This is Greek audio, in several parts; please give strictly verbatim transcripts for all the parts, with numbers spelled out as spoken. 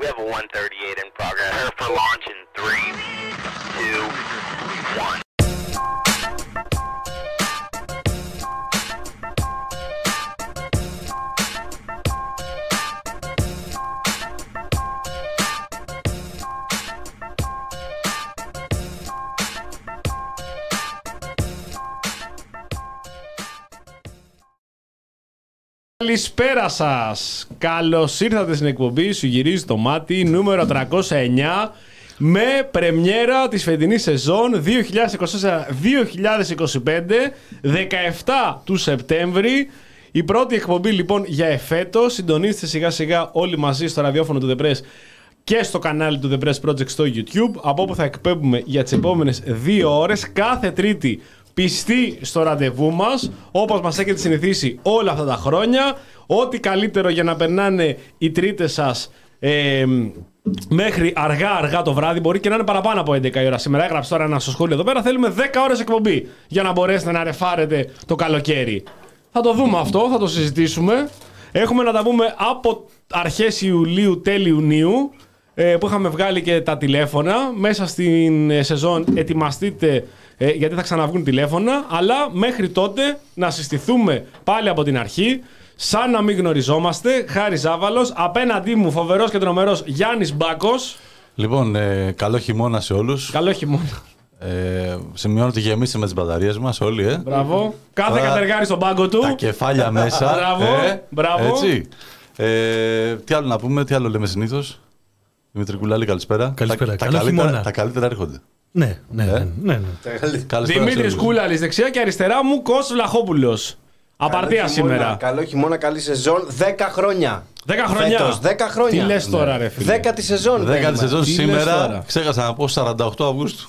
We have a one thirty-eight in progress. Prepare for launch in three, two, one. Καλησπέρα σας. Καλώς ήρθατε στην εκπομπή Σου γυρίζει το μάτι νούμερο τριακόσια εννιά με πρεμιέρα της φετινής σεζόν δύο χιλιάδες είκοσι τέσσερα δύο χιλιάδες είκοσι πέντε, δεκαεπτά του Σεπτέμβρη. Η πρώτη εκπομπή λοιπόν για εφέτος. Συντονίστε σιγά σιγά όλοι μαζί στο ραδιόφωνο του The Press και στο κανάλι του The Press Project στο YouTube, από όπου θα εκπέμπουμε για τις επόμενες δύο ώρες κάθε Τρίτη, πιστοί στο ραντεβού μας, όπως μας έχετε συνηθίσει όλα αυτά τα χρόνια. Ό,τι καλύτερο για να περνάνε οι τρίτες σας ε, μέχρι αργά αργά το βράδυ. Μπορεί και να είναι παραπάνω από έντεκα η ώρα. Σήμερα έγραψε τώρα ένα στο σχόλιο εδώ πέρα. Θέλουμε δέκα ώρες εκπομπή για να μπορέσετε να ρεφάρετε το καλοκαίρι. Θα το δούμε αυτό, θα το συζητήσουμε. Έχουμε να τα πούμε από αρχές Ιουλίου, τέλη Ιουνίου, ε, που είχαμε βγάλει και τα τηλέφωνα. Μέσα στην σεζόν ετοιμαστείτε, Ε, γιατί θα ξαναβγούν τηλέφωνα, αλλά μέχρι τότε να συστηθούμε πάλι από την αρχή, σαν να μην γνωριζόμαστε. Χάρης Ζάβαλος, απέναντί μου φοβερός και τρομερός Γιάννης Μπάκος. Λοιπόν, ε, καλό χειμώνα σε όλους. Καλό χειμώνα. Ε, σημειώνω ότι γεμίσαμε με τις μπαταρίες μας όλοι, ε. Μπράβο. Κάθε κατεργάρι στον πάγκο του. Τα κεφάλια μέσα. Μπράβο. Ε, Μπράβο. Έτσι. Ε, τι άλλο να πούμε, τι άλλο λέμε συνήθως. Δημήτρη Κουλάλη, καλησπέρα. Καλησπέρα. Τα, Καλό τα, καλύτερα, χειμώνα. τα καλύτερα έρχονται. Ναι, ναι, ναι. ναι, ναι. Δημήτρης Κούλαλης δεξιά και αριστερά μου Κώστας Βλαχόπουλος. Απαρτία σήμερα. Καλό χειμώνα, καλή σεζόν. δέκα χρόνια. δέκα χρόνια. Φέτος, δέκα χρόνια. Τι λες τώρα, ρε φίλε. δέκατη σεζόν. Δέκατη σεζόν Τι λες σήμερα. τώρα? Ξέχασα να πω σαράντα οκτώ Αυγούστου.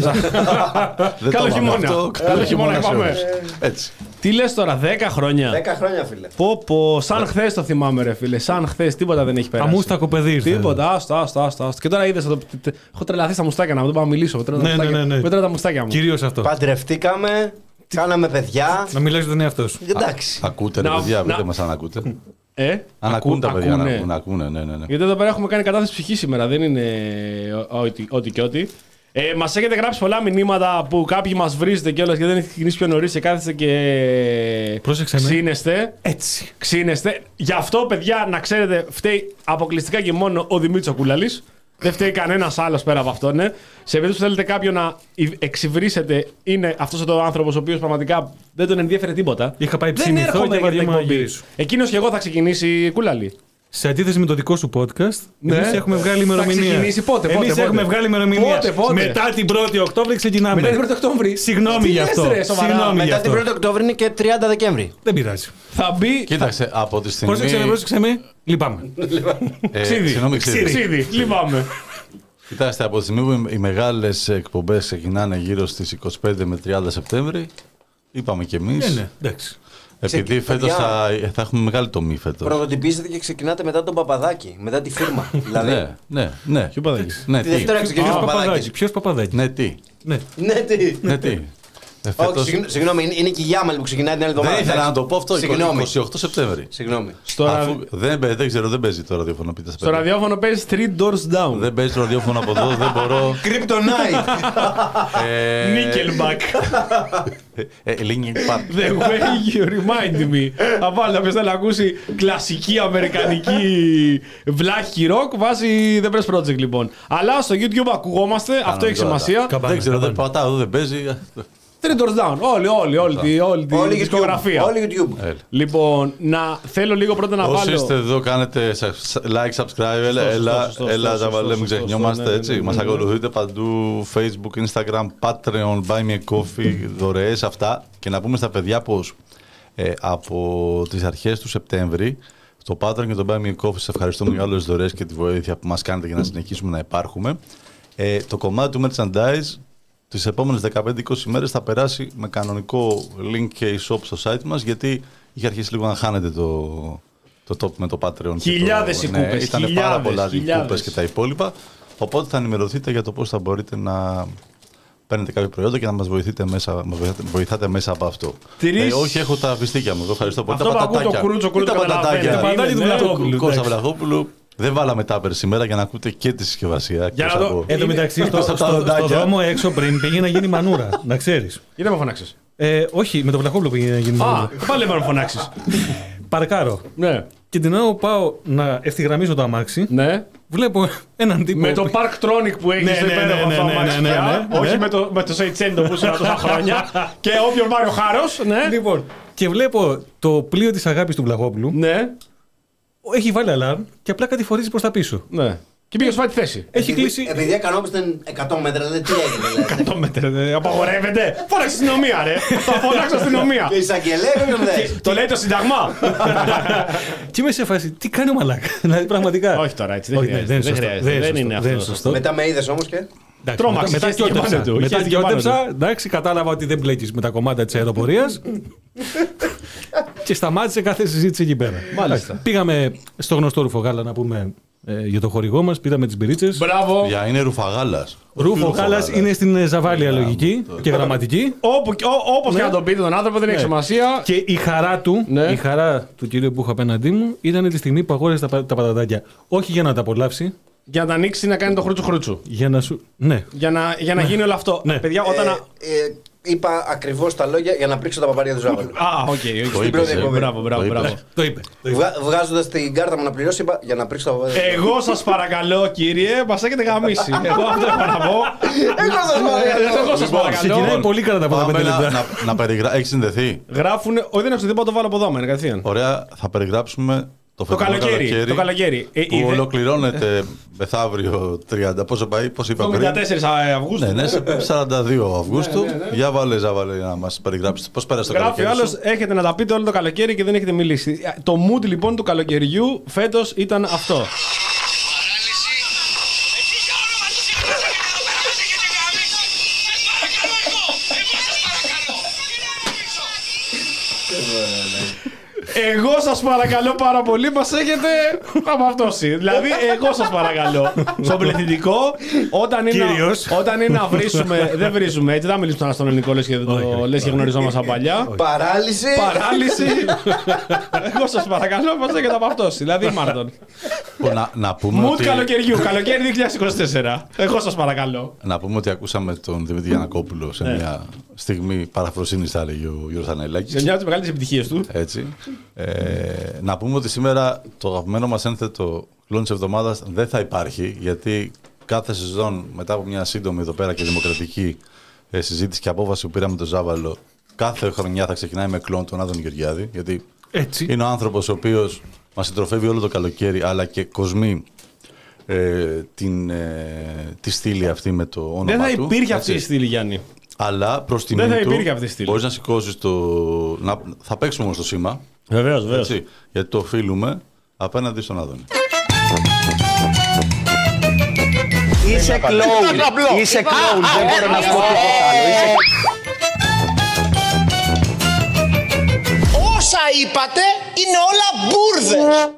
Καλό χειμώνα. Καλό χειμώνα, πάμε. Έτσι. Τι λες τώρα, δέκα χρόνια. δέκα χρόνια, φίλε. Πω πω, σαν χθες το θυμάμαι ρε φίλε, σαν χθες, τίποτα δεν έχει περάσει. Αμούστακο παιδί ήρθε. Τίποτα, άστο, άστο, άστο, άστο. Και τώρα είδες, το... έχω τρελαθεί στα μουστάκια να μην πάω να μιλήσω. Ναι, ναι, ναι, ναι. Μετρώ τα μουστάκια μου. Κυρίως αυτό. Παντρευτήκαμε, κάναμε παιδιά. Να μιλάς για τον εαυτό σου. Εντάξει. Ακούτε, ρε Να- παιδιά, να- πείτε μας αν ακούτε. Ε, Αν ακού- ακούν τα παιδιά, να ακούνε. ακούνε, ακούνε, ναι, ναι, ναι. Γιατί εδώ πέρα έχουμε κάνει κατάθεση ψυχή σήμερα, δεν είναι ό,τι, ό,τι και ό,τι. Ε, μας έχετε γράψει πολλά μηνύματα που κάποιοι μας βρίζετε κιόλας γιατί δεν έχετε ξεκινήσει πιο νωρίς και κάθεστε και Πρόσεξε με. ξύνεστε. Έτσι. Ξύνεστε. Γι' αυτό, παιδιά, να ξέρετε, φταίει αποκλειστικά και μόνο ο Δημήτρης ο Κούλαλης. Δεν φταίει κανένας άλλος πέρα από αυτόν. Ναι. Σε περίπτωση που θέλετε κάποιον να εξυβρίσετε, είναι αυτός ο άνθρωπος ο οποίος πραγματικά δεν τον ενδιαφέρει τίποτα. Είχα πάει Δεν ψημιθώ έρχομαι και για την βαριέμαι να εκπομπή. γυρίσω. Εκείνος και εγώ θα ξεκινήσει Κούλαλη. Σε αντίθεση με το δικό σου podcast, Ναι. εμείς έχουμε βγάλει ημερομηνία. Θα ξεκινήσει πότε, πότε, Εμείς πότε. έχουμε βγάλει ημερομηνία. Πότε, πότε. Μετά την πρώτη Οκτώβρη ξεκινάμε. Μετά την πρώτη Οκτώβρη. Συγγνώμη Τι γι' λες, αυτό. ρε, σοβαρά. Συγγνώμη γι' Μετά αυτό. την πρώτη Οκτώβρη είναι και τριάντα Δεκέμβρη. Δεν πειράζει. Θα μπει. Κοίταξε, από τη στιγμή. Πρόσεξε με, πρόσεξε με. Λυπάμαι. Ε, Ξύδι. Συγγνώμη, ξύδι. Ξύδι. Λυπάμαι. Κοιτάξτε, από τη στιγμή που οι μεγάλες εκπομπές ξεκινάνε γύρω στις είκοσι πέντε με τριάντα Σεπτέμβρη, είπαμε κι εμείς. Ναι, ναι, εντάξει. Επειδή Ξεκι- φέτος παιδιά. θα, θα έχουμε μεγάλη τομή φέτος. Πρωτοτυπίζετε και ξεκινάτε μετά τον Παπαδάκη, μετά τη φίρμα. Δηλαδή. Ναι, ναι, ναι. Ποιο παδάκι. Ναι, Τη τι. Δευτέρα Ποιος ξεκινήσει ο Παπαδάκη. Παπαδάκης. Ποιος Παπαδάκη. Ναι, τι. Ναι. Ναι, τι. Ναι, τι. Ε, Όχι, φέτος- συγγνώ- συγγνώμη, είναι- είναι και η Γιάμαλ που ξεκινάει την άλλη εβδομάδα. Δεν ήθελα εντάξει. να το πω αυτό. Συγγνώμη. είκοσι οκτώ Σεπτέμβρη. Συγγνώμη. Στο, Αφού ραδι... δεν, παί- δεν ξέρω, δεν παίζει το ραδιόφωνο. Πείτε στα στο παιδιά. ραδιόφωνο παίζει Three Doors Down. Δεν παίζει το ραδιόφωνο από εδώ, δεν μπορώ. Kryptonite. Ε, Nickelback. ε, Linkin Park. The way you remind me. Θα βάλει να πει να ακούσει κλασική αμερικανική βλάχη ροκ. Βάζει The Press Project λοιπόν. Αλλά στο YouTube ακουγόμαστε, αυτό έχει τώρα. σημασία. Καμπάνα, Δεν ξέρω, δεν καμπάνα. πατάω, εδώ δεν παίζει. Three Doors Down. Όλοι, όλοι, όλη τη- όλη τη Όλη δισκογραφία. YouTube. Όλη YouTube. Έλα. Λοιπόν, να θέλω λίγο πρώτα να Όσοι είστε βάλω. εδώ, κάνετε sa- like, subscribe, έλα, σωστό, έλα, σωστό, έλα, σωστό, τα σωστό, λέμε, σωστό, ξεχνιόμαστε, ναι, ναι, έτσι. ναι, Μας ναι, ναι. ακολουθείτε παντού, Facebook, Instagram, Patreon, Buy Me a Coffee, δωρεές αυτά. Και να πούμε στα παιδιά πως ε, από τις αρχές του Σεπτέμβρη, στο Patreon και το Buy Me a Coffee, σας ευχαριστούμε για όλες τις δωρεές και τη βοήθεια που μας κάνετε για να συνεχίσουμε να υπάρχουμε. Ε, το κομμάτι του merchandise τις επόμενες δεκαπέντε είκοσι μέρες θα περάσει με κανονικό link και e-shop στο site μας, γιατί είχε αρχίσει λίγο να χάνεται το, το top με το Patreon. Χιλιάδες και οι το, κούπες, ήταν πάρα χιλιάδες, πολλά οι χιλιάδες. κούπες και τα υπόλοιπα. Οπότε θα ενημερωθείτε για το πώς θα μπορείτε να παίρνετε κάποια προϊόντα και να μας βοηθείτε μέσα, μας βοηθάτε, βοηθάτε μέσα από αυτό. Τρεις- Ε, όχι, έχω τα βυστίκια μου. Εγώ ευχαριστώ πολύ. Αυτό τα που ακούω το πατατάκια. κρούτσο, κρούτσο, Τα πατατάκια. καταλαβαίνετε. Το πατάκι Είναι, του ναι. Βλαχόπουλου. Κώστα εντάξει. Βλαχόπουλου. Δεν βάλαμε τάπερ σήμερα για να ακούτε και τη συσκευασία. Για να το- Εν τω μεταξύ, στο, από στο, τα στο δοντάκια. δρόμο έξω πριν πήγε να γίνει μανούρα. Να ξέρεις. Γιατί με φωνάξεις. Ε, όχι, με τον Βλαχόπουλο πήγε να γίνει Α, μανούρα. πάλι με να φωνάξεις. Παρκάρω. Ναι, Και την ώρα που πάω να ευθυγραμμίσω το αμάξι, ναι. βλέπω έναν τύπο. Με το Parktronic που έχει Ναι, στο ναι, υπέροχο ναι, αυτό ναι, αμάξι ναι, ναι, πια, ναι, όχι ναι. με το, με το Seicento που ήσουν τόσα χρόνια και όποιον πάρει ο Χάρος, ναι. Λοιπόν, και βλέπω το πλοίο της αγάπης του Βλαχόπουλου. Ναι, Έχει βάλει αλάρμ και απλά κατηφορίζει προς τα πίσω. ναι. Και πήγε στο τη θέση. Έχει Επειδή- κλείσει. Επειδή εκανόπισταν εκατό μέτρα, δηλαδή τι έγινε. Δηλαδή. Το μέτρε, δε, απαγορεύεται. Φώναξε αστυνομία, ρε. Θα φωνάξω αστυνομία. Και εισαγγελέα δεν δε. Το λέει το Σύνταγμα. Και είμαι σε φάση, τι κάνει ο μαλάκα. Δηλαδή πραγματικά. Όχι τώρα, έτσι, δεν Όχι, ναι, χρειάζεται, δεν δεν είναι σωστό, χρειάζεται, δεν δεν είναι είναι σωστό, δεν αυτό είναι σωστό. Μετά με είδε όμω και. Εντάξει, Τρόμαξε, μετά- μετά χέστηκε γιώτεψα. πάνω του, Μετά χέστηκε πάνω γιώτεψα, εντάξει, κατάλαβα ότι δεν μπλέκεις με τα κομμάτια της αεροπορίας και σταμάτησε κάθε συζήτηση εκεί πέρα. Μάλιστα. Εντάξει, πήγαμε στο γνωστό Ρουφογάλα να πούμε ε, για το χορηγό μας, πήραμε τις μπυρίτσες. Μπράβο. Για είναι ρουφαγάλα. Ρουφογάλας είναι στην ε, Ζαβάλια λογική και γραμματική. Όπου Όπως και να τον πείτε τον άνθρωπο, δεν έχει Ναι. σημασία. Και η χαρά του, Ναι. η χαρά του κυρίου που είχα απέναντί μου ήταν τη στιγμή που αγόρασε τα, πα- τα πατατάκια. Όχι για να τα απολαύσει, Για να τα ανοίξει να κάνει το χρούτσου χρούτσου. για να σου. Ναι. Για να, για να γίνει όλο αυτό. Ναι. Παιδιά, όταν. Ε, ε, είπα ακριβώ τα λόγια για να πρίξω τα παπάρια του Ζάβαλου. Α, οκ. οκ. Το είπες, είπες, ε. Μπράβο, Το μπράβο, είπες. μπράβο. Το είπε. Το είπε. Βγα, Βγάζοντα την κάρτα μου να πληρώσει, είπα για να πρίξω τα παπάρια. Εγώ σας παρακαλώ, κύριε, μας έχετε γαμίσει. Εγώ αυτό έχω να πω. Εγώ σας παρακαλώ. Εγώ σας Λοιπόν, Ξεκινάει παρακαλώ. πολύ καλά τα πρώτα Πάμε πέντε να, λεπτά. να, να περιγράψουμε. Έχει συνδεθεί. Γράφουν. Όχι, δεν έχω δει, το βάλω από εδώ, με κατευθείαν. Ωραία, θα περιγράψουμε το Το φετινό καλοκαίρι. Το καλοκαίρι. Ε, που είδε- ολοκληρώνεται μεθαύριο τριάντα. Πόσο πάει, πώς είπα Το πριν. δεκατέσσερις Αυγούστου. Ναι, ναι, σε σαράντα δύο Αυγούστου. Ναι, ναι, ναι. Για βάλε, Ζάβαλε, να μας περιγράψεις πώς πέρασε το Γράφει ο καλοκαίρι άλλο, σου. έχετε να τα πείτε όλο το καλοκαίρι και δεν έχετε μιλήσει. Το mood λοιπόν του καλοκαιριού φέτος ήταν αυτό. Παράλυση. Εκεί για όνομα του Θεού δεν εδώ πέρα μας έχετε γαμίσει. Σας παρακαλώ εγώ. Εγώ σας παρακαλώ. Εγώ σας παρακαλώ πάρα πολύ, μας έχετε απαυτώσει. Δηλαδή, εγώ σας παρακαλώ. Στον πληθυντικό, όταν είναι, Κύριος. όταν είναι να βρίσουμε. Δεν βρίζουμε έτσι, δεν θα μιλήσουμε στον ελληνικό λες και, δεν το, λες και γνωριζόμαστε από παλιά. Παράλυση. Παράλυση. Εγώ σας παρακαλώ, μας έχετε απαυτώσει. Δηλαδή, Μάρτον. Λοιπόν, Να, να, πούμε Mood ότι, καλοκαιριού, καλοκαίρι δύο χιλιάδες είκοσι τέσσερα. Εγώ σας παρακαλώ. να πούμε ότι ακούσαμε τον Δημήτρη Γιαννακόπουλο σε Ναι. μια μια στιγμή παραφροσύνης, θα έλεγε ο Γιώργος Ανελάκης. Σε μια από τις μεγαλύτερες επιτυχίες του. Έτσι. Ε, να πούμε ότι σήμερα το αγαπημένο μας ένθετο κλόν της εβδομάδας δεν θα υπάρχει, γιατί κάθε σεζόν μετά από μια σύντομη εδώ πέρα και δημοκρατική ε, συζήτηση και απόφαση που πήραμε το Ζάβαλο, κάθε χρονιά θα ξεκινάει με κλόν τον Άδωνη Γεωργιάδη, γιατί Έτσι. είναι ο άνθρωπος ο οποίος μας συντροφεύει όλο το καλοκαίρι, αλλά και κοσμεί ε, την, ε, τη στήλη αυτή με το όνομά Δεν θα του. υπήρχε έτσι. αυτή η στήλη, Γιάννη. Αλλά προς τιμή Δεν θα του υπήρχε αυτή η στήλη. μπορείς να σηκώσεις το... Να... Θα παίξουμε όμως το σήμα. Βεβαίως, βεβαίως. Έτσι, γιατί το οφείλουμε απέναντι στον Άδωνη. Είσαι κλόουν. Είσαι κλόουν. Δεν μπορώ να σου πω τίποτα άλλο. Είσαι... Όσα είπατε είναι όλα μπουρδες.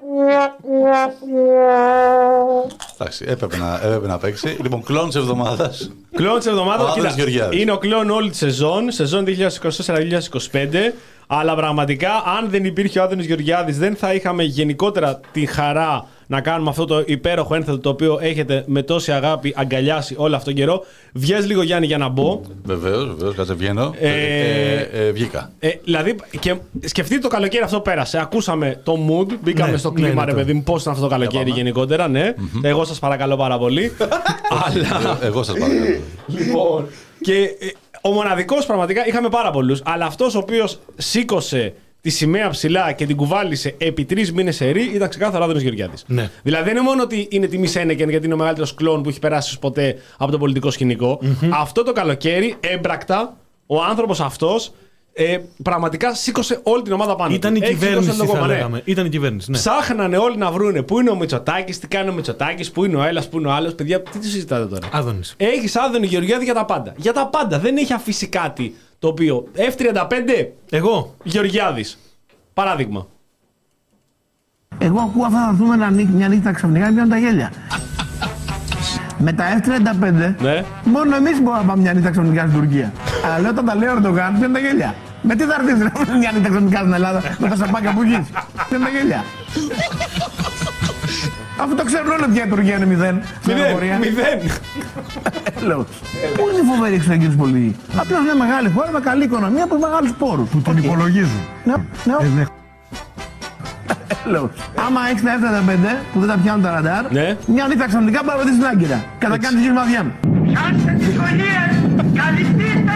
Εντάξει, έπρεπε να, έπρεπε να παίξει. Λοιπόν, κλόν της εβδομάδας. Κλόν της Ο εβδομάδας, Άδωνης κοίτα, Γεωργιάδης. είναι ο κλόν όλη τη σεζόν, σεζόν δύο χιλιάδες είκοσι τέσσερα δύο χιλιάδες είκοσι πέντε. Αλλά πραγματικά, αν δεν υπήρχε ο Άδωνης Γεωργιάδης, δεν θα είχαμε γενικότερα τη χαρά να κάνουμε αυτό το υπέροχο ένθετο το οποίο έχετε με τόση αγάπη αγκαλιάσει όλο αυτόν τον καιρό. Βγες λίγο, Γιάννη, για να μπω. Βεβαίως, βεβαίως, κάτσε βγαίνω. Ε, Ε, ε, ε, βγήκα. Ε, δηλαδή, και σκεφτείτε το καλοκαίρι αυτό πέρασε. Ακούσαμε το mood, μπήκαμε Ναι, στο ναι, κλίμα, ναι, ρε το- παιδί μου, πώς ήταν αυτό το καλοκαίρι γενικότερα, ναι. Εγώ σας παρακαλώ πάρα πολύ. Αλλά. Ε, Εγώ σας παρακαλώ. Λοιπόν. Και ε, ο μοναδικός πραγματικά είχαμε πάρα πολλούς. Αλλά αυτός ο οποίος σήκωσε τη σημαία ψηλά και την κουβάλισε επί τρεις μήνες σερί ήταν ξεκάθαρα ο Άδωνης Γεωργιάδης. Ναι. Δηλαδή δεν είναι μόνο ότι είναι τιμή Σένεκεν γιατί είναι ο μεγαλύτερος κλόν που έχει περάσει ποτέ από το πολιτικό σκηνικό. Αυτό το καλοκαίρι έμπρακτα ο άνθρωπος αυτός ε, πραγματικά σήκωσε όλη την ομάδα πάνω. Ήταν η του. Έχει σηκώσει κυβέρνηση, όλο το θα κόμμα, ναι. λέγαμε. Ήταν η κυβέρνηση. Ναι. Ψάχνανε όλοι να βρούνε πού είναι ο Μητσοτάκης, τι κάνει ο Μητσοτάκης, πού είναι ο Έλλας, πού είναι ο άλλος. Παιδιά, τι το συζητάτε τώρα. Άδωνης. Έχει Άδωνη Γεωργιάδη για τα πάντα. Για τα πάντα. Δεν έχει αφήσει κάτι το οποίο. εφ τριάντα πέντε Εγώ. Γεωργιάδης. Παράδειγμα. Εγώ ακούω αυτά να έρθουμε ένα νύχ- μια νύχτα ξαφνικά και πιάνουν τα γέλια. Με τα εφ τριάντα πέντε, Ναι. μόνο εμείς μπορούμε να πάμε μια νύχτα ξαφνικά στην Τουρκία. Αλλά λέω όταν τα λέει ο Ερντογάν, πιάνουν τα γέλια. Με τι θα έρθεις ρε, μια νύχτα ξαφνικά στην Ελλάδα, με τα σαπάκια που έχεις. Πιάνουν τα γέλια. Αφού το ξέρουν όλοι ποια η Τουρκία είναι μηδέν. Μηδέν. Μηδέν. Λέω. Πού είναι η φοβερή εξωτερική πολιτική. Απλά μια μεγάλη χώρα με καλή οικονομία από μεγάλους πόρους. Που τον υπολογίζουν. Ναι, ναι. Λέω. Άμα έχεις τα εφ τριάντα πέντε που δεν τα πιάνουν τα ραντάρ, ναι. μια νύχτα ξαφνικά παραπατήσεις στην Άγκυρα. Κατακάνεις γύρω μαδιάν. Πιάστε τις ψυχολογίες! Καλυστείτε!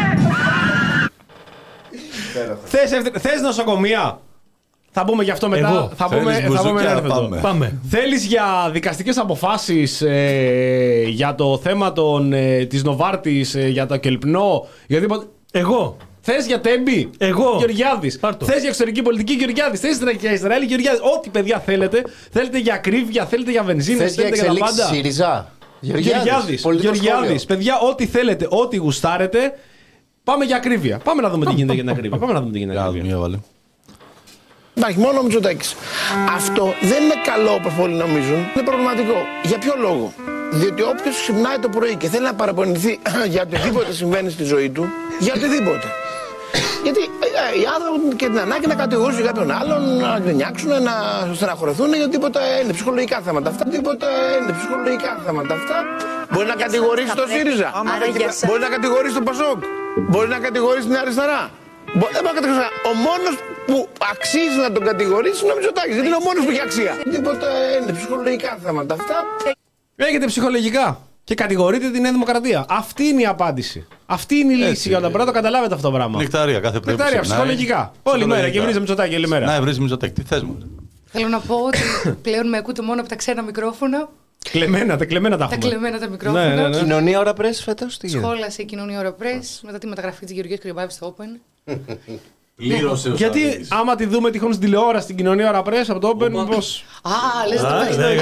Θες νοσοκομεία? Θα πούμε γι' αυτό μετά. Εγώ. Θα πούμε, θα πούμε ένα πάμε. Πάμε. Θέλεις για δικαστικές αποφάσεις ε, για το θέμα των, ε, της Νοβάρτης, ε, για το Κελπνό, για τίποτα. Εγώ. Θες για Τέμπη? Εγώ. Γεωργιάδης. Θες για εξωτερική πολιτική? Γεωργιάδης. Θες για Ισραήλ? Γεωργιάδης. Ό,τι παιδιά θέλετε. Θέλετε για ακρίβεια, θέλετε για βενζίνες, θέλετε για τα πάντα. ΣΥΡΙΖΑ. Γεωργιάδης. Γεωργιάδης. Παιδιά, ό,τι θέλετε, ό,τι γουστάρετε. Πάμε για ακρίβεια. Πάμε να δούμε τι γίνεται για την ακρίβεια. Πάμε να δούμε τι γίνεται για την ακρίβεια. Εντάξει, μόνο ο Μητσοτάκης. Αυτό δεν είναι καλό όπως πολλοί νομίζουν. Είναι προβληματικό. Για ποιο λόγο? Διότι όποιος ξυπνάει το πρωί και θέλει να παραπονηθεί για οτιδήποτε συμβαίνει στη ζωή του, για οτιδήποτε. Γιατί οι άνθρωποι έχουν και την ανάγκη να κατηγορήσουν κάποιον άλλον, να γκρινιάξουν, να στεναχωρεθούν για τίποτα είναι ψυχολογικά θέματα αυτά. Τίποτα είναι ψυχολογικά θέματα αυτά. Μπορεί να κατηγορήσει το ΣΥΡΙΖΑ. Μπορεί να κατηγορήσει το ΠΑΣΟΚ. Μπορεί να κατηγορήσει την αριστερά. Δεν μπορεί να κατηγορήσει. Ο μόνος που αξίζει να τον κατηγορήσει είναι ο Μητσοτάκης. Γιατί είναι ο μόνος που έχει αξία. Τίποτα είναι ψυχολογικά θέματα αυτά. Έχετε ψυχολογικά και κατηγορείτε την Νέα Δημοκρατία. Αυτή είναι η απάντηση. Αυτή είναι η λύση για όλα. Πρέπει να το καταλάβετε αυτό το πράγμα. Νεκταρία, κάθε πρωί. Νεκταρία, ψυχολογικά. Όλη μέρα και βρίζει Μητσοτάκη όλη μέρα. Να βρίζει Μητσοτάκη, τι θες μου. Θέλω να πω ότι πλέον με ακούτε μόνο από τα ξένα μικρόφωνα. Κλεμμένα, τα κλεμμένα τα έχουμε. Τα κλεμμένα τα μικρόφωνα. Ναι, ναι, ναι. Κοινωνία ώρα πρέσ φέτος, τι γίνεται? Σχόλασε η Κοινωνία ώρα πρέσ μετά τη μεταγραφή της Γεωργίας Κρυβάβη στο Open. Πλήρωσε ο Γιατί Σαββίδης. άμα τη δούμε τυχόν στην τηλεόραση στην Κοινωνία ώρα πρέσ από το Open, μήπως. Α, λες το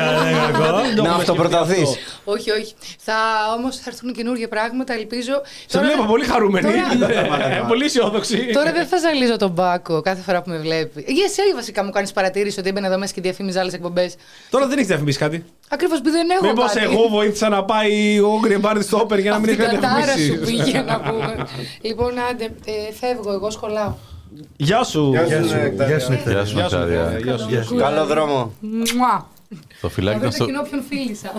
λέγα, Να αυτοπροταθείς. Όχι, όχι. Θα όμως θα έρθουν καινούργια πράγματα, ελπίζω. Σε βλέπω πολύ χαρούμενη. Τώρα- Πολύ αισιόδοξη. Τώρα δεν θα ζαλίζω τον Μπάκο κάθε φορά που με βλέπει. Για εσύ βασικά μου κάνεις παρατήρηση ότι έμπαινα εδώ μέσα και διαφήμιζα άλλες εκπομπές. Τώρα δεν έχει διαφημίσει κάτι. Ακριβώς επειδή δεν έχω Μήπως κάτι. εγώ βοήθησα να πάει ο Γκριμπάρτη στο Open για να μην Αυτή έχει την κατάρα σου διαφημίσει. πήγε να πούμε. Λοιπόν, άντε, ε, φεύγω, εγώ σχολάω. Γεια σου. Γεια σου, Γεια σου, Γεια σου, Νεκταρία. Γεια σου, γεια σου. Καλό δρόμο. Μουα. Το φυλάκι Να ήταν δείτε στο. κοινό ποιον φίλησα.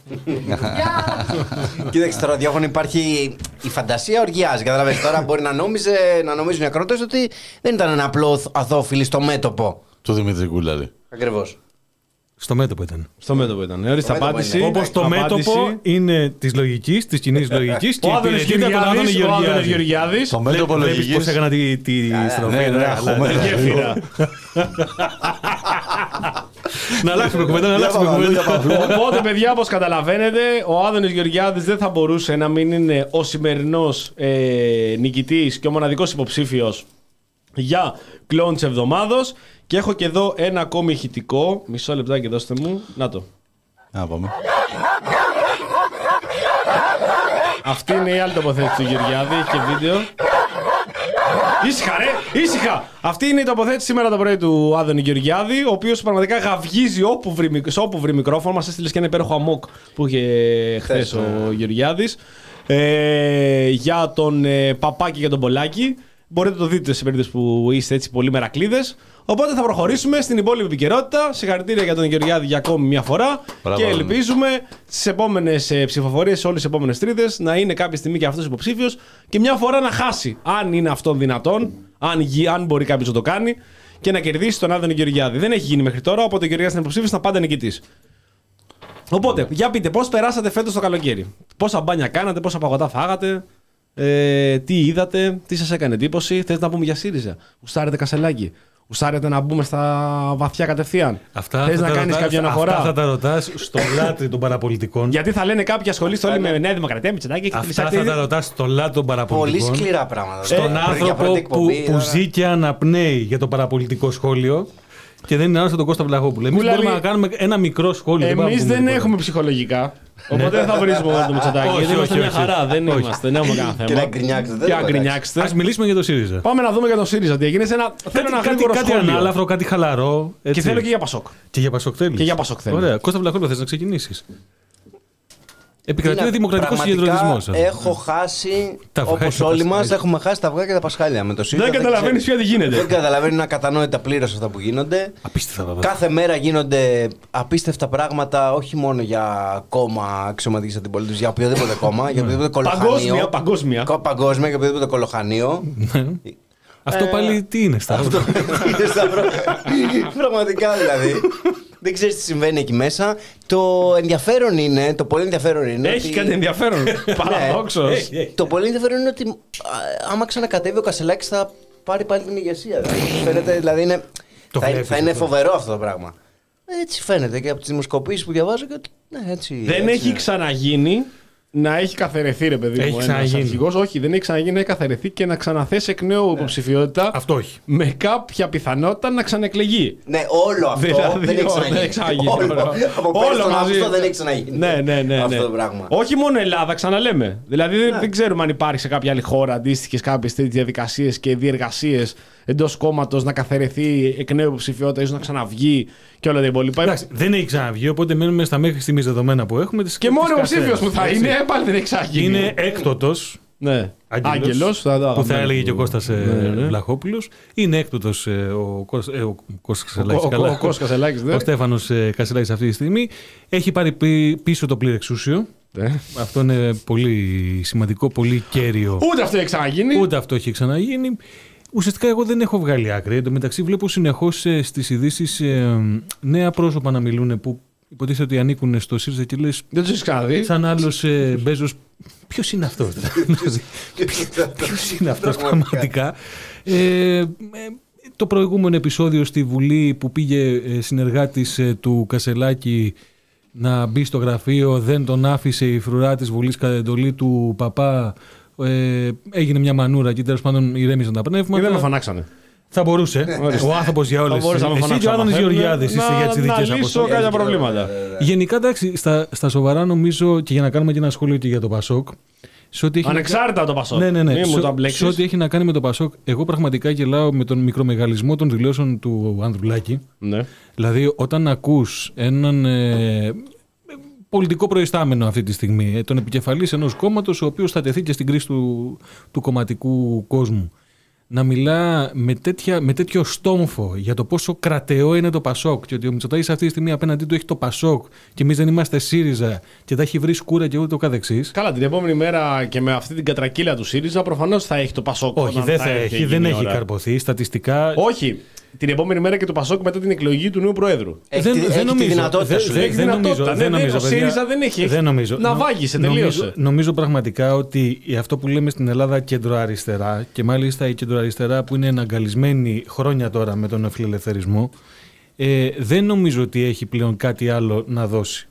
Γεια. Κοίταξε, στο ραδιόφωνο υπάρχει η φαντασία οργιάζει. Καταλαβαίνεις, τώρα μπορεί να, νόμιζε, να νομίζουν οι ακρότες ότι δεν ήταν ένα απλό αθώφιλι στο μέτωπο. Του Δημήτρη Κούλαρη. Ακριβώς. Στο μέτωπο ήταν. Στο μέτωπο ήταν. Ορίστε μέτωπο απάντηση. είναι. Όπως το Απάντηση. μέτωπο είναι της λογικής, της κοινής λογικής και Ο Άδωνης υπηρετείται από τον Άδωνη Γεωργιάδης. Ο Άδωνης Γεωργιάδη. Γεωργιάδης. Το μέτωπο Βλέπεις πώς λογικής. έκανα τη, τη στροφή. ναι, ναι, ναι, αχωμένα. αλλά- Γέφυρα. Να αλλάξουμε κουβέντα, να αλλάξουμε κουβέντα. Οπότε, παιδιά, όπως καταλαβαίνετε, ο Άδωνης Γεωργιάδης δεν θα μπορούσε να μην είναι ο σημερινός ε, νικητής και ο μοναδικός υποψήφιος για κλόουν της εβδομάδος. Και έχω και εδώ ένα ακόμη ηχητικό. Μισό λεπτάκι, δώστε μου. Να το. Να πάμε. Αυτή είναι η άλλη τοποθέτηση του Γεωργιάδη. Έχει και βίντεο. Ήσυχα, ρε! Ήσυχα! Αυτή είναι η τοποθέτηση σήμερα το πρωί του Άδωνη Γεωργιάδη, ο οποίος πραγματικά γαυγίζει όπου βρει, σε όπου βρει μικρόφωνο. Μας έστειλε και ένα υπέροχο αμόκ που είχε χθες ο Γεωργιάδης. Ε, για τον ε, Παπά και για τον Πολάκη. Μπορείτε να το δείτε σε περίπτωση που είστε έτσι πολύ μερακλείδες. Οπότε θα προχωρήσουμε στην υπόλοιπη επικαιρότητα. Συγχαρητήρια για τον Γεωργιάδη για ακόμη μια φορά. Μπράβο, και Άδωνη. ελπίζουμε στις επόμενες ψηφοφορίες, σε όλες τις επόμενες Τρίτες, να είναι κάποια στιγμή και αυτός υποψήφιος και μια φορά να χάσει. Αν είναι αυτό δυνατόν, αν, γι- αν μπορεί κάποιος να το κάνει και να κερδίσει τον Άδωνη Γεωργιάδη. Δεν έχει γίνει μέχρι τώρα, οπότε ο Γεωργιάδης είναι υποψήφιος, ήταν πάντα νικητής. Οπότε, για πείτε, πώς περάσατε φέτος το καλοκαίρι. Πόσα μπάνια κάνατε, πόσα παγωτά φάγατε, ε, τι είδατε, τι σας έκανε εντύπωση. Θες να πούμε για ΣΥΡΙΖΑ, γουστάρετε Κασελάκη, γουστάρετε να μπούμε στα βαθιά κατευθείαν. Αυτά Θες θα να τα κάνεις ρωτάς- κάποια αναφορά. Αυτά θα τα ρωτάς στο λάτρη των παραπολιτικών. Γιατί θα λένε κάποιοι ασχολείστε όλοι με Νέα Δημοκρατία, Μητσοτάκη και Αυτά θα τα ρωτάς στο λάτρη των Πολύ παραπολιτικών. σκληρά πράγματα. Στον Πριν για άνθρωπο πρώτη που, εκπομπή, που τώρα. ζει και αναπνέει για το παραπολιτικό σχόλιο και δεν είναι άλλο από τον Κώστα Βλαχόπουλο. Εμείς Κούλαλη, μπορούμε να κάνουμε ένα μικρό σχόλιο. Εμείς μπορούμε να δεν πούμε έχουμε ψυχολογικά. Οπότε δεν θα βρίσουμε μόνο το Μητσοτάκη. Όχι, Γιατί είμαστε όχι, μια όχι. χαρά. Δεν Όχι. είμαστε, δεν έχουμε κανένα Και να θέμα. γκρινιάξετε. δεν Και το να εντάξει. γκρινιάξετε. Ας μιλήσουμε για το ΣΥΡΙΖΑ. Πάμε να δούμε για τον ΣΥΡΙΖΑ τι έγινε. Σε ένα... Θέλω ένα Κάτι, γρήγορο κάτι σχόλιο. ανάλαφρο, κάτι χαλαρό. Έτσι. Και θέλω και για Πασόκ. Και για Πασόκ θέλεις. Και για Πασόκ θέλω. Ωραία. Κώστα Βλαχόπουλο, θες να ξεκινήσεις? Επικρατεί ο δημοκρατικός Πραγματικά συγκεντρωτισμός. Έχω χάσει, Τα αυγά όπως και τα όλοι μας, πασχάλια. έχουμε χάσει τα αυγά και τα πασχάλια με το ΣΥΡΙΖΑ. Δεν καταλαβαίνεις πια τι γίνεται. Δεν καταλαβαίνω, είναι ακατανόητα πλήρως αυτά που γίνονται. Απίστευτα πράγματα. Κάθε μέρα γίνονται απίστευτα πράγματα, όχι μόνο για κόμμα αξιωματικής αντιπολίτευσης, για οποιοδήποτε κόμμα, για οποιοδήποτε κολοχανίο. Παγκόσμια, παγκόσμια. Κο- Παγκόσμια, για οποιοδήποτε κολοχανίο. Αυτό πάλι τι είναι, Σταύρο? Είναι Σταύρο. Πραγματικά δηλαδή. Δεν ξέρεις τι συμβαίνει εκεί μέσα. Το ενδιαφέρον είναι, το πολύ ενδιαφέρον είναι. Έχει ότι- κάτι ενδιαφέρον. Παραδόξος. Έχει, έχει. Το πολύ ενδιαφέρον είναι ότι α, άμα ξανακατέβει ο Κασελάκης θα πάρει πάλι την ηγεσία. Δηλαδή, φαίνεται, δηλαδή είναι, Το θα, βλέπεις θα είναι αυτό. φοβερό αυτό το πράγμα. Έτσι φαίνεται και από τις δημοσκοπήσεις που διαβάζω. Και, ότι, ναι, έτσι, Δεν έτσι έχει είναι. ξαναγίνει να έχει καθαιρεθεί, ρε παιδί Έχει μου, ένας ξαναγίνει. αρχηγός. Όχι, δεν έχει ξαναγίνει να έχει καθαιρεθεί και να ξαναθέσει εκ νέου υποψηφιότητα. Αυτό όχι. Με κάποια πιθανότητα να ξανεκλεγεί. Ναι, όλο αυτό Δηλαδή, δεν έχει όλο, ξαναγίνει. δεν έχει ξαναγίνει, Όλο, όλο. από πέρσι Όλο τον μαζί. Αύγουστο δεν έχει ξαναγίνει. Ναι, ναι, ναι, ναι. Αυτό το πράγμα. Όχι μόνο Ελλάδα, ξαναλέμε. Δηλαδή δεν, δεν ξέρουμε αν υπάρχει σε κάποια άλλη χώρα αντίστοιχε κάποιε τέτοιε διαδικασίε και διεργασίε εντό κόμματο να καθαιρεθεί εκ νέου υποψηφιότητα, ίσω να ξαναβγεί και όλα τα υπόλοιπα. Εντάξει, δεν έχει ξαναβγεί, οπότε μένουμε στα μέχρι στιγμής δεδομένα που έχουμε. τις- Και μόνο τις υποψήφιο καθένας, που θα έτσι. είναι, πάλι δεν έχει ξαναγίνει. Είναι έκτοτος. Ναι. Άγγελος, Άγγελος, θα τα που θα αγαπάμε. έλεγε και ο Κώστας ε, Ναι, ναι. Βλαχόπουλος. Είναι έκτοτος ε, ο, Κώσ- ε, ο Κώστας Κασελάκης. Ο- ο- καλά. ο Κώστας Κασελάκης, ναι. Ο Στέφανος ε, Κασελάκης αυτή τη στιγμή. Έχει πάρει πι- πίσω το πλήρες εξούσιο. Ναι. Αυτό είναι πολύ σημαντικό, πολύ κέριο. Ούτε αυτό έχει ξαναγίνει. Ούτε αυτό έχει ξαναγίνει. Ουσιαστικά εγώ δεν έχω βγάλει άκρη. Εν τω μεταξύ βλέπω συνεχώς ε, στις ειδήσεις ε, νέα πρόσωπα να μιλούν που υποτίθεται ότι ανήκουν στο ΣΥΡΙΖΑ και λες Δεν του έχει ξαναδεί. σαν άλλος ε, Μπέζος. Ποιος είναι αυτός? Ποιος είναι αυτός πραγματικά? Ε, ε, το προηγούμενο επεισόδιο στη Βουλή που πήγε ε, συνεργάτης ε, του Κασελάκη να μπει στο γραφείο, δεν τον άφησε η φρουρά της Βουλής κατά εντολή του παπά. Ε, έγινε μια μανούρα και τέλος πάντων ηρέμησαν τα Και πνεύματα. δεν με φανάξανε. Θα μπορούσε. Ο άνθρωπος για όλες. Θα μπορούσα να με Εσύ και ο φανάξω, Άδωνης άμα θέλουν, Γεωργιάδης είστε να- για τις να ειδικές λύσω αποστολές. κάποια προβλήματα. Γενικά, εντάξει, στα, στα σοβαρά νομίζω και για να κάνουμε και ένα σχόλιο και για το Πασόκ. Σε ό,τι έχει να Ανεξάρτητα το Πασόκ. Ναι, ναι, ναι. Μη μου Σε- το αμπλέξεις. σε ό,τι έχει να κάνει με το Πασόκ, εγώ πραγματικά γελάω με τον μικρομεγαλισμό των δηλώσεων του Ανδρουλάκη. Ναι. Δηλαδή, όταν ακούς έναν ε, πολιτικό προϊστάμενο αυτή τη στιγμή, ε, τον επικεφαλής ενός κόμματος, ο οποίος θα τεθεί και στην κρίση του, του κομματικού κόσμου, να μιλά με, τέτοια, με τέτοιο στόμφο για το πόσο κρατεό είναι το Πασόκ και ότι ο Μητσοτάκης αυτή τη στιγμή απέναντί του έχει το Πασόκ και εμείς δεν είμαστε ΣΥΡΙΖΑ και τα έχει βρει σκούρα και ούτω καθεξής. Καλά, την επόμενη μέρα και με αυτή την κατρακύλα του ΣΥΡΙΖΑ προφανώς θα έχει το Πασόκ. Όχι, όταν δεν θα έχει, εκείνη δεν η έχει ώρα. καρποθεί. Στατιστικά. Όχι. Την επόμενη μέρα και το Πασόκ μετά την εκλογή του νέου Προέδρου. Έχει, δεν, τη- δεν έχει νομίζω, τη δυνατότητα δεν- σου. δεν- Έχει δεν δυνατότητα. νομίζω, Ναι, δεν ναι, νομίζω, ο παιδιά. ΣΥΡΙΖΑ δεν έχει. Δεν νομίζω. Να Νο- βάγισε, νομίζω- τελείωσε. Νομίζω πραγματικά ότι αυτό που λέμε στην Ελλάδα κεντροαριστερά και μάλιστα η κεντροαριστερά που είναι εναγκαλισμένη χρόνια τώρα με τον φιλελευθερισμό, ε, δεν νομίζω ότι έχει πλέον κάτι άλλο να δώσει.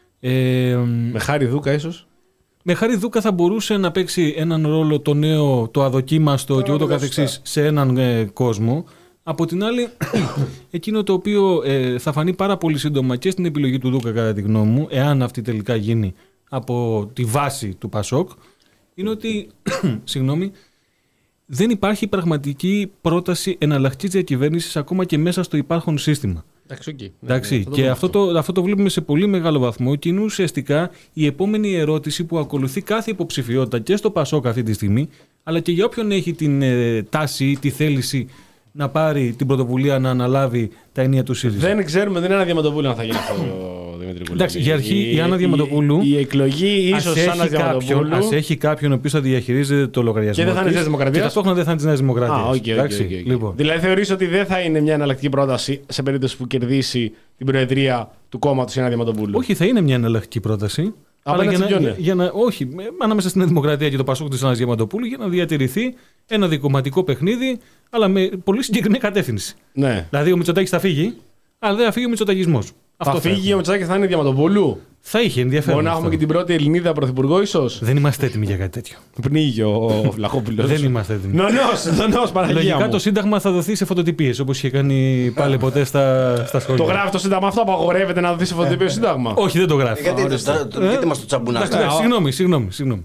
Ε, Με χάρη Δούκα, ίσως. με χάρη Δούκα θα μπορούσε να παίξει έναν ρόλο το νέο, το αδοκίμαστο και ούτω καθεξής σε έναν ε, κόσμο. Από την άλλη, εκείνο το οποίο ε, θα φανεί πάρα πολύ σύντομα και στην επιλογή του Δούκα κατά τη γνώμη μου, εάν αυτή τελικά γίνει από τη βάση του Πασόκ, είναι ότι συγγνώμη, δεν υπάρχει πραγματική πρόταση εναλλακτικής διακυβέρνησης ακόμα και μέσα στο υπάρχον σύστημα. Εντάξει, okay. Εντάξει, και αυτό το, αυτό το βλέπουμε σε πολύ μεγάλο βαθμό και είναι ουσιαστικά η επόμενη ερώτηση που ακολουθεί κάθε υποψηφιότητα και στο Πασόκ αυτή τη στιγμή, αλλά και για όποιον έχει την ε, τάση ή τη θέληση να πάρει την πρωτοβουλία να αναλάβει τα ενία του ΣΥΡΙΖΑ. Δεν ξέρουμε, δεν είναι Άννα Διαμαντοπούλου αν θα γίνει αυτό ο Δημήτρη Κουλάκη. Εντάξει, για αρχή η Άννα Διαμαντοπούλου. Η, η εκλογή ίσω Ας σαν Άννα έχει, κάποιον, Διαμαντοπούλου. ας έχει κάποιον ο οποίος θα διαχειρίζεται το λογαριασμό. Και δεν θα είναι της της Δημοκρατίας. Και ταυτόχρονα δεν θα είναι της Νέας Δημοκρατίας. Α, οκ, οκ, Εντάξει, οκ, οκ. λοιπόν. Δηλαδή θεωρείς ότι δεν θα είναι μια εναλλακτική πρόταση σε περίπτωση που κερδίσει την προεδρία του κόμματος η Άννα Διαμαντοπούλου. Όχι, θα είναι μια εναλλακτική πρόταση. Αλλά για να, σε ποιον, για, για να, όχι, με- ανάμεσα στην Νέα Δημοκρατία και το Πασόκ της Άννας Διαμαντοπούλου για να διατηρηθεί ένα δικομματικό παιχνίδι, αλλά με πολύ συγκεκριμένη κατεύθυνση. Ναι. Δηλαδή ο Μητσοτάκης θα φύγει, αλλά δεν θα φύγει ο Μητσοτακισμός. Θα φύγει ο Μητσοτάκης, θα είναι Διαμαντοπούλου. Θα είχε ενδιαφέρον. Μπορεί να έχουμε αυτό. και την πρώτη Ελληνίδα πρωθυπουργό, ίσως. Δεν είμαστε έτοιμοι για κάτι τέτοιο. Πνίγει ο Βλαχόπουλος. Δεν είμαστε έτοιμοι. Νονός, νονός, Παναγία Λογικά μου. το Σύνταγμα θα δοθεί σε φωτοτυπίες, όπως είχε κάνει πάλι ποτέ στα, στα σχολεία. Το γράφει το Σύνταγμα αυτό, απαγορεύεται να δοθεί σε φωτοτυπίο Σύνταγμα. Όχι, δεν το γράφει. Γιατί, το- το- γιατί μας το τσαμπουνάς. Εντάξει, εντάξει, Συγγνώμη, συγγνώμη. συγγνώμη.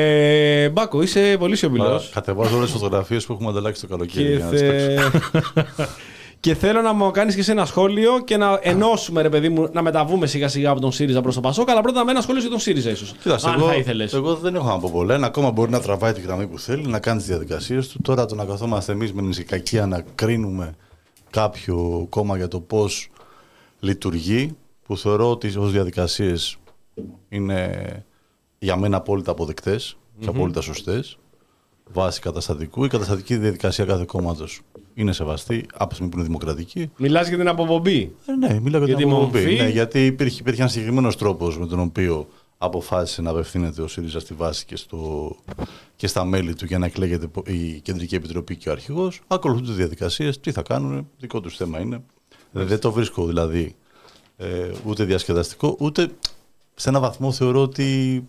Ε, Μπάκο, είσαι πολύ σιωπηλός. Κατεβάζω όλες τις φωτογραφίες που έχουμε ανταλλάξει το καλοκαίρι. Και, για να τις παίξω. θε... Και θέλω να μου κάνει και εσύ ένα σχόλιο και να ενώσουμε, ρε παιδί μου, να μεταβούμε σιγά σιγά από τον ΣΥΡΙΖΑ προς το ΠΑΣΟΚ. Αλλά πρώτα με ένα σχόλιο για τον ΣΥΡΙΖΑ, ίσως. Κοίταξε, αν εγώ, θα ήθελες. Εγώ δεν έχω να πω πολλά. Ένα κόμμα μπορεί να τραβάει τη γραμμή που θέλει, να κάνει τις διαδικασίες του. Τώρα το να καθόμαστε εμείς με νησικακία να κρίνουμε κάποιο κόμμα για το πώς λειτουργεί, που θεωρώ ότι ως διαδικασίες είναι για μένα απόλυτα αποδεκτές mm-hmm. και απόλυτα σωστές, βάσει καταστατικού. Η καταστατική διαδικασία κάθε κόμματος είναι σεβαστή, από τη στιγμή που είναι δημοκρατική. Μιλάς για την αποπομπή. Ε, ναι, μιλάω για, για την αποπομπή. μορφή. Ναι, γιατί υπήρχε, υπήρχε ένα συγκεκριμένο τρόπος με τον οποίο αποφάσισε να απευθύνεται ο ΣΥΡΙΖΑ στη βάση και, στο, και στα μέλη του για να εκλέγεται η Κεντρική Επιτροπή και ο Αρχηγός. Ακολουθούν τις διαδικασίες. Τι θα κάνουν, δικό τους θέμα είναι. Δεν το βρίσκω δηλαδή ε, ούτε διασκεδαστικό, ούτε σε έναν βαθμό θεωρώ ότι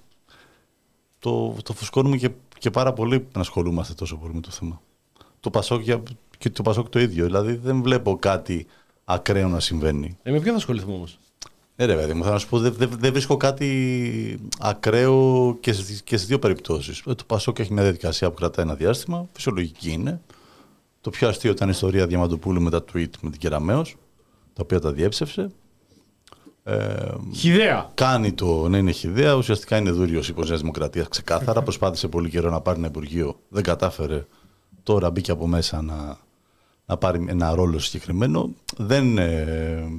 το, το φουσκώνουμε και, και πάρα πολύ να ασχολούμαστε τόσο πολύ με το θέμα. Το Πασόκ και το Πασόκ το ίδιο. Δηλαδή δεν βλέπω κάτι ακραίο να συμβαίνει. Ε, με ποιον θα ασχοληθούμε όμως? Ναι, ρε παιδί μου, θα να σου πω, δεν δε, δε βρίσκω κάτι ακραίο και στις, και στις δύο περιπτώσεις. Το Πασόκ έχει μια διαδικασία που κρατάει ένα διάστημα, φυσιολογική είναι. Το πιο αστείο ήταν η ιστορία Διαμαντοπούλου με τα tweet με την Κεραμέως, τα οποία τα διέψευσε. Ε, χιδέα. Κάνει το, ναι, είναι χιδέα. Ουσιαστικά είναι δούριος υπό Νέας Δημοκρατίας. Ξεκάθαρα προσπάθησε πολύ καιρό να πάρει ένα υπουργείο. Δεν κατάφερε. Τώρα μπήκε από μέσα να, να πάρει ένα ρόλο συγκεκριμένο. Δεν, ε,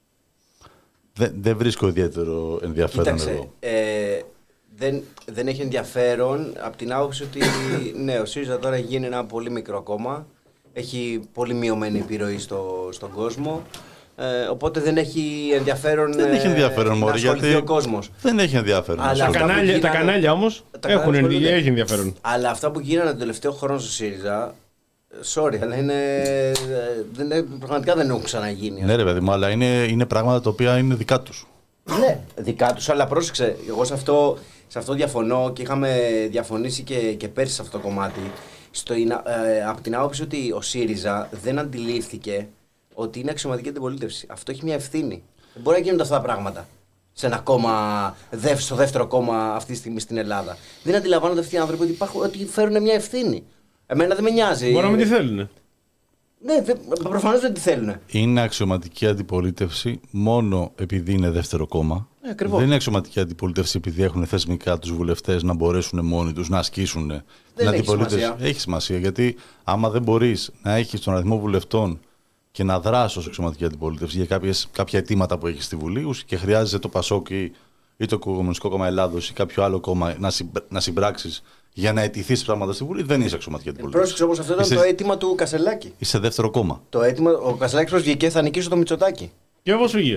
δεν, δεν βρίσκω ιδιαίτερο ενδιαφέρον. Κοίταξε, εδώ. Ε, δεν, δεν έχει ενδιαφέρον από την άποψη ότι ναι, ο ΣΥΡΙΖΑ τώρα γίνει ένα πολύ μικρό κόμμα. Έχει πολύ μειωμένη επιρροή στο, στον κόσμο. Ε, οπότε δεν έχει ενδιαφέρον, δεν έχει ενδιαφέρον ε, μωρή, να ασχοληθεί γιατί ο κόσμος. Δεν έχει ενδιαφέρον. Αλλά τα κανάλια, γίνανε, τα κανάλια όμως τα έχουν κανάλια έχει ενδιαφέρον. Αλλά αυτά που γίνανε τον τελευταίο χρόνο στο ΣΥΡΙΖΑ, sorry, αλλά είναι, δεν, πραγματικά δεν έχουν ξαναγίνει. Ναι ρε παιδί μου, αλλά είναι, είναι πράγματα τα οποία είναι δικά τους. Ναι, δικά τους, αλλά πρόσεξε, εγώ σε αυτό, σε αυτό διαφωνώ και είχαμε διαφωνήσει και, και πέρσι σε αυτό το κομμάτι. Στο, ε, από την άποψη ότι ο ΣΥΡΙΖΑ δεν αντιλήφθηκε ότι είναι αξιωματική αντιπολίτευση. Αυτό έχει μια ευθύνη. Δεν μπορεί να γίνονται αυτά τα πράγματα σε ένα κόμμα, στο δεύτερο κόμμα αυτή τη στιγμή στην Ελλάδα. Δεν αντιλαμβάνονται αυτοί οι άνθρωποι ότι, υπάρχουν, ότι φέρουν μια ευθύνη. Εμένα δεν με νοιάζει. Μπορεί να μην τη θέλουν. Ναι, προφανώς δεν τη θέλουν. Είναι αξιωματική αντιπολίτευση μόνο επειδή είναι δεύτερο κόμμα. Ε, ακριβώς. Δεν είναι αξιωματική αντιπολίτευση επειδή έχουν θεσμικά τους βουλευτές να μπορέσουν μόνοι τους να ασκήσουν δεν την έχει αντιπολίτευση. Σημασία. Έχει σημασία, γιατί άμα δεν μπορείς να έχεις τον αριθμό βουλευτών και να δράσεις ως αξιωματική αντιπολίτευση για κάποιες, κάποια αιτήματα που έχεις στη Βουλή και χρειάζεται το ΠΑΣΟΚ ή, ή το Κομμουνιστικό Κόμμα Ελλάδος ή κάποιο άλλο κόμμα να, συμπ, να συμπράξεις για να αιτηθείς πράγματα στη Βουλή, δεν είσαι αξιωματική αντιπολίτευση. Πρόσεξε όμως, αυτό ήταν είσαι, το αίτημα του Κασελάκη. Είσαι δεύτερο κόμμα. Το αίτημα, ο Κασελάκης πώς βγήκε, θα νικήσω το Μητσοτάκη. Και όπως πήγε.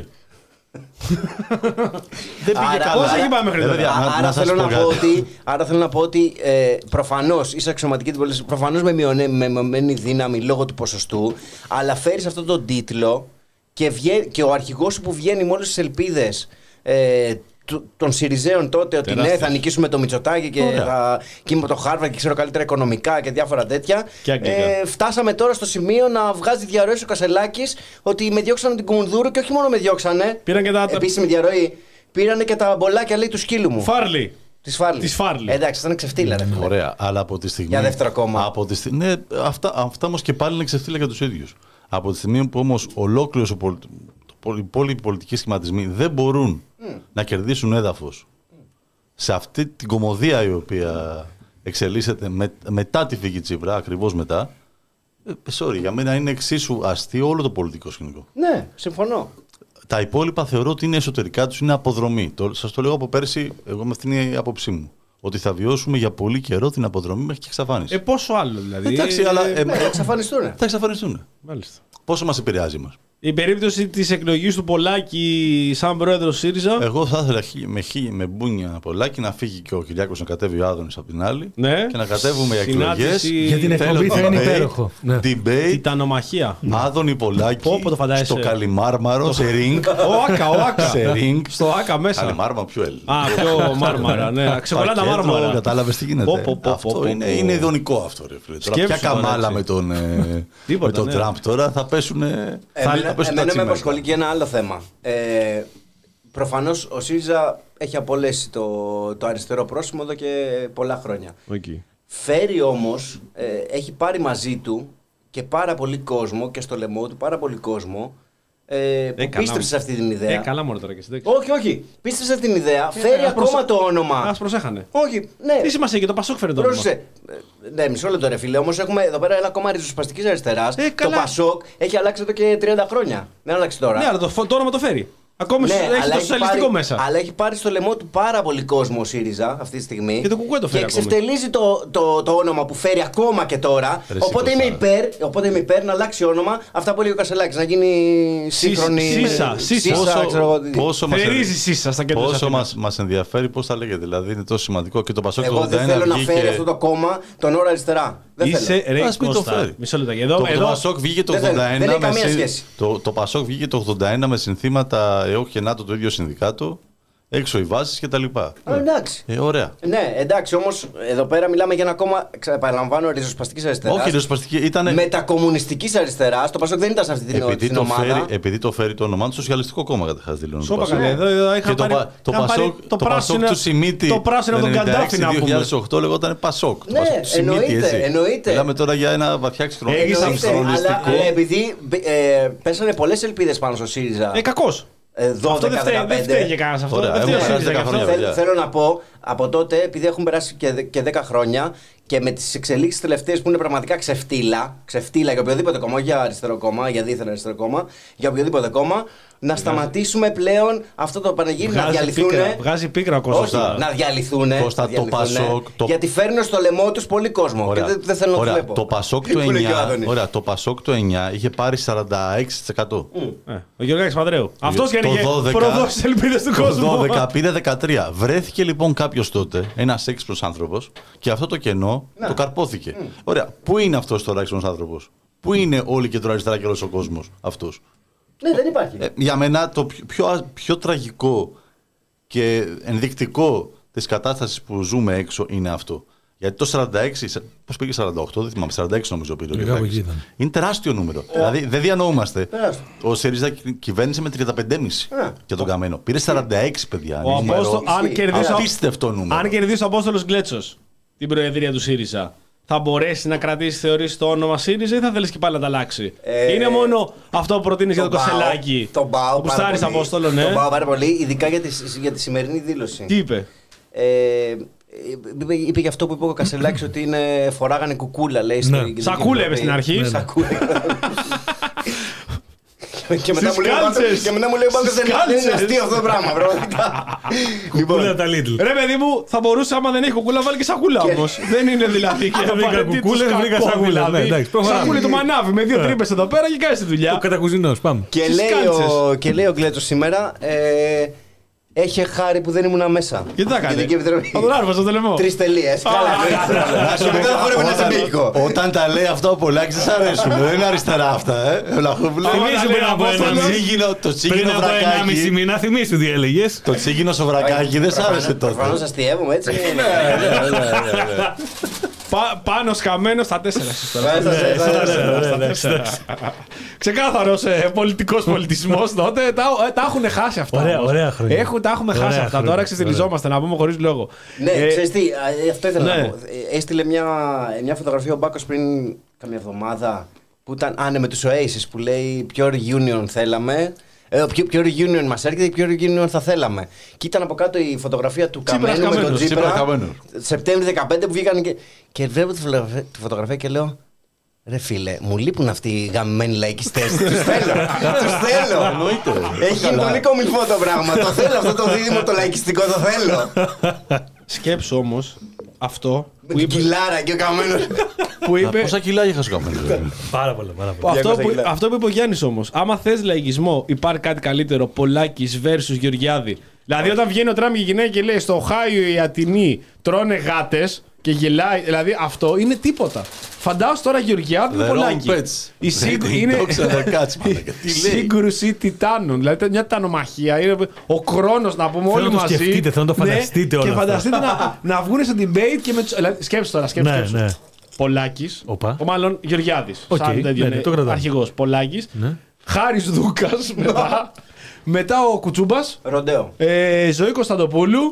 Δεν πήγε καλά. Πώς έχει πάει μέχρι τώρα. Άρα θέλω να πω ότι, άρα θέλω να πω ότι ε, προφανώς είσαι αξιωματική αντιπολίτευση, προφανώς με μειωμένη δύναμη λόγω του ποσοστού, αλλά φέρεις αυτόν τον τίτλο και, βγαίνει, και ο αρχηγός σου που βγαίνει με όλες τις ελπίδες ε, των Συριζέων τότε ότι ναι, θα νικήσουμε το Μητσοτάκη και, θα, και με το Χάρβαρντ και ξέρω καλύτερα οικονομικά και διάφορα τέτοια. Και ε, φτάσαμε τώρα στο σημείο να βγάζει διαρροές ο Κασελάκης ότι με διώξανε την Κουμουνδούρου και όχι μόνο με διώξανε. Πήραν και τα... Επίσημη διαρροή. Πήρανε και τα μπολάκια, λέει, του σκύλου μου. Φάρλι. Της Φάρλι. Της Φάρλι. Ε, εντάξει, ήταν ξεφτύλα, ρε φίλε. Ωραία, αλλά από τη στιγμή. Για δεύτερο κόμμα. Από τη στιγμή, ναι, αυτά, αυτά όμως και πάλι είναι ξεφτύλα για τους ίδιους. Από τη στιγμή που όμως ολόκληρος ο πολι... οι υπόλοιποι πολιτικοί σχηματισμοί δεν μπορούν mm. να κερδίσουν έδαφος mm. σε αυτή την κωμωδία η οποία εξελίσσεται με, μετά τη φυγή Τσίπρα, ακριβώς μετά. Ε, sorry, για μένα είναι εξίσου αστείο όλο το πολιτικό σκηνικό. Ναι, συμφωνώ. Τα υπόλοιπα θεωρώ ότι είναι εσωτερικά τους, είναι αποδρομή. Το, σας το λέω από πέρσι, εγώ με αυτήν είναι η άποψή μου. Ότι θα βιώσουμε για πολύ καιρό την αποδρομή μέχρι και εξαφάνιση. Ε, πόσο άλλο δηλαδή. Εντάξει, αλλά. Ε, ναι, θα εξαφανιστούν. Θα εξαφανιστούν. Μάλιστα. Πόσο μας επηρεάζει μας. Η περίπτωση της εκλογής του Πολάκη σαν πρόεδρος ΣΥΡΙΖΑ. Εγώ θα ήθελα με, με μπούνια Πολάκη να φύγει και ο Κυριάκος να κατέβει ο Άδωνης από την άλλη. Ναι. Και να κατέβουμε για εκλογές. Για την εκπομπή θα είναι υπέροχο. Debate. Τιτανομαχία. Άδωνη Πολάκη. στο Καλιμάρμαρο. Σε ριγκ. Ο Άκα, ο Άκα. Σε ριγκ. Στο Άκα μέσα. Καλιμάρμαρο πιο Έλληνα. Α, πιο Μάρμαρα. Ναι. Ξεκολλάτα Μάρμαρα. Κατάλαβες τι γίνεται. Αυτό είναι ιδονικό αυτό. Ποια καμάλα με τον Τραμπ τώρα θα πέσουν. Εμένα με απασχολεί και ένα άλλο θέμα. Ε, προφανώς ο ΣΥΡΙΖΑ έχει απολέσει το, το αριστερό πρόσημο εδώ και πολλά χρόνια. Okay. Φέρει όμως, ε, έχει πάρει μαζί του και πάρα πολύ κόσμο και στο λαιμό του πάρα πολύ κόσμο ε, που καλά, πίστεψε σε αυτή την ιδέα. Ε, καλά μόνο τώρα και εσύ. Όχι, όχι. Πίστεψε σε αυτή την ιδέα. Ε, φέρει ας ακόμα προσε- το όνομα. Ας προσέχανε. Όχι, ναι. Τι σημασία και το Πασόκ φέρει το όνομα. Πρόσεξε. Ε, Ναι, μισό λεπτό ρε φίλε. Όμως έχουμε εδώ πέρα ένα κόμμα ριζοσπαστικής αριστεράς. Ε, το καλά. Πασόκ έχει αλλάξει εδώ και τριάντα χρόνια. Δεν άλλαξε τώρα. Ναι, αλλά το, το όνομα το φέρει. Ακόμη Ναι, έχει αλλά το έχει σοσιαλιστικό πάρει- μέσα. Αλλά έχει πάρει στο λαιμό του πάρα πολύ κόσμο ο ΣΥΡΙΖΑ αυτή τη στιγμή. Και το Κουκουέ το φέρει Και ακόμη. εξευτελίζει το, το, το όνομα που φέρει ακόμα και τώρα. Ρε, Οπότε είμαι, σήκωσα. υπέρ, οπότε είμαι υπέρ να αλλάξει όνομα. Αυτά που έλεγε ο Κασελάκης. Να γίνει σύγχρονη. Σύσα, σύσα. Σύσα, ξέρω εγώ τι. πόσο μας, Θερίζει σύσα στα κέντρα της πόσο Αθήνας. μας, μας ενδιαφέρει πώς θα λέγεται. Δηλαδή είναι τόσο σημαντικό. Και το Πασόκ το Εγώ ογδόντα δεν ένα θέλω να βγήκε... φέρει αυτό το κόμμα τον όρο αριστερά. Δεν Είσαι θέλω. ρε Ας μην το Κώστα. φέρει. Μισό λεπτό. Εδώ, Το, το εδώ, Πασόκ βγήκε το Δεν θέλω. ογδόντα ένα Δεν έχει με καμία συν- σχέση. το, το Πασόκ βγήκε το ογδόντα ένα με συνθήματα ΕΟΚ και ΝΑΤΟ το ίδιο συνδικάτο, έξω οι βάσεις κτλ. Α, εντάξει. Ε, ωραία. Ναι, εντάξει, όμως εδώ πέρα μιλάμε για ένα κόμμα, επαναλαμβάνω, ριζοσπαστικής αριστεράς. Όχι, ριζοσπαστική ήταν. Μετακομμουνιστικής αριστεράς. Το Πασόκ δεν ήταν σε αυτή την, Επειδή την το, ομάδα. φέρει, επειδή το φέρει το όνομά του, Σοσιαλιστικό Κόμμα καταρχάς δηλώνει. το Σώπα Πασόκ. καλέ, εδώ, εδώ Και είχα το, πάρει, πα- το είχα πάρει Πασόκ, το το Πασόκ πράσινο, του Σιμίτη το πράσινο τον Καντάφη να δύο πούμε. χιλιάδες οκτώ λεγόταν Πασόκ. Το Ναι, Πασόκ του Σιμίτη, εννοείται, έτσι. εννοείται. Μιλάμε τώρα για ένα βαθιά ξεχρονιστικό. Έχεις Εννοείται, αλλά, αλλά επειδή ε, πέσανε πολλές ελπίδες πάνω στο ΣΥΡΙΖΑ. Ε, κακός. ε, Αυτό δεν δώδεκα φταίει, δεν δεκαπέντε. φταίει για κανένας αυτό. Ωραία, Δεν φταίει ο έχουμε ΣΥΡΙΖΑ περάσει για δέκα αυτό. χρόνια. Θέλ- Θέλω να πω, από τότε, επειδή έχουν περάσει και, δε- και δέκα χρόνια και με τις εξελίξεις τελευταίες που είναι πραγματικά ξεφτύλα, ξεφτύλα για οποιοδήποτε κόμμα, όχι για αριστερό κόμμα, για δίθεν αριστερό κόμμα, για οποιοδήποτε κόμμα, να σταματήσουμε πλέον αυτό το πανηγύρι να Βγάζει διαλυθούν. πίκρα, βγάζει πίκρα ο κόσμος. Όχι, Κώστα. να διαλυθούν. Κώστα, το Πασόκ, το- Γιατί φέρνουν στο λαιμό τους πολύ κόσμο. Ωραία. Και δεν, δεν θέλω να Ωραία. το βλέπω. Το Πασόκ το Που λέει και ο εννιά, Άδωνης. ωραία, το Πασόκ το εννιά είχε πάρει σαράντα έξι τοις εκατό. Ε, Ο Γιώργος Παντρέου. Αυτός και Το είχε δώδεκα προδώσει τις ελπίδες του Το κόσμου. δώδεκα πήρε δεκατρία. Βρέθηκε λοιπόν κάποιο τότε, ένα έξυπνος άνθρωπος, και αυτό το κενό το καρπόθηκε. Ωραία. Πού είναι αυτός τώρα έξυπνος άνθρωπος? Πού είναι όλοι και τώρα αριστερά και όλος ο κόσμος αυτός? Ναι, δεν υπάρχει. Ε, για μένα το πιο, πιο, πιο τραγικό και ενδεικτικό της κατάστασης που ζούμε έξω είναι αυτό. Γιατί το σαράντα έξι, πώς πήγε σαράντα οκτώ, δεν θυμάμαι, σαράντα έξι νομίζω πήρε. ο Κάπου Κυριακάκης. εκεί ήταν. Είναι τεράστιο νούμερο. Δηλαδή δεν διανοούμαστε. Τεράστιο. Ο ΣΥΡΙΖΑ κυβέρνησε με τριάντα πέντε κόμμα πέντε Ε. για τον Καμένο. Πήρε σαράντα έξι, παιδιά. Ο Νούμερο Απόστο- αν Ισχύει. κερδίσει ο- απίστευτο νούμερο. αν κερδίσει ο Απόστολος Γκλέτσος την προεδρία του ΣΥΡΙΖΑ, θα μπορέσει να κρατήσει, θεωρείς, το όνομα ΣΥΡΙΖΑ ή θα θέλεις και πάλι να τα αλλάξει? Ε, Είναι μόνο αυτό που προτείνεις για το Τον πάω, Κοσελάκι. Τον πάω. Που πάρα στάρεις πολύ. Απόστολο, ναι. Τον πάω πάρα πολύ, ειδικά για τη, για τη σημερινή δήλωση. Τι είπε? Ε, είπε, είπε για αυτό που είπε ο Κασελάκης ότι είναι, φοράγανε κουκούλα, λέει. Στο, Ναι. στην Σακούλα είπε Επιτροπή. στην αρχή. Ναι, ναι. Σακούλα. Και μετά Στις μου λέει ο Μπάκος- κάλτσες. και μετά μου λέει ο Μπάκος, Στις δεν δεν είναι κάλτσες. αστείο αυτό το πράγμα, πραγματικά. Λοιπόν, Κούλα τα Lidl. Ρε παιδί μου, θα μπορούσε άμα δεν έχει κουκούλα βάλει και σακούλα Και- όμως. Δεν είναι δηλαδή και βρήκα απαραίτητος κουκούλα, βρήκα κακό, σακούλα. δηλαδή. Ναι, εντάξει, προχωράμε. Σακούλι του μανάβει με δύο Ε. τρύπες εδώ πέρα και κάνει τη Ο δουλειά. κατακουζινός, πάμε. Και Στις λέει, ο, κάλτσες. και λέει ο Γκλέτσος σήμερα, ε, έχει χάρη που δεν ήμουν μέσα. Γιατί τα Στην έκανε? Ειδική Επιτροπή. Θα τον άρπαζα στο λαιμό. Τρεις τελείες. Α, Καλά. Να σου πω, Δεν θα χορεύει ένα όταν- ζεμπίκικο. Όταν τα λέει αυτά ο Πολάκης δεν σ' αρέσουν. Δεν είναι αριστερά αυτά, ε. Ο Λαχόπουλος. Θυμήσου πριν από Το ένα μισή- τσίγινο- Το Πριν τσίγινο από ένα μισή βρακάκι. μήνα, θυμήσου τι έλεγες. Το τσίγινο σοβρακάκι δεν σ' άρεσε τότε. Προφανώς αστειεύομαι, έτσι. Πα- Πάνω σκαμμένο στα τέσσερα. εσείς τώρα. Βάζω σε- Στα βάζω σε- τέσσερα, στα τέσσερα. Ξεκάθαρος ε, πολιτικός πολιτισμός τότε. Τα, ε, τα έχουν χάσει αυτά. Ωραία, όμως. ωραία χρόνια. Έχουν, τα έχουμε Ωραία χάσει αυτά. χρόνια. Τώρα ξεστηλιζόμαστε να πούμε χωρίς λόγο. Ναι, Ε, ξέρεις τι, α, αυτό ήθελα ναι. να πω. Ε, Έστειλε μια, μια φωτογραφία ο Μπάκος πριν καμιά εβδομάδα που ήταν, α, ναι, με τους Oasis που λέει ποιο reunion θέλαμε. Ε, ποιο, ποιο reunion μας έρχεται και ποιο reunion θα θέλαμε. Και ήταν από κάτω η φωτογραφία του Τσίπρας Καμένου με τον Καμένος, Τσίπρα Τσίπρα. Καμένος. Σεπτέμβρη δεκαπέντε που βγήκαν και, και βλέπω τη φωτογραφία, τη φωτογραφία και λέω ρε φίλε, μου λείπουν αυτοί οι γαμμένοι λαϊκιστές. Τους θέλω. Τους θέλω. Εννοείται. Έχει γίνει πολύ κομιλφό το πράγμα. Το θέλω αυτό το δίδυμο το λαϊκιστικό, το θέλω. Σκέψου όμως αυτό Με που την είπε. κοιλάρα και ο Καμένος. Που είπε Πόσα κιλά είχα σου Καμένο. Πάρα πολλά, πάρα πολλά. αυτό, διακόσια που, κιλά. αυτό που είπε ο Γιάννης όμως. Άμα θες λαϊκισμό, υπάρχει κάτι καλύτερο. Πολάκης versus Γεωργιάδη. Δηλαδή, όταν βγαίνει ο Τραμπ και η γυναίκα και λέει στο Οχάιο οι Αττινοί τρώνε γάτες και γελάει. Δηλαδή, αυτό είναι τίποτα. Φαντάσου τώρα Γεωργιάδη με The Πολάκη. wrong pets. Η, σύγκρου- They είναι... dogs and the cats, η μαλάκα. Τι λέει? σύγκρουση τιτάνων. Δηλαδή, μια τιτανομαχία. Είναι ο Κρόνος να πούμε Θέλω όλοι να το μαζί. σκεφτείτε, θέλω να το Ναι, φανταστείτε όλο Και αυτό. φανταστείτε να, να βγουν σε debate και με τους. Δηλαδή, σκέψου τώρα, σκέψου. Ναι, σκέψου. ναι. Πολάκης, Όπα. ο μάλλον Γεωργιάδης, Οκ, σαν τέτοιο ναι, ναι, είναι, το κρατάμε. αρχηγός, Πολάκης, Ναι. Χάρης Δούκας μετά, μετά ο Κουτσούμπας, Ροντέο. ε, Ζωή Κωνσταντοπούλου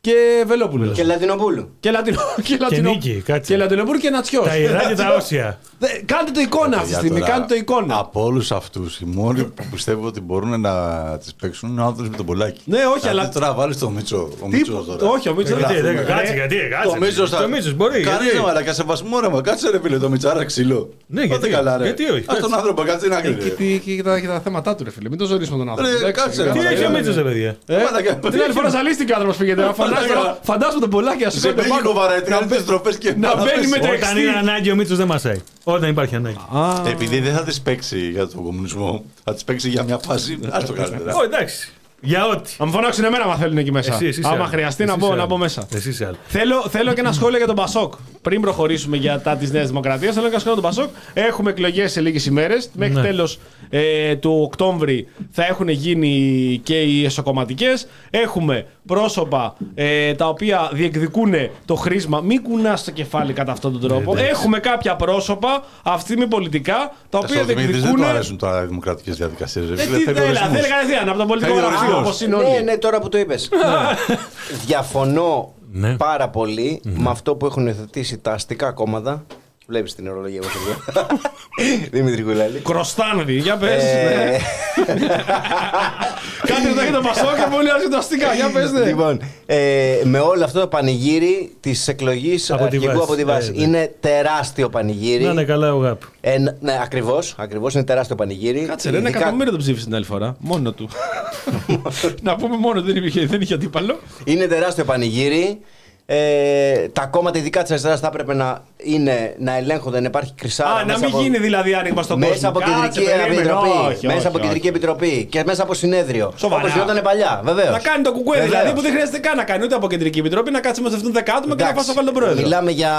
και Βελόπουλος. Και Λατινοπούλου. Και, Λατινο... και, Λατινο... Και Νίκη, κάτσε. και Λατινοπούλου και Νατσιός. Τα ιερά και τα όσια. Κάντε το εικόνα αυτή τη στιγμή. Κάντε το εικόνα. Από όλους αυτούς, οι μόνοι που πιστεύω ότι μπορούν να τις παίξουν είναι ο άνθρωπος με τον Πολάκη. Ναι, όχι, αλλά. Τώρα βάλεις το Μίτσο. Ο Μίτσος τώρα. Όχι, ο Μίτσος. Γιατί, κάτσε, γιατί, Το Μίτσος θα. Το Μίτσος μπορεί. Κάνει γιατί. ένα μαλακά σεβασμό ρε μα. Κάτσε ρε φίλε το Μιτσάρα ξύλο. Ναι, γιατί, καλά, ρε. γιατί όχι. Ας τον άνθρωπο, κάτσε να Και, κρίνει. και, και, τα, και τα θέματα του, ρε φίλε. Μην το ζωρίσουμε τον άνθρωπο. Ρε, Εντάξει, κάτσε, ρε, Τι μαλακά. έχει ο Μίτσος, ρε παιδιά. Ε, την άλλη φορά ζαλίστηκε ο άνθρωπος πήγαινε. Φαντάζομαι τον Πολάκη, ας Σε σηκώνει το μπαίνει πάνω. κοβαρέτη, κάνει τις τροφές και να μπαίνει με τα Όταν εξτή. είναι ανάγκη ο Μίτσος δεν μασάει. Όταν υπάρχει ανάγκη. Επειδή δεν θα τις παίξει για τον κομμουνισμό, θα τις παίξει για μια φάση. Ας το καλύτερα. Ω, εντάξει. Για ό,τι. Θα μου φωνάξουν εμένα, άμα θέλουν εκεί μέσα. Εσύ, εσύ είσαι Άμα άλλο. χρειαστεί να Εσύ μπω, είσαι να άλλο. μπω μέσα. Εσύ είσαι άλλο. Θέλω, θέλω και ένα σχόλιο για τον Πασόκ. Πριν προχωρήσουμε για τα τη Νέα Δημοκρατία, θέλω και ένα σχόλιο για τον Πασόκ. Έχουμε εκλογές σε λίγες ημέρες. Μέχρι Ναι. τέλος ε, του Οκτώβρη θα έχουν γίνει και οι εσωκομματικές. Έχουμε πρόσωπα ε, τα οποία διεκδικούν το χρήσμα. Μην κουνάς το κεφάλι κατά αυτόν τον τρόπο. εντάξει. Έχουμε κάποια πρόσωπα, αυτή τη στιγμή πολιτικά, τα οποία Στον Δημήτρη δεν διεκδικούν. του αρέσουν τώρα οι δημοκρατικές διαδικασίες. ρε Ε, φίλε, τι, θέλει έλα, ορισμούς. θέλει κατευθείαν από τον πολιτικό Θέλει γραφείο, ορισμούς. όπως είναι Ναι, όλοι. ναι, τώρα που το είπες. Διαφωνώ Ναι. πάρα πολύ με αυτό που έχουν υιοθετήσει τα αστικά κόμματα. Βλέπεις την ορολογία εγώ σε Δημήτρη Κουλάλη. Κροστάνδη, για πες. Ε, ναι. Κάτι δεν έχει το Πασόκ και πολύ αρέσει το αστικά, για πες ναι. Λοιπόν, ε, με όλο αυτό το πανηγύρι της εκλογής Από τη αρχηγού βάση. από τη βάση. Ε, ναι. Είναι τεράστιο πανηγύρι. Να είναι καλά ο Γάπ. Ε, ναι, ακριβώς, ακριβώς είναι τεράστιο πανηγύρι. Κάτσε ρε, ένα Ειδικά- εκατομμύριο τον ψήφισε την άλλη φορά. Μόνο του. Να πούμε μόνο, δεν είχε, δεν είχε αντίπαλο. Είναι τεράστιο πανηγύρι. Ε, τα κόμματα, ειδικά της αριστεράς, θα έπρεπε να, είναι, να ελέγχονται, να υπάρχει κρυσάρα. Α, να μέσα μην από- γίνει δηλαδή άνοιγμα στον κόσμο. Μέσα από Κάτσε, κεντρική περίμενε, επιτροπή. όχι, μέσα όχι, από όχι. κεντρική επιτροπή και μέσα από συνέδριο. Σοβαρά. Όπως γινόταν παλιά, βεβαίως. Να κάνει το κουκουέ Βεβαίως. δηλαδή που δεν χρειάζεται καν να κάνει ούτε από κεντρική επιτροπή να κάτσει μαζευτούν δέκα άτομα και να Εντάξει, πας να βάλει τον πρόεδρο. Μιλάμε για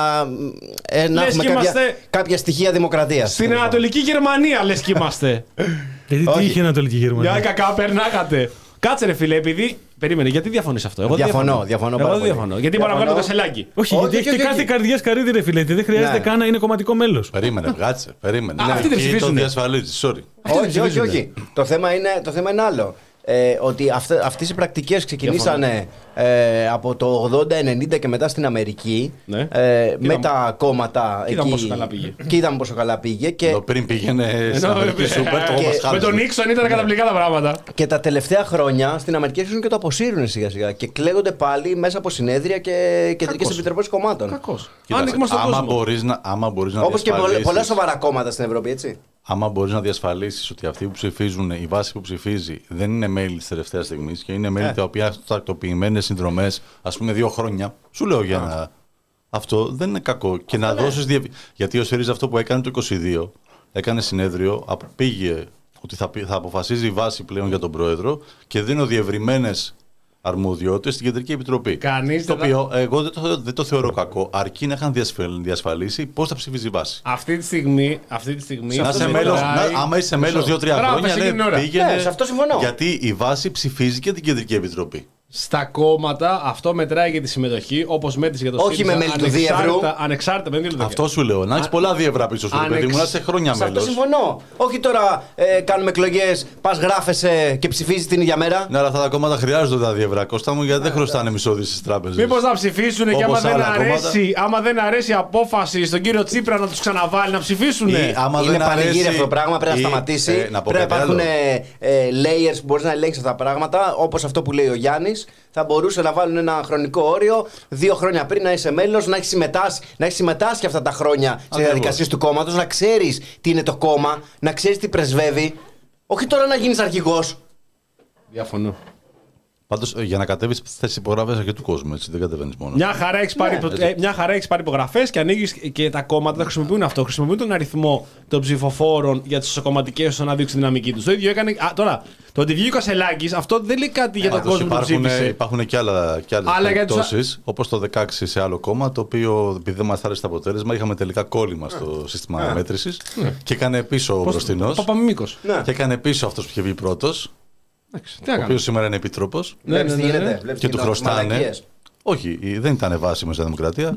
ε, να Λες έχουμε και κάποια, είμαστε- κάποια στοιχεία δημοκρατίας. Στην Ανατολική Γερμανία λες και είμαστε. Γιατί τι Όχι. είχε η Ανατολική Για Γερμανία. κακά περνάγατε. Κάτσε ρε φίλε, επειδή. Περίμενε, γιατί διαφωνείς αυτό. Εγώ δεν Διαφωνώ, διαφωνώ Εγώ πάρα δεν πολύ. διαφωνώ. Γιατί μπορεί να βγάλω Διαφωνώ. κασελάκι. Όχι, Όχι, γιατί όχι, έχετε όχι, κάθε όχι. καρδιά καρύδι, ρε φίλε. Δεν χρειάζεται Ναι. καν να είναι κομματικό μέλος. Περίμενε, κάτσε, περίμενε. Α, αυτοί δεν Εκεί το ψηφίζουνε. διασφαλίζεις, sorry. Όχι, όχι, όχι. Το θέμα είναι, το θέμα είναι άλλο. Ε, ότι αυτε, αυτές οι πρακτικές ξεκινήσανε ε, από το ογδόντα ενενήντα και μετά στην Αμερική Ναι. ε, με Είδαμε- τα κόμματα είδαμε εκεί. πόσο καλά πήγε. Και είδαμε πόσο καλά πήγε. Και, Ενώ πριν πήγαινε στην Ενώ, Αμερική ε, Σούπερ, το και- μας Με χάλασε. τον Νίξον ήταν καταπληκτικά τα πράγματα. και τα τελευταία χρόνια στην Αμερική αρχίζουν και το αποσύρουν σιγά σιγά. Και κλέγονται πάλι μέσα από συνέδρια και κεντρικές Κακός. επιτροπές κομμάτων. Κακός. Κοίταξε, Άνοιγμα στον άμα κόσμο. μπορείς να, άμα μπορείς να Όπως και πολλα- πολλά διασφαλίσεις- σοβαρά κόμματα στην Ευρώπη, έτσι. άμα μπορείς να διασφαλίσεις ότι αυτοί που ψηφίζουν, η βάση που ψηφίζει δεν είναι μέλη της τελευταίας στιγμής και είναι μέλη Ε. τα οποία έχουν τακτοποιημένες συνδρομές, ας πούμε δύο χρόνια, σου λέω για να... Αυτό δεν είναι κακό. Και να δώσεις... Διευ... Γιατί ο ΣΥΡΙΖΑ αυτό που έκανε το είκοσι δύο, έκανε συνέδριο, απο- πήγε ότι θα, πη- θα αποφασίζει η βάση πλέον για τον πρόεδρο και δίνω διευρυμένες αρμοδιότητες στην Κεντρική Επιτροπή. Κανείς το δεν οποίο εγώ δεν το, δεν το θεωρώ κακό, αρκεί να είχαν διασφαλ- διασφαλίσει πώς θα ψηφίζει η βάση. Αυτή τη στιγμή. Αυτή τη στιγμή Να αυτό είσαι μετράει- μέλος, να, άμα είσαι μέλος δύο-τρία Μπράβο, χρόνια, εκείνη την ώρα. πήγαινε. Ναι, σε αυτό συμφωνώ. Γιατί η βάση ψηφίζει και την Κεντρική Επιτροπή. Στα κόμματα αυτό μετράει για τη συμμετοχή, όπως μέτρησε για το Όχι ΣΥΡΙΖΑ, με μέλη του ανεξάρτητα- Διεύρου. Ανεξάρτητα, με δίλεπτο. Αυτό σου λέω. Να έχει πολλά διευρά πίσω σου, ρε ανεξ- παιδί μου, να είσαι χρόνια Σε αυτό μέλος. συμφωνώ. Όχι τώρα ε, κάνουμε εκλογές, πας γράφεσαι και ψηφίζεις την ίδια μέρα. Ναι, αλλά αυτά τα κόμματα χρειάζονται τα διευρά. Κώστα μου, γιατί δεν χρωστάνε μισό δι στις τράπεζες. Μήπως να ψηφίσουν και άμα Όπως δεν, άλλα αρέσει, άμα δεν αρέσει η απόφαση στον κύριο Τσίπρα να τους ξαναβάλει να ψηφίσουν. Ή άμα Είναι δεν πανηγύρι αρέσει- αυτό το πράγμα, πρέπει να ή, σταματήσει. ε, να πω πρέπει να κάτι υπάρχουν άλλο. ε, ε, layers που μπορεί να ελέγξει αυτά τα πράγματα. Όπως αυτό που λέει ο Γιάννης, θα μπορούσε να βάλουν ένα χρονικό όριο δύο χρόνια πριν να είσαι μέλος, να έχει συμμετάσχει, να έχεις συμμετάσχει αυτά τα χρόνια σε Ακριβώς. διαδικασίες του κόμματος, να ξέρεις τι είναι το κόμμα, να ξέρεις τι πρεσβεύει. Όχι τώρα να γίνεις αρχηγός. Διαφωνώ. Πάντως, ε, για να κατέβεις θες υπογραφές αρκετού κόσμου, έτσι, δεν κατεβαίνεις μόνο. Μια χαρά έχει πάρει, Ναι, ε, μια χαρά έχεις πάρει υπογραφές και ανοίγεις και τα κόμματα τα χρησιμοποιούν αυτό. Χρησιμοποιούν τον αριθμό των ψηφοφόρων για τις ισοκομματικές ώστε να δείξουν τη δυναμική τους. Το ίδιο έκανε. Α, τώρα, το ότι βγήκε ο Κασελάκης, αυτό δεν λέει κάτι για τον Πάντως κόσμο που υπάρχουν, ψήφισε. υπάρχουν και, άλλα, και άλλες Αλλά για τους- περιπτώσεις, όπως το δεκαέξι σε άλλο κόμμα, το οποίο επειδή δεν μας άρεσε το αποτέλεσμα, είχαμε τελικά κόλλημα στο σύστημα μέτρησης και έκανε πίσω ο μπροστινός. Παπαμίμικος. Ναι. Και έκανε πίσω αυτός που είχε βγει πρώτος, Εντάξει, τι ο να κάνω. οποίος σήμερα είναι επίτροπος. Ναι, Βλέπεις ναι, τι ναι, γίνεται. ναι. Βλέπεις Και τι του γίνονται. χρωστάνε. Μαλακίες. Όχι, η- δεν ήταν βάση μέσα στη Δημοκρατία.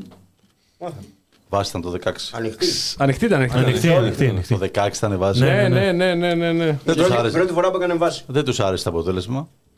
Βάση ήταν το δεκαέξι. Ανοιχτή. Ανοιχτή ήταν, ανοιχτή. ήταν. Ανοιχτή, ανοιχτή, ανοιχτή. Το δεκαέξι ήταν βάση. Ναι, ναι, ναι, ναι, ναι, ναι. Δεν τους Πρώτη, άρεσε. πρώτη φορά που έκανε βάση. Δεν τους άρεσε το αποτέλεσμα.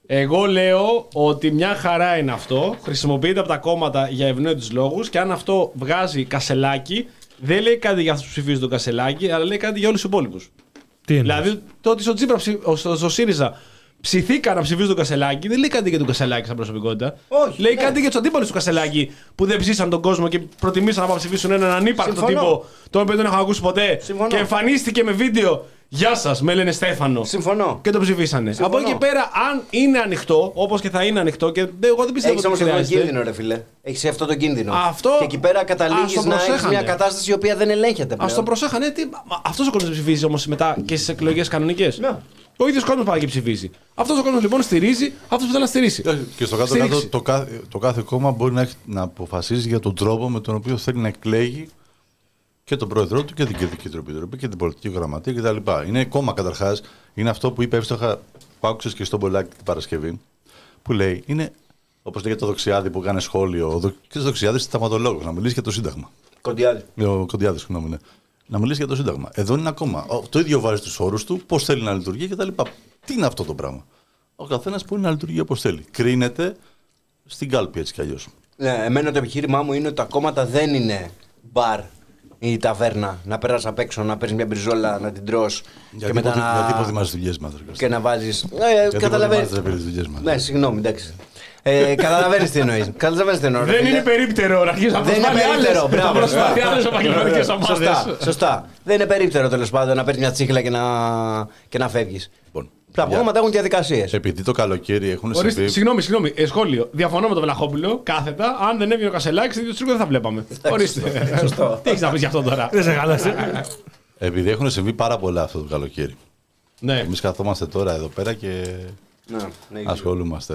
Εγώ λέω ότι μια χαρά είναι αυτό. Χρησιμοποιείται από τα κόμματα για ευνόητους λόγους και αν αυτό βγάζει Κασελάκη, δεν λέει κάτι για αυτούς που ψηφίζουν τον Κασελάκη, αλλά λέει κάτι για όλους τους υπόλοιπους. Τι εννοείς? Δηλαδή το ότι στο Τσίπρα, στο, στο ΣΥΡΙΖΑ ψηθήκαν να ψηφίζουν τον Κασελάκη, δεν λέει κάτι για τον Κασελάκη σαν προσωπικότητα. Όχι, λέει ναι. κάτι για του αντίπαλους του Κασελάκη που δεν ψήσαν τον κόσμο και προτιμήσαν να ψηφίσουν έναν ανύπαρκτο Συμφωνώ. τύπο, τον οποίο δεν έχω ακούσει ποτέ. Συμφωνώ. Και εμφανίστηκε με βίντεο. Γεια σας, με λένε Στέφανο. Συμφωνώ. Και το ψηφίσανε. Συμφωνώ. Από εκεί πέρα, αν είναι ανοιχτό, όπως και θα είναι ανοιχτό, και εγώ δεν πιστεύω Έχει ότι όμω αυτό τον χρειάζεται. κίνδυνο, ρε φιλέ. Έχει αυτό τον κίνδυνο. Αυτό- Και εκεί πέρα Ας καταλήγει το να έχει προσέχανε. μια κατάσταση η οποία δεν ελέγχεται. Α πλέον. το προσέχανε. Τι... Αυτό ο κόσμο ψηφίζει όμως μετά και στις εκλογές κανονικές. Ναι. Ο ίδιος κόσμος πάει και ψηφίζει. Αυτός ο κόσμος λοιπόν στηρίζει αυτό που θέλει να στηρίσει. Και στο κάτω, κάτω το, κάθε, το κάθε κόμμα μπορεί να, έχει, να αποφασίζει για τον τρόπο με τον οποίο θέλει να εκλέγει και τον πρόεδρό του και την Κεντρική Επιτροπή και την πολιτική γραμματεία κτλ. Είναι κόμμα καταρχάς. Είναι αυτό που είπε εύστοχα, που άκουσες και στον Πολάκη την Παρασκευή, που λέει, είναι όπως λέγεται το Δοξιάδη που έκανε σχόλιο. Ο Δο... Και ο Δοξιάδης σταματολόγος, να μιλήσει για το Σύνταγμα. Κοντιάδη. Ο Κοντιάδης, συγγνώμη, ναι. Να μιλήσει για το Σύνταγμα. Εδώ είναι ένα κόμμα. Το ίδιο βάζει τους όρους του, πώς θέλει να λειτουργεί κτλ. Τι είναι αυτό το πράγμα? Ο καθένας μπορεί να λειτουργεί όπως θέλει. Κρίνεται στην κάλπη έτσι κι αλλιώς. Ναι, εμένα το επιχείρημά μου είναι ότι τα κόμματα δεν είναι μπαρ ή ταβέρνα. Να περάσει απ' έξω, να παίρνει μια μπριζόλα, να την τρως Γιατί, και μετά υποδη... να. γιατί υποδημάζεις τις δουλειές μας. ρε, Και να βάζει. Ε, Γιατί καταλαβαίνεις. υποδημάζεις τις δουλειές μας. Ναι, συγγνώμη, εντάξει. Ε, Καταλαβαίνεις τι εννοείς. Καταλαβαίνεις τι εννοώ. ρε Δεν φίλε. είναι περίπτερο να αρχίσει να Δεν είναι προσβάλλει άλλες- περίπτερο. να Μπράβο. προσβάλλει σωστά. άλλες επαγγελματικές Σωστά, ομάδες. σωστά. Δεν είναι περίπτερο τέλος πάντων να παίρνει μια τσίχλα και να, και να φεύγεις. Λοιπόν, Τα για- κόμματα έχουν διαδικασίες. Επειδή το καλοκαίρι έχουν Ορίστε, συμβεί. συγγνώμη, συγγνώμη. Ε, σχόλιο. Διαφωνώ με τον Βλαχόπουλο κάθετα. Αν δεν έβγαινε ο Κασελάκης, το Τσίρκο δεν θα βλέπαμε. Ορίστε. Σωστό. Τι έχεις να πεις γι' αυτό τώρα? Δεν σε χάλασε. Επειδή έχουν συμβεί πάρα πολλά αυτό το καλοκαίρι. Ναι. Εμείς καθόμαστε τώρα εδώ πέρα και Ναι, ναι, ασχολούμαστε.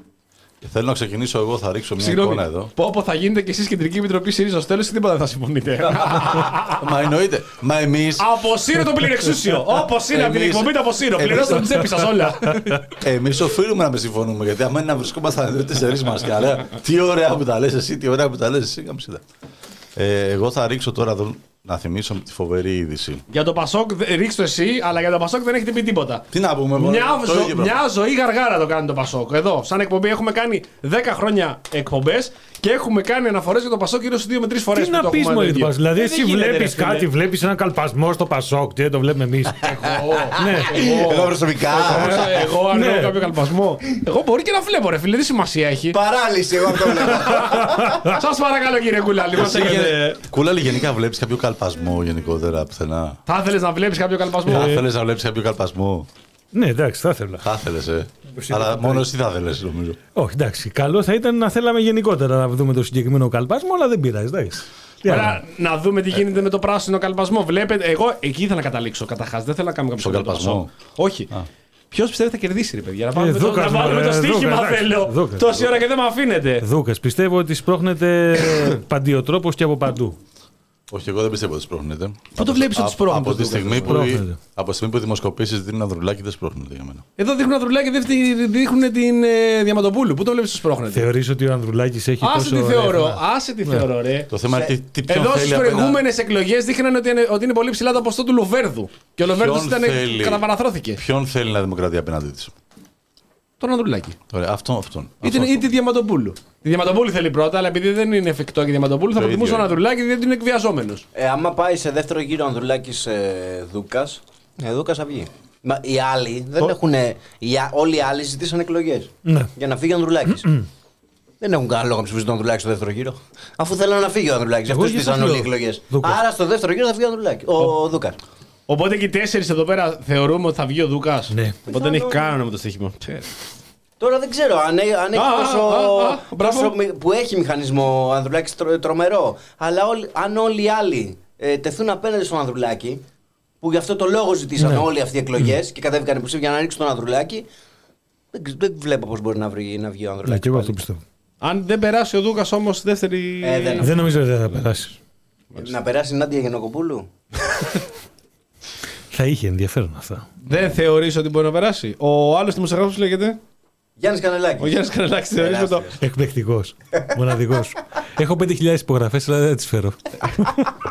Και θέλω να ξεκινήσω εγώ, θα ρίξω μια Συγγνώμη. εικόνα εδώ. Πω, πω, θα γίνετε κι εσείς Κεντρική Επιτροπή ΣΥΡΙΖΑ στο τέλος ή τίποτα δεν θα συμφωνείτε. Μα εννοείται. Μα εμείς, Αποσύρω το πληρεξούσιο. Όπως είναι από την Εμείς- εκπομπή, το αποσύρω. εμείς- Πληρώστε την τσέπη σας όλα. εμείς οφείλουμε να με συμφωνούμε. Γιατί άμα είναι να βρισκόμαστε δύο τέσσερις μας και αλλά τι ωραία που τα λες εσύ, τι ωραία που τα λες εσύ. Καμψίδα. Ε, εγώ θα ρίξω τώρα εδώ να θυμίσω τη φοβερή είδηση. Για το Πασόκ, δε- ρίξ' το εσύ, αλλά για το Πασόκ δεν έχετε πει τίποτα. Τι να πούμε, Μια, το ζω- ίδιο πράγμα. μια ζωή γαργάρα το κάνει το Πασόκ. Εδώ, σαν εκπομπή, έχουμε κάνει δέκα χρόνια εκπομπές και έχουμε κάνει αναφορές για το Πασόκ γύρω στις δύο με τρεις φορές. Τι που να το πει έχουμε μόνο για το τέτοιο. Πασόκ. Δηλαδή, Ε, εσύ δεν γίνεται, βλέπει ρε φίλε. κάτι, βλέπει έναν καλπασμό στο Πασόκ. Τι δεν το βλέπουμε εμεί. Ναι. Εγώ προσωπικά. Εγώ αν Ναι. έχω κάποιο καλπασμό. Εγώ μπορεί και να βλέπω, ρε φίλε, τι σημασία έχει. Παράλυση, εγώ αυτό βλέπω. Σας παρακαλώ, κύριε Κουλάλη. μας Εσύ, έχετε- γε- Κούλαλη, γενικά βλέπεις κάποιο καλπασμό γενικότερα πουθενά. Θα ήθελες να βλέπεις κάποιο καλπασμό. Θα ήθελες να βλέπεις κάποιο καλπασμό. Ναι, εντάξει, θα ήθελα. Θα ήθελες, ε. Αλλά μόνο εσύ θα ήθελες, νομίζω. Όχι, εντάξει. Καλό θα ήταν να θέλαμε γενικότερα να δούμε το συγκεκριμένο καλπασμό, αλλά δεν πειράζει. εντάξει. Τι άλλο. Άρα, να δούμε τι γίνεται με το πράσινο καλπασμό. Βλέπετε, εγώ εκεί ήθελα να καταλήξω καταρχάς. Δεν θέλω να κάνουμε κάποιο Στον σχόλιο καλπασμό. για το Πασόκ. Όχι. Ποιο πιστεύει θα κερδίσει, ρε παιδιά. Να βάλουμε, το, Δούκας, να βάλουμε μωρέ, το στοίχημα, Δούκας, θέλω. εντάξει, Δούκας. Τόση ώρα και δεν με αφήνετε. Δούκας, πιστεύω ότι σπρώχνετε παντιοτρόπως και από παντού. Όχι, εγώ δεν πιστεύω ότι σπρώχνεται. Πού το βλέπεις ότι Α- σπρώχνεται, Από τη Δούκα? στιγμή που, Σπρώχνεται. από τη στιγμή που οι δημοσκοπήσεις δίνουν Ανδρουλάκη, δεν σπρώχνεται για μένα. Εδώ δείχνουν Ανδρουλάκη και δεν δείχνουν την ε, Διαμαντοπούλου. Πού το βλέπει ότι σπρώχνεται. Θεωρείς ότι ο Ανδρουλάκης έχει Άσε τόσο τι θεωρώ. ρεύμα? Άσε τι θεωρώ, ρε. Το θέμα είναι τι, τι ποιον Εδώ θέλει στι απέναντι- προηγούμενε εκλογέ δείχναν ότι είναι, ότι είναι πολύ ψηλά το ποστό του Λοβέρδου. Και ο Λοβέρδο Ποιον ήταν θέλει- καταπαραθρώθηκε. Ποιον θέλει να δημοκρατία απέναντί της. Τον Ανδρουλάκη. Ωραία, αυτόν, αυτόν. Ή, αυτόν, την, ή τη Διαμαντοπούλου. Τη Διαμαντοπούλου θέλει πρώτα, αλλά επειδή δεν είναι εφικτό και η Διαμαντοπούλου, θα Το προτιμούσε ίδιο τον είναι. Ανδρουλάκη γιατί είναι εκβιαζόμενο. Ε, άμα πάει σε δεύτερο γύρο ο Ανδρουλάκης ε, Δούκας, ε, Δούκας θα βγει. Μα οι άλλοι δεν έχουν. Όλοι οι άλλοι ζητήσαν εκλογές. Ναι. Για να φύγει ο Ανδρουλάκης. Δεν έχουν κανένα λόγο να ψηφίσουν τον Ανδρουλάκη στο δεύτερο γύρο. Αφού θέλουν να φύγει ο Ανδρουλάκης. Γι' αυτό Εγώ ζητήσαν γιατί όλοι οι λέω εκλογές. Δούκας. Άρα στο δεύτερο γύρο θα φύγει ο Ανδρουλάκης. Ο Δούκας. Οπότε και οι τέσσερι εδώ πέρα θεωρούμε ότι θα βγει ο Δούκα. Ναι. Οπότε δεν έχει κανένα με το στοίχημα. Τώρα δεν ξέρω αν, έ- αν έχει Α, τόσο, α, α, μπράβο. τόσο μη- που έχει μηχανισμό ο Ανδρουλάκης τρο, τρομερό. Αλλά όλοι, αν όλοι οι άλλοι ε, τεθούν απέναντι στον Ανδρουλάκη, που γι' αυτό το λόγο ζητήσαν Ναι. όλοι αυτοί οι εκλογές και κατέβηκαν υποψήφοι για να ρίξουν τον Ανδρουλάκη, δεν, ξε- δεν βλέπω πώς μπορεί να, βρει, να βγει ο Ναι, Ανδρουλάκης. και εγώ πάλι. αυτό πιστεύω. Αν δεν περάσει ο Δούκα όμω δεύτερη. Ε, δεν- Δεν νομίζω ότι δεν θα περάσει. Να περάσει η Νάντια Γεννοκοπούλου. Θα είχε ενδιαφέρον αυτά. Δεν θεωρείς ότι μπορεί να περάσει. Ο άλλο δημοσιογράφο λέγεται. Γιάννης Κανελάκης. Ο Γιάννη Κανελάκη θεωρεί με το. Εκπληκτικό. Μοναδικό. Έχω πέντε χιλιάδες υπογραφές, αλλά δεν τις φέρω.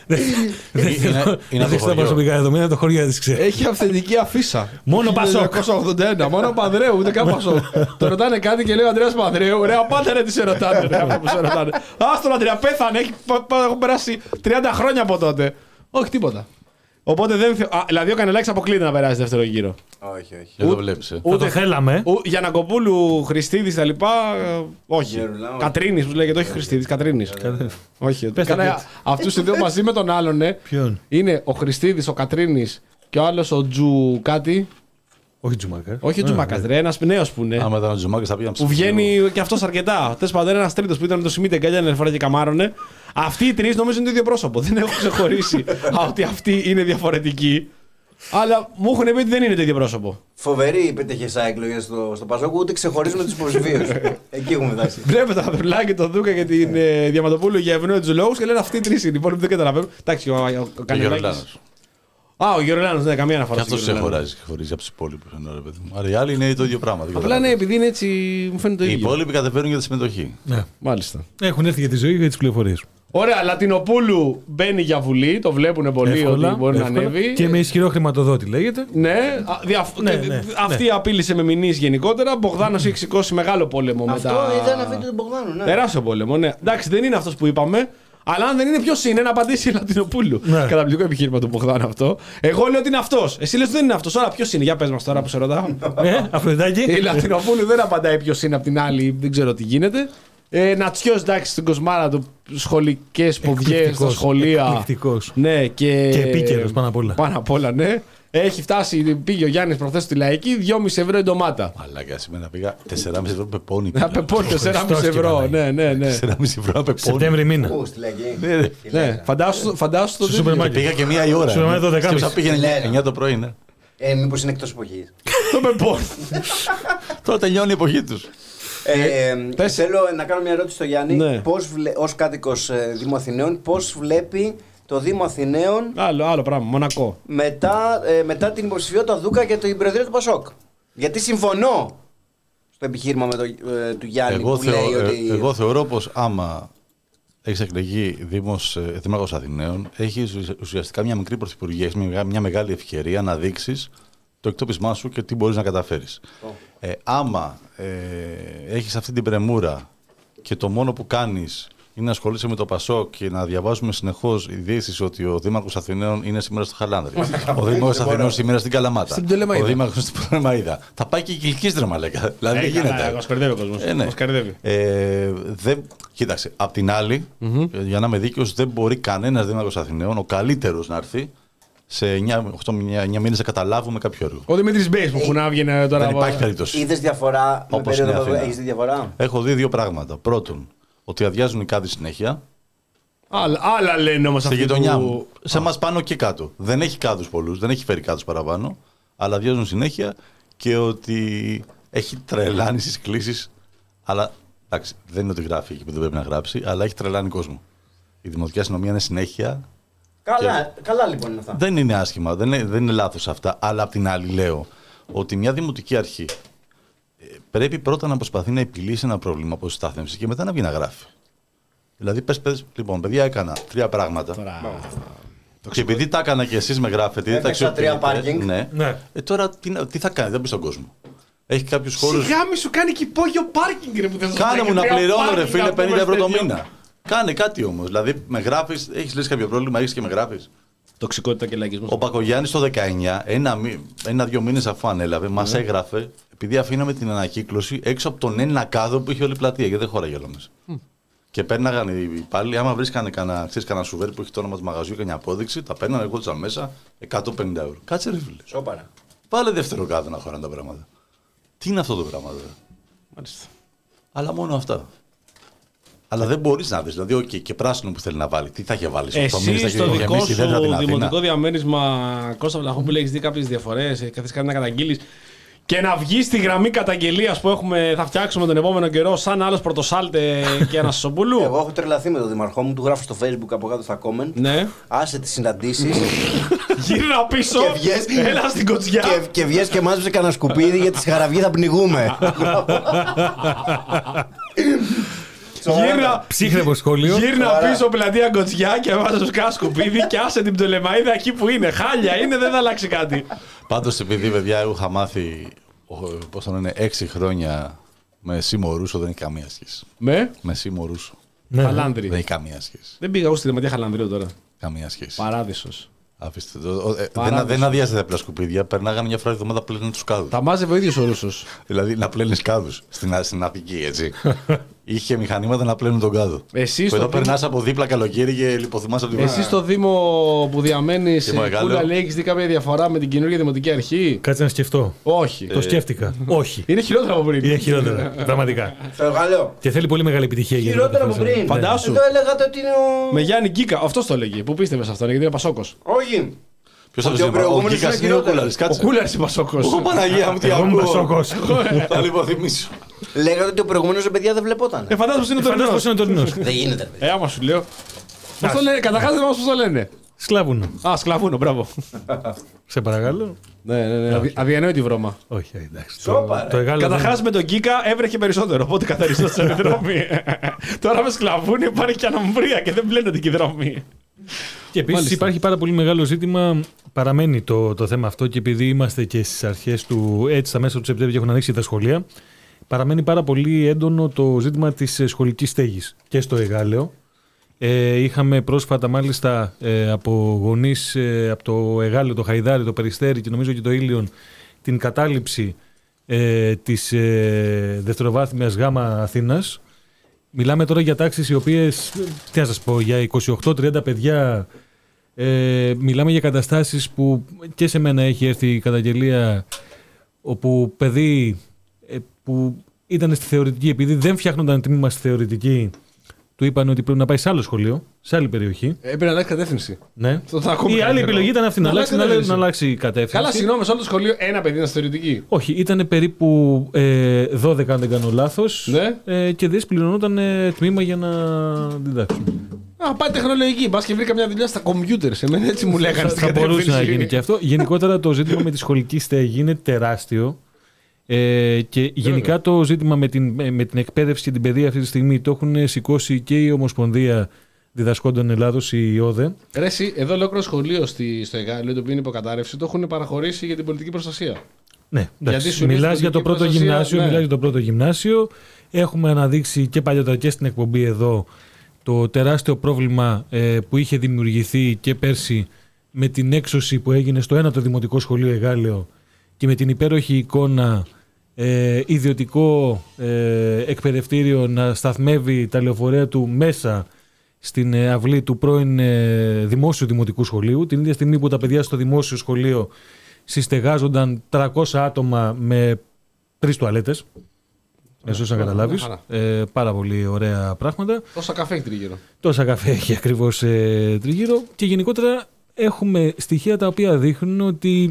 Να δείξει τα προσωπικά δεδομένα, το χωριό τη ξέρει. Έχει αυθεντική αφίσα. Μόνο Πασόκ. χίλια εννιακόσια ογδόντα ένα. Μόνο Πανδρέου, ούτε καν Πασόκ. Το ρωτάνε κάτι και λέει ο Ανδρέας Πανδρέου. Ρε, απάντα ρε τι σε ρωτάνε. Ρε, αυτό που σε ρωτάνε. Α, τον Ανδρέα πέθανε. Έχουν περάσει τριάντα χρόνια από τότε. Όχι, τίποτα. Οπότε δεν. Α, δηλαδή ο Κανελάκης αποκλείται να περάσει δεύτερο γύρο. Όχι, όχι. Δεν το βλέπεις. ε. Θα το θέλαμε. Γιαννακοπούλου, Χριστίδης τα λοιπά. Όχι. Κατρίνης που λέγεται, όχι Χριστίδης, Κατρίνης. Όχι. Αυτούς οι δύο μαζί με τον άλλον, ναι. Ποιον? Είναι ο Χριστίδης, ο Κατρίνης και ο άλλος ο Τζου κάτι. Όχι Τζουμάκα. Όχι ο Τζουμάκας, ρε, ένας νέος που είναι. Άμα ήταν ο Τζουμάκας θα πήγαμε Που βγαίνει και αυτός αρκετά. Τέλος πάντων, ένας τρίτος που ήταν το Σιμίτε Γκάλια φορά και καμάρωνε. Αυτοί οι τρεις νομίζω είναι το ίδιο πρόσωπο. Δεν έχω ξεχωρίσει ότι αυτοί είναι διαφορετικοί. Αλλά μου έχουν πει ότι δεν είναι το ίδιο πρόσωπο. Φοβερή πετυχεσά εκλογές στο, στο Πασόκ, ούτε ξεχωρίζουμε τους υποψηφίους. Εκεί έχουμε φτάσει. Βλέπετε τον Πετρουλάκη, τον Δούκα και την ε, Διαματοπούλου για ευνόητους λόγους και λένε αυτοί οι τρεις είναι. Οι υπόλοιποι δεν καταλαβαίνουν. Εντάξει, ο, ο, ο Κανελάκης. Α, ο Γερολάνος, δεν καμία αναφορά. Και αυτό ξεχωρίζει, ξεχωρίζει από του υπόλοιπου. Άρα οι άλλοι είναι το ίδιο πράγμα. Απλά ναι, επειδή είναι έτσι, μου φαίνεται το ίδιο. Οι ίδιο. υπόλοιποι κατεβαίνουν για τη συμμετοχή. Ναι. Μάλιστα. Έχουν έρθει για τη ζωή και για τις πληροφορίες. Ωραία, Λατινοπούλου μπαίνει για βουλή, το βλέπουν πολύ εύκολα, ότι μπορεί εύκολα. να ανέβει. Και με ισχυρό χρηματοδότη λέγεται. Ναι, δια... ναι, ναι αυτή ναι. απείλησε με μηνύσεις γενικότερα. Μπογδάνος έχει σηκώσει μεγάλο πόλεμο αυτό μετά. Αυτό ήταν βίντεο του Μπογδάνου, ναι. Τεράστιο πόλεμο, ναι. Εντάξει, δεν είναι αυτός που είπαμε. Αλλά αν δεν είναι, ποιος είναι να απαντήσει η Λατινοπούλου. Ναι. Καταπληκτικό επιχείρημα του Μπογδάνου αυτό. Εγώ λέω ότι είναι αυτός. Εσύ λες ότι δεν είναι αυτός. Άρα ποιος είναι, για πες μας τώρα που σε ρωτάω. Ε, Αφροδιτάκη. Η Λατινοπούλου δεν απαντάει ποιος είναι από την άλλη, δεν ξέρω τι γίνεται. Ε, Νατσιός, εντάξει, στην κοσμάρα του, σχολικές ποδιές στα σχολεία. Εκπληκτικός. Ναι, και, και επίκαιρος πάνω απ' όλα. Πάνω απ' όλα, ναι. Έχει φτάσει, πήγε ο Γιάννης προχθές στη Λαϊκή, δυόμισι ευρώ η ντομάτα. Μαλάκα, σήμερα πήγα τεσσεράμισι ευρώ πεπόνι. Να πεπόνι, τεσσεράμισι ευρώ, ναι, ναι, ναι. τεσσεράμισι ευρώ πεπόνι. Σεπτέμβρη μήνα. Πού, στη Λαϊκή. Ναι, φαντάσου το σούπερ μάρκετ. Πήγα και μία η ώρα. Σούπερ μάρκετ Και θα πήγαινε εννιά το πρωί, ναι. Ε, μήπως είναι εκτός εποχής. Το πεπόνι. Τώρα τελειώνει η εποχή τους. Ε, θέλω να κάνω μια ερώτηση στο Γιάννη. Ναι. Πώς, ως κάτοικος Δήμου Αθηναίων, πώς βλέπει το Δήμο Αθηναίων άλλο, άλλο πράγμα, Μονακό. Μετά, ε, μετά την υποψηφιότητα Δούκα και την προεδρία του Πασόκ. Γιατί συμφωνώ στο επιχείρημα με το, ε, του Γιάννη εγώ που θεω, λέει ε, ότι... Εγώ θεωρώ πως άμα έχεις εκλεγεί Δήμος, ε, Δήμαρχος Αθηναίων, έχεις ουσιαστικά μια μικρή πρωθυπουργία, μια, μια μεγάλη ευκαιρία να δείξεις το εκτόπισμά σου και τι μπορείς να καταφέρεις. Oh. Ε, άμα ε, έχεις αυτή την πρεμούρα και το μόνο που κάνεις είναι να ασχολείσαι με το Πασόκ και να διαβάζουμε συνεχώς ειδήσεις ότι ο Δήμαρχος Αθηναίων είναι σήμερα στο Χαλάνδρη. Ο Δήμαρχος Αθηναίων σήμερα στην Καλαμάτα. Ο Δήμαρχος στην Πολεμαΐδα. Θα πάει και η Κιλκίστρεμα, λέγα. Δηλαδή δεν γίνεται. Μας καρδεύει ο κόσμος. Ε, ναι. ε, δεν... Κοίταξε, απ' την άλλη, mm-hmm. για να είμαι δίκαιος, δεν μπορεί κανένας Δήμαρχος Αθηναίων, ο καλύτερος να έρθει σε εννιά μήνες να καταλάβουμε κάποιο έργο. Ο Δημήτρης Μπέης που έχουν άβγαινε τώρα. Δεν υπάρχει περίπτωση. Είδες διαφορά με περίοδο που έχεις δει διαφορά? Έχω δει δύο πράγματα. Πρώτον, ότι αδειάζουν οι κάδοι συνέχεια. Άλλα, άλλα λένε όμως αυτή. Στη που... γειτονιά μου. Σε εμάς πάνω και κάτω. Δεν έχει κάδους πολλούς, δεν έχει φέρει κάδους παραπάνω. Αλλά αδειάζουν συνέχεια και ότι έχει τρελάνει στις κλήσεις. Αλλά εντάξει, δεν είναι ότι γράφει εκεί που δεν πρέπει να γράψει, αλλά έχει τρελάνει κόσμο. Η Δημοτική Αστυνομία είναι συνέχεια. Καλά, και... καλά λοιπόν είναι αυτά. Δεν είναι άσχημα, δεν είναι, δεν είναι λάθος αυτά. Αλλά απ' την άλλη λέω ότι μια δημοτική αρχή πρέπει πρώτα να προσπαθεί να επιλύσει ένα πρόβλημα από στάθμευση και μετά να βγει να γράφει. Δηλαδή, πες, πες, λοιπόν, παιδιά, έκανα τρία πράγματα. Τώρα... Και επειδή τα έκανα και εσείς με γράφετε, δεν τα ξέρω. Τρία πάρκινγκ. Ναι. ναι. Ε, τώρα τι, τι θα κάνει, δεν πει στον κόσμο. Έχει κάποιους χώρους. Σιγά μη σου κάνει και υπόγειο πάρκινγκ, ρε που θες. Κάνε μου να πληρώνω, ρε φίλε, πενήντα ευρώ το μήνα. Κάνε κάτι όμως. Δηλαδή, με γράφεις, έχεις λες κάποιο πρόβλημα, έχεις και με γράφεις. Τοξικότητα και λαϊκισμό. Ο Πακογιάννης το δεκαεννιά, ένα-δύο ένα, μήνες αφού ανέλαβε, μας mm. έγραφε, επειδή αφήναμε την ανακύκλωση έξω από τον ένα κάδο που είχε όλη η πλατεία, γιατί δεν χώραγε όλο μέσα. Mm. Και παίρναγαν οι υπάλληλοι, άμα βρίσκανε κανένα, κανένα σουβέρ που έχει το όνομα του μαγαζιού και μια απόδειξη, τα παίρνανε εγώ μέσα εκατόν πενήντα ευρώ. Κάτσε ρε φίλε. Σόπαρα. Πάλε δεύτερο κάδο να χωράνε τα πράγματα. Τι είναι αυτό το πράγμα τώρα. Μάλιστα. Αλλά μόνο αυτά. Αλλά δεν μπορείς να δεις. Δηλαδή, okay, και πράσινο που θέλει να βάλει. Τι θα είχε βάλει στο Εσύ στο δικό σου δημοτικό διαμέρισμα, Κώστα Βλαχόπουλε, έχεις δει κάποιες διαφορές, θες κάτι να καταγγείλεις και να βγεις στη γραμμή καταγγελίας που έχουμε, θα φτιάξουμε τον επόμενο καιρό σαν άλλος Πρωτοσάλτε και Αναστασοπούλου. Εγώ έχω τρελαθεί με τον δήμαρχό μου, του γράφω στο Facebook από κάτω στα comment. Ναι. Άσε τις συναντήσεις. Γύρνα πίσω, έλα στην κοτσιά. Και, και βγες και μάζεψε κανένα σκουπίδι γιατί στη Χαραυγή θα πνιγούμε. Γύρνα, Ψύχρεμο σχόλιο. γύρνα πίσω πλατεία Κοτσιά και βάζω σκά σκουπίδι και άσε την Πτολεμαΐδα εκεί που είναι. Χάλια είναι, δεν θα αλλάξει κάτι. Πάντως, επειδή παιδιά εγώ είχα μάθει πώς θα είναι έξι χρόνια με Σίμω Ρούσο, δεν έχει καμία σχέση. Με, Με Σίμω Ρούσο. Ναι. Χαλάνδρη. Δεν έχει καμία σχέση. Δεν πήγα εγώ στη Δηματία Χαλανδρίου τώρα. Καμία σχέση. Παράδεισος. Αφήστε το. Ο- ε, Παράδοση. δεν, δεν αδειάζεται απλά σκουπίδια. Περνάγανε μια φορά τη εβδομάδα πλένουν του κάδου. Τα μάζευε ο ίδιος ο Ρούσος. Δηλαδή να πλένει κάδου στην, Α- στην Αττική, έτσι. Είχε μηχανήματα να πλένουν τον κάδο. Εσύ Που στο εδώ Δήμο- περνά από δίπλα καλοκαίρι και λιποθυμάσαι από τη Εσύ βάση. στο Δήμο που διαμένεις, Δήμο Εγάλεο. Κούλα, λέει, έχεις δει κάποια διαφορά με την καινούργια δημοτική αρχή? Κάτσε να σκεφτώ. Όχι. Το σκέφτηκα. Όχι. Είναι χειρότερα από πριν. Είναι χειρότερα. Πραγματικά. Στο Εγάλεο. Και θέλει πολύ μεγάλη επιτυχία για Χειρότερο από να το πριν. Φαντάσου. Εδώ έλεγατε ότι είναι ο. Με Γιάννη Γκίκα, αυτό το έλεγε. Πού πίστευε αυτό, γιατί είναι Πασόκος. Όχι. Ποιο θα Ότι το ο πει, ο προηγούμενος Γκίκας είναι είναι ο χειρότερος. Κούλαρης, Ο κάτσε. Κούλαρης είναι Πασόκος. Ω Παναγία μου, τι Εγώ είμαι ακούω. Πασόκος. Θα λιποθυμίσω. Λέγατε ότι ο προηγούμενο παιδιά δεν βλεπόταν. Ε, φαντάζομαι πως είναι το Φαντάζομαι πως είναι τωρινός. Δεν γίνεται. ρε παιδιά. Ε, άμα σου λέω. Πώς το λένε, καταρχάς δεν μας πώς το λένε. Σκλάβουνο. Α, σκλαβούνο, μπράβο. Σε παρακαλώ. Ναι, ναι, ναι. αδι- Αδιανόητη βρώμα. Όχι, εντάξει. Σόπα, Το, ρε. το Εγάλεο δεν- Καταρχάς με τον Γκίκα έβρεχε περισσότερο, οπότε καθαριστό σε δρόμοι. Τώρα με σκλαβούνι υπάρχει και αναμβρία και δεν μπλένονται και οι δρόμοι. Και επίση Μάλιστα. υπάρχει πάρα πολύ μεγάλο ζήτημα. Παραμένει το, το θέμα αυτό και επειδή είμαστε και στι αρχέ του, έτσι στα μέσα του Σεπτέμβρη και έχουν ανοίξει τα σχολεία, παραμένει πάρα πολύ έντονο το ζήτημα τη σχολική στέγη και στο Εγάλεο. Ε, είχαμε πρόσφατα μάλιστα ε, από γονείς ε, από το Εγάλεο, το Χαϊδάρι, το Περιστέρι και νομίζω και το Ήλιον την κατάληψη ε, της ε, δευτεροβάθμιας γάμα Αθήνας. Μιλάμε τώρα για τάξεις οι οποίες, τι να σας πω, για είκοσι οκτώ τριάντα παιδιά. Ε, μιλάμε για καταστάσεις που και σε μένα έχει έρθει η καταγγελία όπου παιδί ε, που ήταν στη θεωρητική, επειδή δεν φτιάχνονταν τμήμα στη θεωρητική, του είπαν ότι πρέπει να πάει σε άλλο σχολείο, σε άλλη περιοχή. Ε, Έπρεπε να αλλάξει κατεύθυνση. Ναι. Αυτό το ακούμε Η άλλη καλύτερο. επιλογή ήταν αυτή, να, Να αλλάξει, να, αλλάξει να αλλάξει κατεύθυνση. Καλά, συγγνώμη, σε όλο το σχολείο ένα παιδί ήταν θεωρητική. Όχι, ήταν περίπου ε, δώδεκα αν δεν κάνω λάθος, Ναι. ε, και δεν πληρωνόταν ε, τμήμα για να διδάξουν. Α, πάει τεχνολογική. Πα και βρήκα μια δουλειά στα κομπιούτερ. Εμένα έτσι μου λέγανε στην Θα μπορούσε να κατεύθυνση. γίνει και αυτό. Γενικότερα το ζήτημα με τη σχολική στέγη είναι τεράστιο. Ε, και γενικά το ζήτημα με την, με την εκπαίδευση και την παιδεία αυτή τη στιγμή το έχουν σηκώσει και η Ομοσπονδία Διδασκόντων Ελλάδος, η ΟΔΕ. Ρε, εσύ, εδώ ολόκληρο σχολείο στη, στο Εγάλεο, το οποίο είναι υποκατάρρευση, το έχουν παραχωρήσει για την πολιτική προστασία. Ναι, Γιατί σου μιλάς λέει για το πολιτική πρώτο προστασία, γυμνάσιο, ναι. μιλάς για το πρώτο γυμνάσιο. Έχουμε αναδείξει και παλιότερα και στην εκπομπή εδώ το τεράστιο πρόβλημα ε, που είχε δημιουργηθεί και πέρσι με την έξωση που έγινε στο ένατο Δημοτικό Σχολείο Εγάλεο και με την υπέροχη εικόνα ε, ιδιωτικό ε, εκπαιδευτήριο να σταθμεύει τα λεωφορεία του μέσα στην ε, αυλή του πρώην ε, δημόσιου δημοτικού σχολείου, την ίδια στιγμή που τα παιδιά στο δημόσιο σχολείο συστεγάζονταν τριακόσια άτομα με τρεις τουαλέτες. Έσως να καταλάβεις. Ε, πάρα πολύ ωραία πράγματα. Τόσα καφέ έχει τριγύρω. Τόσα καφέ έχει ακριβώς ε, τριγύρω. Και γενικότερα έχουμε στοιχεία τα οποία δείχνουν ότι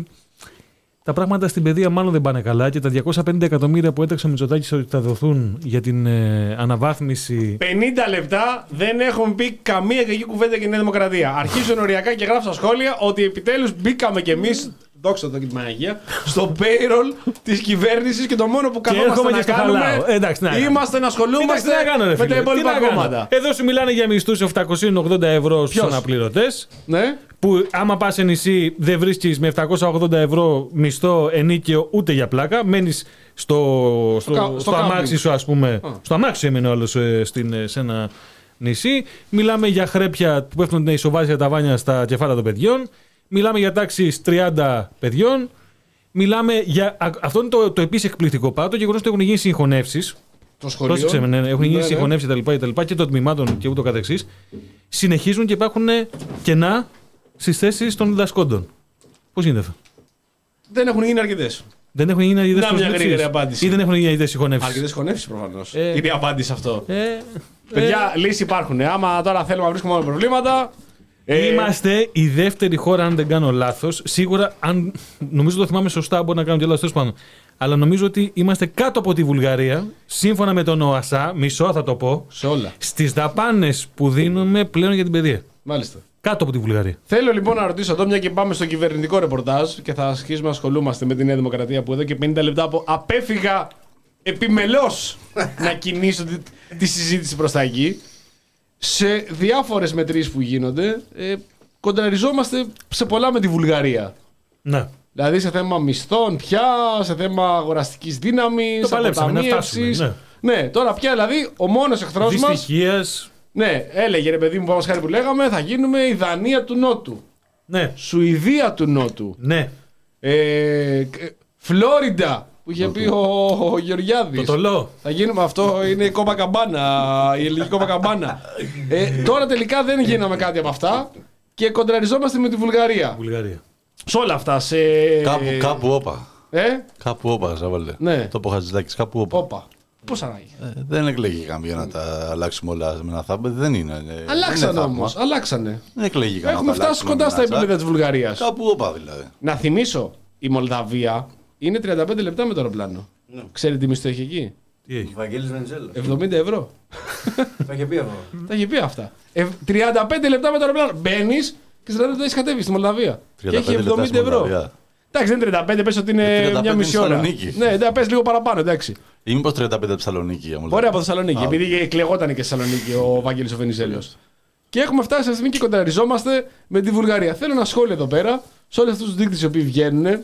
τα πράγματα στην παιδεία μάλλον δεν πάνε καλά και τα διακόσια πενήντα εκατομμύρια που έτρεξε ο Μητσοτάκης ότι θα δοθούν για την ε, αναβάθμιση. πενήντα λεπτά δεν έχουν πει καμία κακή κουβέντα για τη Νέα Δημοκρατία. Αρχίζουν οριακά και γράφουν στα σχόλια ότι επιτέλους μπήκαμε κι εμείς, δόξα τω και τη Παναγία, στο payroll της κυβέρνησης και το μόνο που καθόμαστε έρχομαι να και στο κάνουμε χαλάω. Ε, εντάξει, να κάνω. είμαστε να ασχολούμαστε Εντάξει, τι να κάνω, ρε με φίλε, τα τι υπόλοιπα να κάνω. κόμματα. Εδώ σου μιλάνε για μισθούς επτακόσια ογδόντα ευρώ στους Ποιος? αναπληρωτές. Ναι. Που άμα πας σε νησί δεν βρίσκεις με επτακόσια ογδόντα ευρώ μισθό ενίκαιο ούτε για πλάκα. Μένεις στο, στο, κα- στο, στο αμάξι κάμπινγκ. σου, ας πούμε. Α. Στο αμάξι έμεινε όλος ε, στην, ε, σε ένα νησί. Μιλάμε για χρέπια που πέφτουν ισοβάσια ταβάνια στα κεφάλια των παιδιών. Μιλάμε για τάξεις τριάντα παιδιών. Μιλάμε για. α- Αυτό είναι το, το επίσης εκπληκτικό part. Το γεγονός ότι έχουν γίνει συγχωνεύσεις. Το σχολείο. Πρόσεξε με, ναι, ναι, έχουν γίνει Ναι, ναι. συγχωνεύσεις κτλ. Και, και των τμήματων και ούτω καθεξής. Συνεχίζουν και υπάρχουν κενά στις θέσεις των διδασκόντων. Πώς γίνεται αυτό? Δεν έχουν γίνει αρκετές. Δεν έχουν γίνει αρκετές Να, μια προσλήψεις? γρήγορη απάντηση. Ή δεν έχουν γίνει αρκετές συγχωνεύσεις? Αρκετές χωνεύσεις προφανώς. Ε. Είναι η απάντηση αυτό. Ε, Παιδιά, λύσεις υπάρχουν. Άμα τώρα θέλουμε να βρίσκουμε μόνο προβλήματα. ε, Είμαστε η δεύτερη χώρα, αν δεν κάνω λάθος. Σίγουρα, αν νομίζω το θυμάμαι σωστά, μπορεί να κάνω και λάθος, τέλος πάντων. Αλλά νομίζω ότι είμαστε κάτω από τη Βουλγαρία, σύμφωνα με τον ΟΑΣΑ, μισό θα το πω, Σε όλα. στις δαπάνες που δίνουμε πλέον για την παιδεία. Μάλιστα. Κάτω από τη Βουλγαρία. Θέλω λοιπόν να ρωτήσω εδώ, μια και πάμε στο κυβερνητικό ρεπορτάζ και θα αρχίσουμε να ασχολούμαστε με τη Νέα Δημοκρατία που εδώ και πενήντα λεπτά από απέφυγα επιμελώς να κινήσω τη, τη συζήτηση προς τα εκεί. Σε διάφορες μετρήσεις που γίνονται, ε, κοντραριζόμαστε σε πολλά με τη Βουλγαρία. Ναι. Δηλαδή σε θέμα μισθών πια, σε θέμα αγοραστικής δύναμης, Το παλέψαμε, να αποταμίευσης. φτάσουμε, Ναι, τώρα πια δηλαδή ο μόνος εχθρός μας. Δυστυχίας. Ναι, έλεγε ρε παιδί μου, πάμε χάρη που λέγαμε, θα γίνουμε η Δανία του Νότου. Ναι. Σουηδία του Νότου. Ναι. Ε, Φλόριντα που είχε πει ο, ο Γεωργιάδης. Το τολό. Θα γίνουμε, αυτό είναι η Κόπα Καμπάνα, η ελληνική Κόπα Καμπάνα. Ε, τώρα τελικά δεν γίναμε κάτι από αυτά και κοντραριζόμαστε με τη Βουλγαρία. Βουλγαρία. Σε όλα αυτά. Σε... Κάπου, κάπου όπα. Ε? Κάπου όπα, Ζαβαλέ. Ναι. Το πω Χατζηδάκης, κάπου όπα. Όπα. Πώς ανάγει. Ε, δεν εκλέγηκαν για να τα αλλάξουμε όλα με ένα θάμπε. Δεν είναι. Ε, Αλλάξανε δεν όμως. Αλλάξανε. Δεν εκλέγηκαν. Έχουμε να τα φτάσει αλλάξουμε κοντά με στα ένα τσάκ. επίπεδα της Βουλγαρίας. Κάπου όπα δηλαδή. Να θυμίσω, η Μολδαβία είναι τριάντα πέντε λεπτά με το αεροπλάνο. Ναι. Ξέρετε τι μισθό έχει εκεί. Τι έχει. Βαγγέλης Βενιζέλος. εβδομήντα ευρώ. Τα είχε πει αυτό. Τα έχει πει αυτά. Ε, τριάντα πέντε λεπτά με το αεροπλάνο. Μπαίνει και σε τριάντα λεπτά έχει κατέβει στη Μολδαβία. Και έχει τριάντα πέντε λεπτά εβδομήντα στη ευρώ. Μολδαβία. Εντάξει, δεν είναι τριάντα πέντε, πες ότι είναι Ε, τριάντα πέντε μια μισή ώρα. Θεσσαλονίκη. Ναι, εντάξει, πες λίγο παραπάνω, εντάξει. Ή μήπως τριάντα πέντε Θεσσαλονίκη. για Μολδαβία. Ωραία από Θεσσαλονίκη, Α, επειδή εκλεγόταν και στη Θεσσαλονίκη ο Βαγγέλης ο Βενιζέλος. Και έχουμε φτάσει σε αυτή τη στιγμή και κοντραριζόμαστε με τη Βουλγαρία. Θέλω ένα σχόλιο εδώ πέρα, σε όλους αυτούς τους δείκτες οι οποίοι βγαίνουν.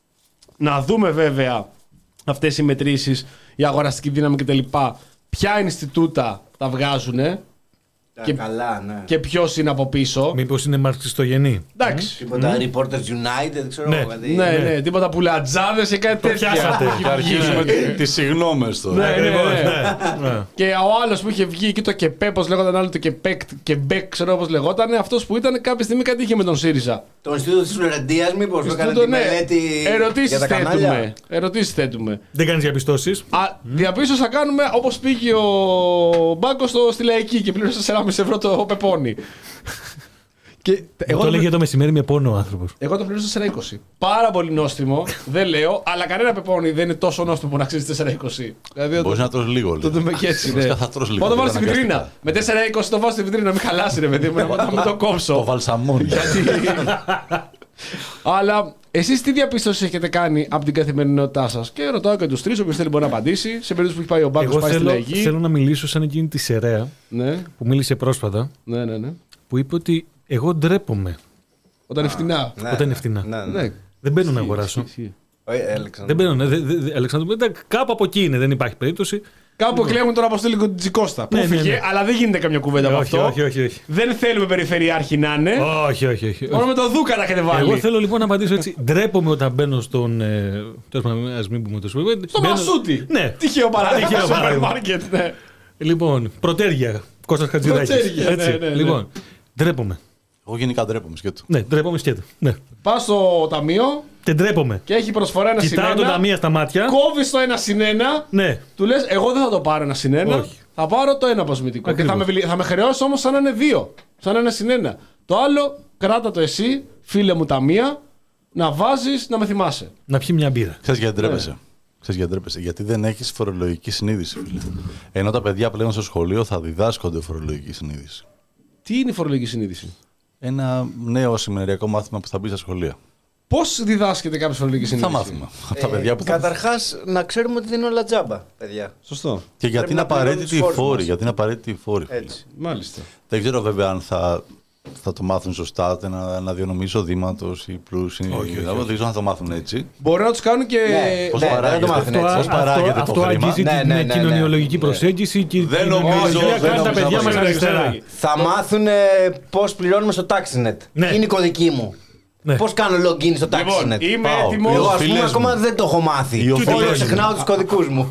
Να δούμε βέβαια αυτές οι μετρήσεις, η αγοραστική δύναμη κτλ. Ποια Ινστιτούτα τα βγάζουν Και... Καλά, ναι. και ποιος είναι από πίσω. Μήπως είναι μαρξιστογενή. Εντάξει. Τίποτα Reporters United, ξέρω Ναι. εγώ κάτι. Ναι, ναι, τίποτα πουλατζάδες ή κάτι τέτοια. πιάσατε. Και αρχίζουμε τι- τις συγγνώμες τώρα. Ναι, ναι, Λοιπόν, ναι. ναι. Και ο άλλος που είχε βγει εκεί το ΚΕΠΕ, πώς λέγονταν άλλο το ΚΕΠΕΚ, ΚΕΜΠΕΚ, ξέρω πώς λεγόταν, αυτός που ήταν κάποια στιγμή κάτι είχε με τον ΣΥΡΙΖΑ. Το Ινστιτούτο της Φλωρεντίας, μήπως που έκανε Τούτο, τη ναι. μελέτη Ερωτήσεις για τα κανάλια. θέτουμε. Ερωτήσεις θέτουμε. Δεν κάνεις διαπιστώσεις. Α, διαπίστωσα θα κάνουμε όπως πήγε ο Μπάκος στο, στη Λαϊκή και πλήρωσε τέσσερα κόμμα πέντε ευρώ το πεπόνι. Και εγώ Το το, έλεγε το μεσημέρι με πόνο ο άνθρωπος. εγώ το πλήρωσα τέσσερα είκοσι. Πάρα πολύ νόστιμο, δεν λέω, αλλά κανένα πεπόνι δεν είναι τόσο νόστιμο που να αξίζει τέσσερα είκοσι. Δηλαδή, Μπορείς να τρως λίγο. το δούμε και έτσι. Ναι. Βασικά θα τρως λίγο. Πάω το βάλω στη δεν βιτρίνα. αναγκαστικά. Με τέσσερα είκοσι το βάλω στη βιτρίνα, μην χαλάσει ρε παιδί μου, να μην το Το κόψω. βαλσαμόνι. Αλλά εσείς τι διαπίστωση έχετε κάνει από την καθημερινότητά σας? Και ρωτάω και τους τρεις, όποιος θέλει μπορεί να απαντήσει. Σε περίπτωση που έχει πάει ο Μπάκος, Εγώ πάει στη θέλω, Λαϊκή. θέλω να μιλήσω σαν εκείνη τη Σερέα Ναι, που μίλησε πρόσφατα, ναι, ναι, ναι. που είπε ότι εγώ ντρέπομαι Όταν είναι φτηνά. Ναι, όταν είναι φτηνά. Ναι, ναι. Ναι. Δεν μπαίνω να αγοράσω. Ισχύει. Όχι, έλεξαν. Δεν μπαίνω, ναι, δε, δε, δε, Αλεξάνδρου, εντάξει, κάπου από εκεί είναι, δεν υπάρχει περίπτωση. Κάπου εκλέγουν τον Αποστόλη Τζικώστα. Πού Ναι, ναι, φύγε, ναι. αλλά δεν γίνεται καμιά κουβέντα από όχι, αυτό. όχι, όχι, όχι. Δεν θέλουμε περιφερειάρχη να είναι. Όχι, όχι, όχι. Μόνο με το Δούκα τα έχετε βάλει. Εγώ θέλω λοιπόν να απαντήσω έτσι. Ντρέπομαι όταν μπαίνω στον. Ε, τέλος πάντων, ας μην πούμε το σούπερ μάρκετ. Στο Μπαίνω- Μασούτι. Ναι. Τυχαίο παράδειγμα. Τυχαίο στο σούπερ παράδειγμα. μάρκετ, ναι. Λοιπόν, προτέρια. Κώστας Χατζηδάκης. Προτέρια, Έτσι. ναι, ναι, ναι. Λοιπόν, ντρέπομαι. Εγώ γενικά ντρέπομαι σκέτο. Ναι, ντρέπομαι σκέτο. Ναι. Πας στο ταμείο Και ντρέπομαι. και έχει προσφορά ένα συν Κοιτάω τον ένα. ταμεία στα μάτια. Κόβεις το ένα συν ένα. Ναι. Του λες, εγώ δεν θα το πάρω ένα συν ένα. Όχι. Θα πάρω το ένα αποσμητικό. Και θα Ακριβώς. με, βιλ- θα με χρεώσει όμως σαν να είναι δύο. Σαν να είναι συν ένα. Το άλλο, κράτα το εσύ, φίλε μου ταμεία, να βάζεις, να με θυμάσαι. Να πιει μια μπύρα. Ξέρεις γιατί ντρέπεσαι. Ξέρεις γιατί ντρέπεσαι. Γιατί δεν έχεις φορολογική συνείδηση, φίλε. Ενώ τα παιδιά πλέον στο σχολείο θα διδάσκονται φορολογική συνείδηση. Τι είναι η φορολογική συνείδηση? Ένα νέο σημεριακό μάθημα που θα μπει στα σχολεία. Πώς διδάσκεται κάποιος φορολογική Θα συνείδηση? μάθουμε. Από τα παιδιά που θα. Καταρχάς, να ξέρουμε ότι δεν είναι όλα τζάμπα, παιδιά. Σωστό. Και γιατί πρέπει είναι να πληρώνουν απαραίτητη τους η φόρους φόρη. μας. Γιατί είναι απαραίτητη η φόρη. φίλε. Έτσι. Μάλιστα. Δεν ξέρω βέβαια αν θα, θα το μάθουν σωστά, να, να διονομήσει οδήματο ή πλούσιοι. Δεν ξέρω αν θα το μάθουν έτσι. Μπορεί να τους κάνουν και. Ναι. Πώς Ναι, παράγεται, δεν το μάθουν πώς έτσι. παράγεται το αυτό χρήμα. αγγίζει Ναι, την ναι, ε, ναι, κοινωνιολογική ναι. προσέγγιση και η Δεν νομίζω, κοινωνιολογία δεν κάνει τα νομίζω παιδιά να μας μας αριστερά. Θα μάθουν πώς πληρώνουμε στο TaxiNet. Ναι. Είναι η κωδική μου. Ναι. Πώς κάνω login στο Λοιπόν, TaxiNet. είμαι Πάω. έτοιμος. Εγώ, ας φίλες πούμε, μου. ακόμα δεν το έχω μάθει. Οι Και οφείλες μου. ξεχνάω τους κωδικούς μου.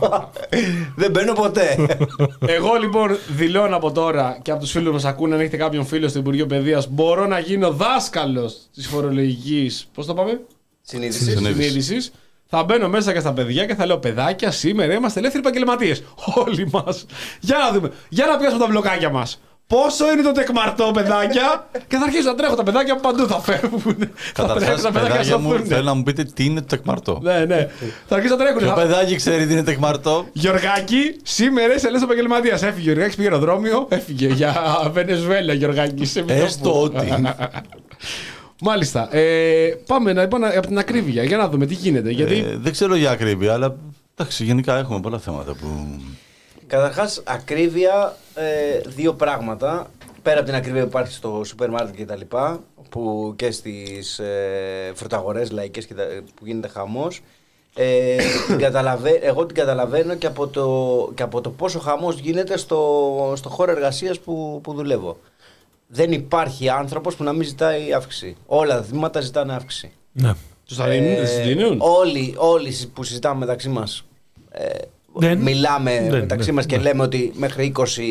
Δεν μπαίνω ποτέ. Εγώ λοιπόν δηλώνω από τώρα και από τους φίλους μας ακούνε, αν έχετε κάποιον φίλο στο Υπουργείο Παιδείας, μπορώ να γίνω δάσκαλος της φορολογικής. Πώς το πάμε? Συνείδηση. Συνείδηση. Συνείδησης. Θα μπαίνω μέσα και στα παιδιά και θα λέω: παιδάκια, σήμερα είμαστε ελεύθεροι επαγγελματίες. Όλοι μας. Για να δούμε. Για να πιάσουμε τα μπλοκάκια μας. Πόσο είναι το τεκμαρτό, παιδάκια, και θα αρχίσω να τρέχω. Τα παιδάκια από παντού θα φεύγουν. Θα τρέχουν Καταρχάς, τα παιδάκια παιδάκια να μου, σωθούν. θέλω να μου πείτε τι είναι το τεκμαρτό. Ναι, ναι. Θα αρχίσω να Ποιο τρέχουν. παιδάκι ξέρει τι είναι τεκμαρτό. Γιωργάκη, σήμερα είσαι ελεύθερο επαγγελματία. Έφυγε ο Γιωργάκη, πήγε αεροδρόμιο, έφυγε για Βενεζουέλα. Γιωργάκη, σε μια Έστω που- ότι. Μάλιστα. Ε, πάμε να είπα από την ακρίβεια για να δούμε τι γίνεται. Γιατί Ε, δεν ξέρω για ακρίβεια, αλλά εντάξει, γενικά έχουμε πολλά θέματα που. Καταρχάς, ακρίβεια, ε, δύο πράγματα. Πέρα από την ακρίβεια που υπάρχει στο σούπερ μάρκετ και τα λοιπά, που και στις ε, φρουταγορές λαϊκές και τα, που γίνεται χαμός, ε, την καταλαβα... εγώ την καταλαβαίνω και από το, και από το πόσο χαμός γίνεται στο, στο χώρο εργασίας που, που δουλεύω. Δεν υπάρχει άνθρωπος που να μην ζητάει αύξηση. Όλα τα δημήματα ζητάνε αύξηση. Ναι. Τους θα δίνουν, δεν τους δίνουν. Όλοι, όλοι που συζητάμε μεταξύ μας, ε, δεν, μιλάμε δεν, μεταξύ δεν, μας και δεν. λέμε ότι μέχρι είκοσι,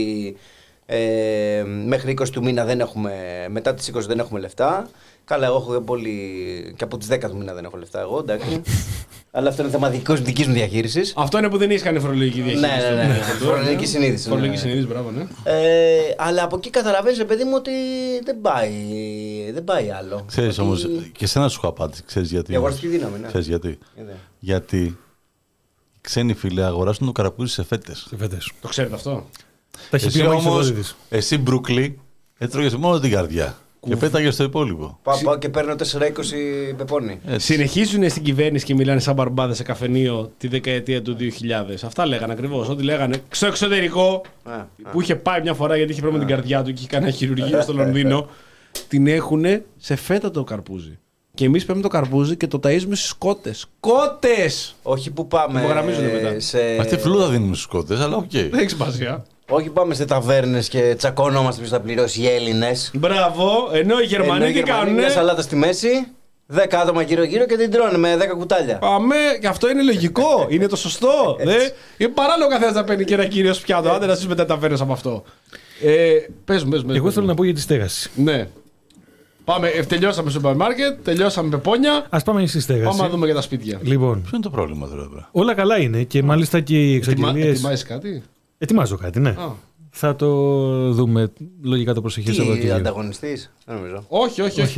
ε, μέχρι είκοσι του μήνα δεν έχουμε, μετά τις είκοσι δεν έχουμε λεφτά. Καλά, εγώ έχω πολύ, και από τις δέκα του μήνα δεν έχω λεφτά εγώ, εντάξει. Αλλά αυτό είναι θέμα δικής μου διαχείρισης. Αυτό είναι που δεν έχει κάνει φορολογική διαχείριση. Ναι, ναι, ναι. Φορολογική συνείδηση. Φορολογική συνείδηση, μπράβο, ναι. Ε, αλλά από εκεί καταλαβαίνεις, ρε παιδί μου, ότι δεν πάει, δεν πάει άλλο. Ξέρεις ότι... όμως, και εσένα σου έχω απάντηση. Ξέρεις γιατί. Η αγοραστική δύναμη, ναι. Ξέρεις γιατί. Γιατί. Γιατί οι ξένοι φίλοι αγοράσουν το καραπούζι σε φέτες. Σε φέτες. Το ξέρετε αυτό. Τα έχει πει ο Μάκης. Εσύ, Μπρούκλι, έτρωγες μόνο την καρδιά. Και πέταγε στο υπόλοιπο. Πάω, πάω και παίρνω τέσσερα είκοσι πεπόνι. Συνεχίζουν στην κυβέρνηση και μιλάνε σαν μπαρμπάδες σε καφενείο τη δεκαετία του δύο χιλιάδες. Αυτά λέγανε ακριβώς. Ό,τι λέγανε στο εξωτερικό Α, που α. είχε πάει μια φορά γιατί είχε πρόβλημα με την καρδιά του και είχε κάνει ένα χειρουργείο στο Λονδίνο. Την έχουν σε φέτα το καρπούζι. Και εμείς παίρνουμε το καρπούζι και το ταΐζουμε στις κότες. Κότες! Όχι που πάμε. Υπογραμμίζονται μετά. Σε... Αυτή φλούδα δίνουμε στους κότες, αλλά οκ. Δεν έχει σημασία. Όχι πάμε σε ταβέρνες και τσακωνόμαστε ποιος θα πληρώσει οι Έλληνες. Μπράβο, ενώ οι Γερμανοί τι κάνουνε. Μια σαλάτα στη μέση, δέκα άτομα γύρω-γύρω και την τρώνε με δέκα κουτάλια. Πάμε, και αυτό είναι λογικό, είναι το σωστό. Δε. Είναι παράλογο ο καθένας να παίρνει και ένα κύριο πιάτο. Άντε να ζήσουμε τα ταβέρνες από αυτό. Ε, πες μου, πες μου. Εγώ θέλω να πω για τη στέγαση. Ναι. Πάμε, ε, τελειώσαμε στο σούπερ μάρκετ, τελειώσαμε πεπόνια. Ας πάμε στη στέγαση. Πάμε να δούμε για τα σπίτια. Λοιπόν, Ποιο είναι το πρόβλημα τώρα. όλα καλά είναι και μάλιστα και οι εξαγγελίες. Ετοιμάζεις κάτι? Ετοιμάζω κάτι, ναι. Α. Θα το δούμε λογικά το προσεχές Τι, Σαββατοκύριακο. ανταγωνιστής, δεν νομίζω. Όχι, όχι, όχι.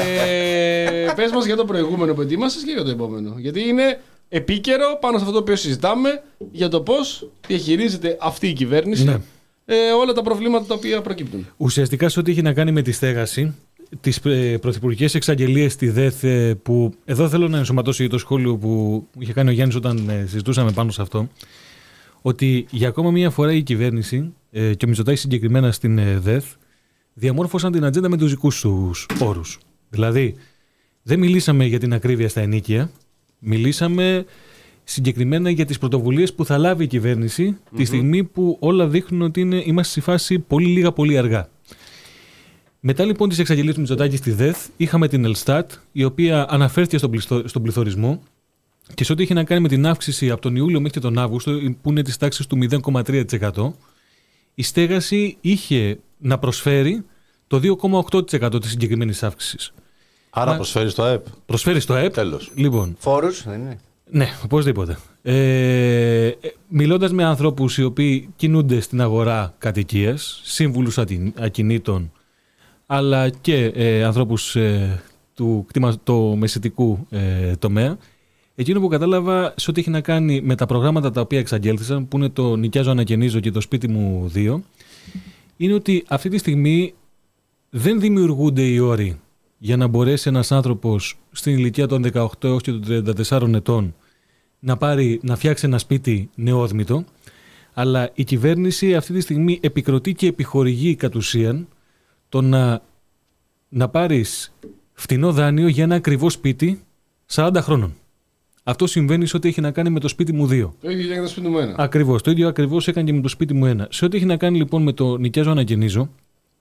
ε, πες μας για το προηγούμενο που ετοίμασες και για το επόμενο. Γιατί είναι επίκαιρο πάνω σε αυτό το οποίο συζητάμε για το πώς διαχειρίζεται αυτή η κυβέρνηση Ναι. ε, όλα τα προβλήματα τα οποία προκύπτουν. Ουσιαστικά σε ό,τι έχει να κάνει με τη στέγαση, τις ε, πρωθυπουργικές εξαγγελίες στη ΔΕΘ, ε, που εδώ θέλω να ενσωματώσω για το σχόλιο που είχε κάνει ο Γιάννης όταν ε, συζητούσαμε πάνω σε αυτό, ότι για ακόμα μία φορά η κυβέρνηση ε, και ο Μητσοτάκης συγκεκριμένα στην ε, ΔΕΘ διαμόρφωσαν την ατζέντα με τους δικούς τους όρους. Δηλαδή, δεν μιλήσαμε για την ακρίβεια στα ενοίκια, μιλήσαμε συγκεκριμένα για τις πρωτοβουλίες που θα λάβει η κυβέρνηση mm-hmm. τη στιγμή που όλα δείχνουν ότι είναι, είμαστε στη φάση πολύ λίγα, πολύ αργά. Μετά λοιπόν τις εξαγγελίες του Μητσοτάκη στη ΔΕΘ, είχαμε την Ελστάτ, η οποία αναφέρθηκε στον, πληθω, στον πληθωρισμό και σε ό,τι είχε να κάνει με την αύξηση από τον Ιούλιο μέχρι και τον Αύγουστο, που είναι της τάξης του μηδέν κόμμα τρία τοις εκατό, η στέγαση είχε να προσφέρει το δύο κόμμα οκτώ τοις εκατό της συγκεκριμένης αύξησης. Άρα Μα... προσφέρει στο ΑΕΠ. Προσφέρει στο ΑΕΠ. Τέλος. Λοιπόν, Φόρους, δεν είναι. ναι, οπωσδήποτε. Ε, μιλώντας με ανθρώπους οι οποίοι κινούνται στην αγορά κατοικίας, σύμβουλους ακινήτων, αλλά και ε, ανθρώπους ε, του κτηματο μεσητικού ε, τομέα, εκείνο που κατάλαβα σε ό,τι έχει να κάνει με τα προγράμματα τα οποία εξαγγέλθησαν, που είναι το Νοικιάζω, Ανακαινίζω και το Σπίτι μου δύο, είναι ότι αυτή τη στιγμή δεν δημιουργούνται οι όροι για να μπορέσει ένας άνθρωπος στην ηλικία των δεκαοκτώ έως και των τριάντα τεσσάρων ετών να, πάρει, να φτιάξει ένα σπίτι νεόδμητο, αλλά η κυβέρνηση αυτή τη στιγμή επικροτεί και επιχορηγεί κατ' ουσίαν το να, να πάρεις φτηνό δάνειο για ένα ακριβό σπίτι σαράντα χρόνων. Αυτό συμβαίνει σε ό,τι έχει να κάνει με το Σπίτι μου δύο. Το ίδιο έκανε το Σπίτι μου ένα. Ακριβώς. Το ίδιο ακριβώς έκανε και με το Σπίτι μου ένα. Σε ό,τι έχει να κάνει λοιπόν με το Νοικιάζω, Ανακαινίζω,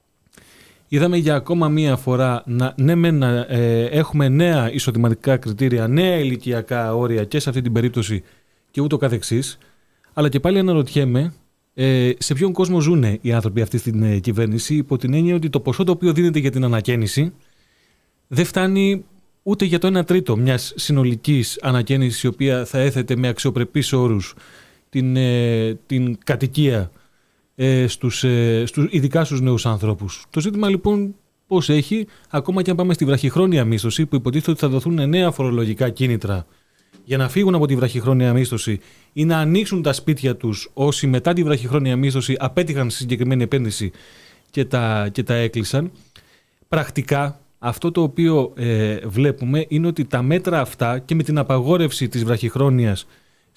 είδαμε για ακόμα μία φορά να, ναι, με, να ε, έχουμε νέα εισοδηματικά κριτήρια, νέα ηλικιακά όρια και σε αυτή την περίπτωση και ούτω καθεξής. Αλλά και πάλι αναρωτιέμαι ε, σε ποιον κόσμο ζουν οι άνθρωποι αυτή στην ε, κυβέρνηση, υπό την έννοια ότι το ποσό το οποίο δίνεται για την ανακαίνιση δεν φτάνει ούτε για το ένα τρίτο μιας συνολικής ανακαίνισης, η οποία θα έθετε με αξιοπρεπείς όρους την, ε, την κατοικία ε, στους, ε, στους, ειδικά στους νέους ανθρώπους. Το ζήτημα λοιπόν πώς έχει, ακόμα και αν πάμε στη βραχυχρόνια μίσθωση, που υποτίθεται ότι θα δοθούν νέα φορολογικά κίνητρα για να φύγουν από τη βραχυχρόνια μίσθωση ή να ανοίξουν τα σπίτια τους όσοι μετά τη βραχυχρόνια μίσθωση απέτυχαν στη συγκεκριμένη επένδυση και τα, και τα έκλεισαν. Πρακτικά αυτό το οποίο ε, βλέπουμε είναι ότι τα μέτρα αυτά και με την απαγόρευση της βραχυχρόνιας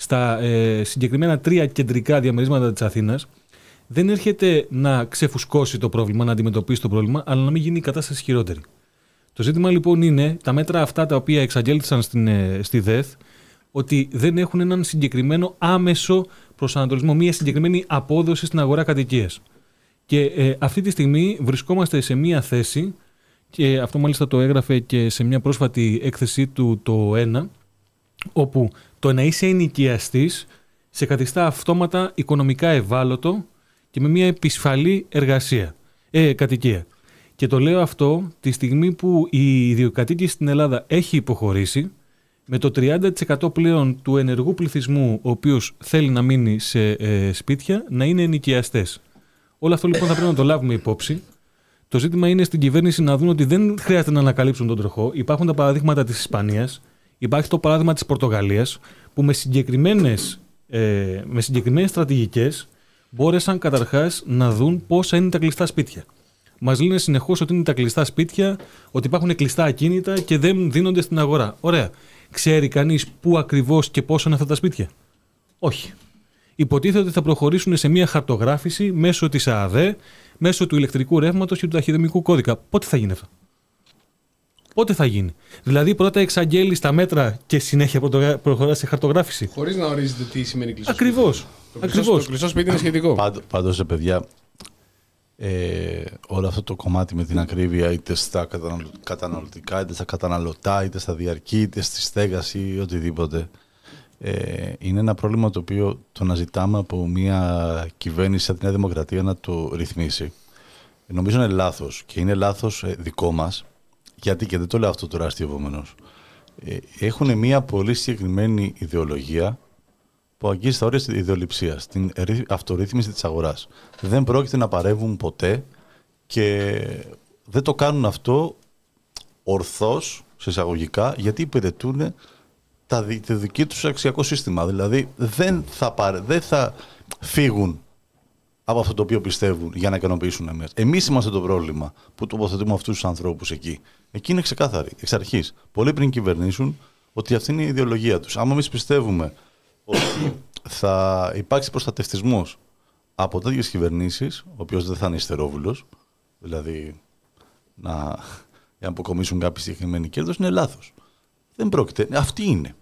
στα ε, συγκεκριμένα τρία κεντρικά διαμερίσματα της Αθήνας, δεν έρχεται να ξεφουσκώσει το πρόβλημα, να αντιμετωπίσει το πρόβλημα, αλλά να μην γίνει η κατάσταση χειρότερη. Το ζήτημα λοιπόν είναι τα μέτρα αυτά τα οποία εξαγγέλθησαν στην, ε, στη ΔΕΘ, ότι δεν έχουν έναν συγκεκριμένο άμεσο προσανατολισμό, μια συγκεκριμένη απόδοση στην αγορά κατοικίας. Και ε, αυτή τη στιγμή βρισκόμαστε σε μια θέση, και αυτό μάλιστα το έγραφε και σε μια πρόσφατη έκθεσή του το ΕΝΑ, όπου το να είσαι ενοικιαστής σε καθιστά αυτόματα οικονομικά ευάλωτο και με μια επισφαλή εργασία, ε, κατοικία. Και το λέω αυτό τη στιγμή που η ιδιοκατοίκηση στην Ελλάδα έχει υποχωρήσει, με το τριάντα τοις εκατό πλέον του ενεργού πληθυσμού, ο οποίος θέλει να μείνει σε ε, σπίτια, να είναι ενοικιαστές. Όλο αυτό λοιπόν θα πρέπει να το λάβουμε υπόψη. Το ζήτημα είναι στην κυβέρνηση να δουν ότι δεν χρειάζεται να ανακαλύψουν τον τροχό. Υπάρχουν τα παραδείγματα της Ισπανίας, υπάρχει το παράδειγμα της Πορτογαλίας, που με συγκεκριμένες, ε, με συγκεκριμένες στρατηγικές μπόρεσαν καταρχάς να δουν πόσα είναι τα κλειστά σπίτια. Μας λένε συνεχώς ότι είναι τα κλειστά σπίτια, ότι υπάρχουν κλειστά ακίνητα και δεν δίνονται στην αγορά. Ωραία. Ξέρει κανείς πού ακριβώς και πόσο είναι αυτά τα σπίτια? Όχι. Υποτίθεται ότι θα προχωρήσουν σε μια χαρτογράφηση μέσω της ΑΑΔΕ, μέσω του ηλεκτρικού ρεύματος και του ταχυδρομικού κώδικα. Πότε θα γίνει αυτό? Πότε θα γίνει? Δηλαδή, πρώτα εξαγγέλει τα μέτρα και συνέχεια προχωρά σε χαρτογράφηση. Χωρίς να ορίζετε τι σημαίνει κλειστό. Ακριβώς. Το, το κλειστό σπίτι είναι σχετικό. Πάντως, παιδιά, ε, όλο αυτό το κομμάτι με την ακρίβεια, είτε στα καταναλωτικά, είτε στα καταναλωτά, είτε στα διαρκή, είτε στη στέγαση ή οτιδήποτε, ε, είναι ένα πρόβλημα το οποίο το να ζητάμε από μια κυβέρνηση σαν τη Νέα Δημοκρατία να το ρυθμίσει. Ε, νομίζω είναι λάθος, και είναι λάθος ε, δικό μας, γιατί, και δεν το λέω αυτό τώρα αστειευόμενος, ε, έχουν μια πολύ συγκεκριμένη ιδεολογία που αγγίζει στα όρια της ιδεολειψίας, την αυτορύθμιση της αγοράς. Δεν πρόκειται να παρεύουν ποτέ και δεν το κάνουν αυτό ορθώς, σε εισαγωγικά, γιατί υπηρετούν τα, το δική τους αξιακό σύστημα. Δηλαδή δεν θα, παρε, δεν θα φύγουν από αυτό το οποίο πιστεύουν για να ικανοποιήσουν εμείς. Εμείς είμαστε το πρόβλημα που τοποθετούμε αυτούς τους ανθρώπους εκεί. Εκεί είναι ξεκάθαρη, εξ αρχής. Πολλοί πριν κυβερνήσουν ότι αυτή είναι η ιδεολογία τους. Άμα εμείς πιστεύουμε ότι θα υπάρξει προστατευτισμός από τέτοιες κυβερνήσεις, ο οποίος δεν θα είναι ιστερόβουλος, δηλαδή να, να αποκομίσουν κάποιοι συγκεκριμένοι κέρδος, είναι λάθος. Δεν πρόκειται. Αυτή είναι.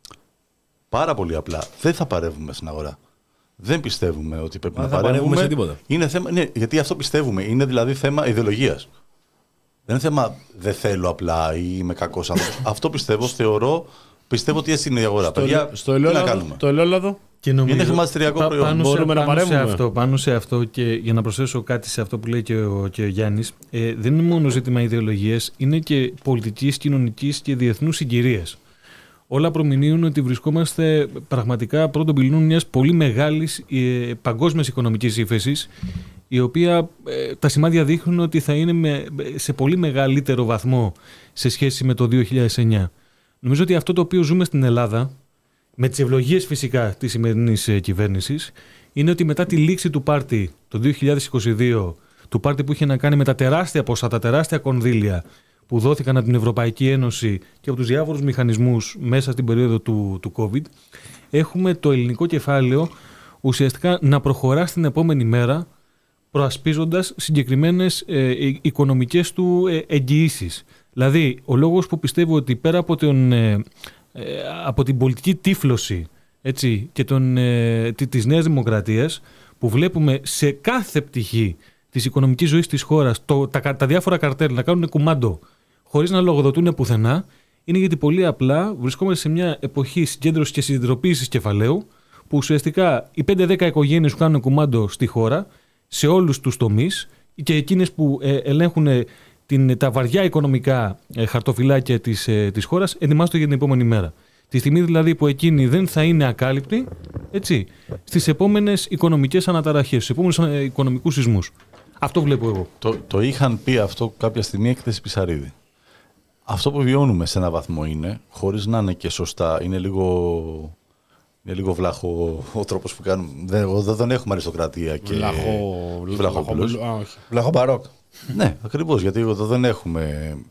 Πάρα πολύ απλά. Δεν θα παρεύουμε στην αγορά. Δεν πιστεύουμε ότι πρέπει δεν να θα παρεύουμε. σε τίποτα. Είναι θέμα, ναι, γιατί αυτό πιστεύουμε. Είναι δηλαδή θέμα ιδεολογίας. Δεν είναι θέμα δεν θέλω απλά ή είμαι κακός άνθρωπος. Αυτό πιστεύω, θεωρώ, πιστεύω ότι έτσι είναι η αγορά. Στο, Παιδιά, στο τι να ελαιόλαδο, κάνουμε. το ελαιόλαδο. Και νομίζω, είναι χρηματιστηριακό προϊόν. Πάνω Μπορούμε σε, να πάνω σε, παρέμβουμε. αυτό, πάνω σε αυτό, και για να προσθέσω κάτι σε αυτό που λέει και ο, και ο Γιάννης, ε, δεν είναι μόνο ζήτημα ιδεολογίας, είναι και πολιτικής, κοινωνικής και διεθνούς συγκυρίας. Όλα προμηνύουν ότι βρισκόμαστε πραγματικά πρώτον πυλών μιας πολύ μεγάλης ε, παγκόσμιας οικονομικής ύφεσης, η οποία ε, τα σημάδια δείχνουν ότι θα είναι με, σε πολύ μεγαλύτερο βαθμό σε σχέση με το δύο χιλιάδες εννιά. Νομίζω ότι αυτό το οποίο ζούμε στην Ελλάδα, με τις ευλογίες φυσικά της σημερινής ε, κυβέρνησης, είναι ότι μετά τη λήξη του πάρτι το δύο χιλιάδες είκοσι δύο, του πάρτι που είχε να κάνει με τα τεράστια ποσά, τα τεράστια κονδύλια που δόθηκαν από την Ευρωπαϊκή Ένωση και από τους διάφορους μηχανισμούς μέσα στην περίοδο του, του COVID, έχουμε το ελληνικό κεφάλαιο ουσιαστικά να προχωρά στην επόμενη μέρα, προασπίζοντας συγκεκριμένες ε, οικονομικές του ε, εγγυήσεις. Δηλαδή, ο λόγος που πιστεύω ότι πέρα από, τον, ε, ε, από την πολιτική τύφλωση, έτσι, και τον, ε, της Νέας Δημοκρατίας, που βλέπουμε σε κάθε πτυχή της οικονομικής ζωής της χώρας το, τα, τα διάφορα καρτέλ να κάνουν κουμάντο χωρίς να λογοδοτούν πουθενά, είναι γιατί πολύ απλά βρισκόμαστε σε μια εποχή συγκέντρωσης και συνειδητοποίησης κεφαλαίου, που ουσιαστικά οι πέντε δέκα οικογένειες που κάνουν κουμάντο στη χώρα, σε όλους τους τομείς, και εκείνες που ε, ελέγχουν την, τα βαριά οικονομικά ε, χαρτοφυλάκια της, ε, της χώρας, ετοιμάζονται για την επόμενη μέρα. Τη στιγμή δηλαδή που εκείνοι δεν θα είναι ακάλυπτοι, έτσι, στις επόμενες οικονομικές αναταραχές, στους επόμενους ε, οικονομικούς σεισμούς. Αυτό βλέπω εγώ. Το, το είχαν πει αυτό κάποια στιγμή έκθεση Πισαρίδη. Αυτό που βιώνουμε σε ένα βαθμό είναι, χωρίς να είναι και σωστά, είναι λίγο, είναι λίγο βλάχο ο τρόπος που κάνουμε. Δεν, δεν έχουμε αριστοκρατία και βλάχο, βλαχόπουλος. Βλάχο μπαρόκ. Ναι, ακριβώς, γιατί εδώ δεν έχουμε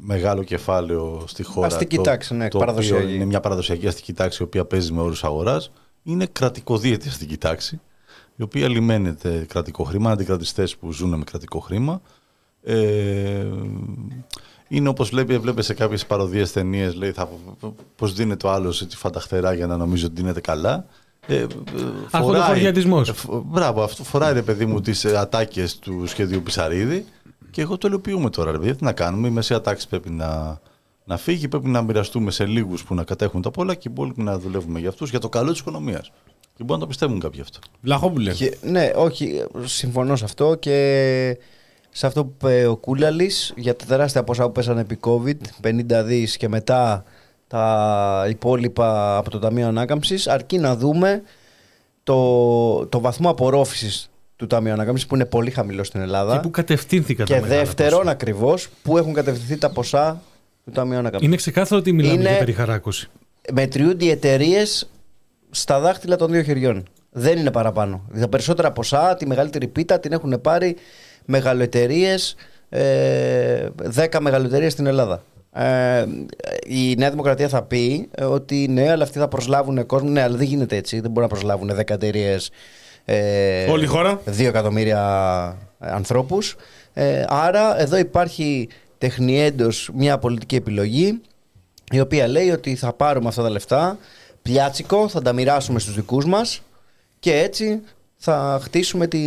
μεγάλο κεφάλαιο στη χώρα. Αστική το, τάξη, ναι, το παραδοσιακή. οποίο είναι μια παραδοσιακή αστική τάξη η οποία παίζει με όρους αγοράς. Είναι κρατικοδίαιτη αστική τάξη, η οποία λιμένεται κρατικό χρήμα, αντικρατιστές που ζουν με κρατικό χρήμα. Ε, είναι όπως βλέπει, βλέπει σε κάποιες παροδίες ταινίες, λέει θα, πώς δίνεται ο άλλος έτσι φανταχτερά για να νομίζω ότι δίνεται καλά. Ε, Αρχοντοφοριατισμός. Ε, μπράβο, αυτό φοράει ρε παιδί μου τις ατάκες του σχεδίου Πισαρίδη και εγώ το ελοποιούμε τώρα ρε παιδί, τι να κάνουμε, η μεσαία τάξη πρέπει να, να φύγει, πρέπει να μοιραστούμε σε λίγους που να κατέχουν τα πολλά και οι υπόλοιποι να δουλεύουμε για αυτούς, για το καλό της οικονομίας. Και μπορεί να το πιστεύουν κάποιοι αυτό. Βλαχόπουλε. Και, ναι, όχι, συμφωνώ σε αυτό και σε αυτό που είπε ο Κούλαλης για τα τεράστια ποσά που πέσανε επί COVID, πενήντα δις και μετά τα υπόλοιπα από το Ταμείο Ανάκαμψης, αρκεί να δούμε το, το βαθμό απορρόφησης του Ταμείου Ανάκαμψης που είναι πολύ χαμηλό στην Ελλάδα. Και που κατευθύνθηκαν και τα μεγάλα δεύτερον ποσά. Ακριβώς που έχουν κατευθυνθεί τα ποσά του Ταμείου Ανάκαμψης. Είναι ξεκάθαρο ότι μιλάμε Είναι... για περιχαράκωση. Μετριούνται οι εταιρείες στα δάχτυλα των δύο χεριών. Δεν είναι παραπάνω. Τα περισσότερα ποσά, τη μεγαλύτερη πίτα την έχουν πάρει μεγαλοεταιρείες, ε, δέκα μεγαλοεταιρείες στην Ελλάδα. Ε, η Νέα Δημοκρατία θα πει ότι ναι, αλλά αυτοί θα προσλάβουν κόσμο. Ναι, αλλά δεν γίνεται έτσι. Δεν μπορούν να προσλάβουν δέκα εταιρείες. Ε, Όλη η χώρα. δύο εκατομμύρια ανθρώπους. Ε, άρα εδώ υπάρχει τεχνιέντος μια πολιτική επιλογή η οποία λέει ότι θα πάρουμε αυτά τα λεφτά πιάτσικο, θα τα μοιράσουμε στους δικούς μας και έτσι θα χτίσουμε τη...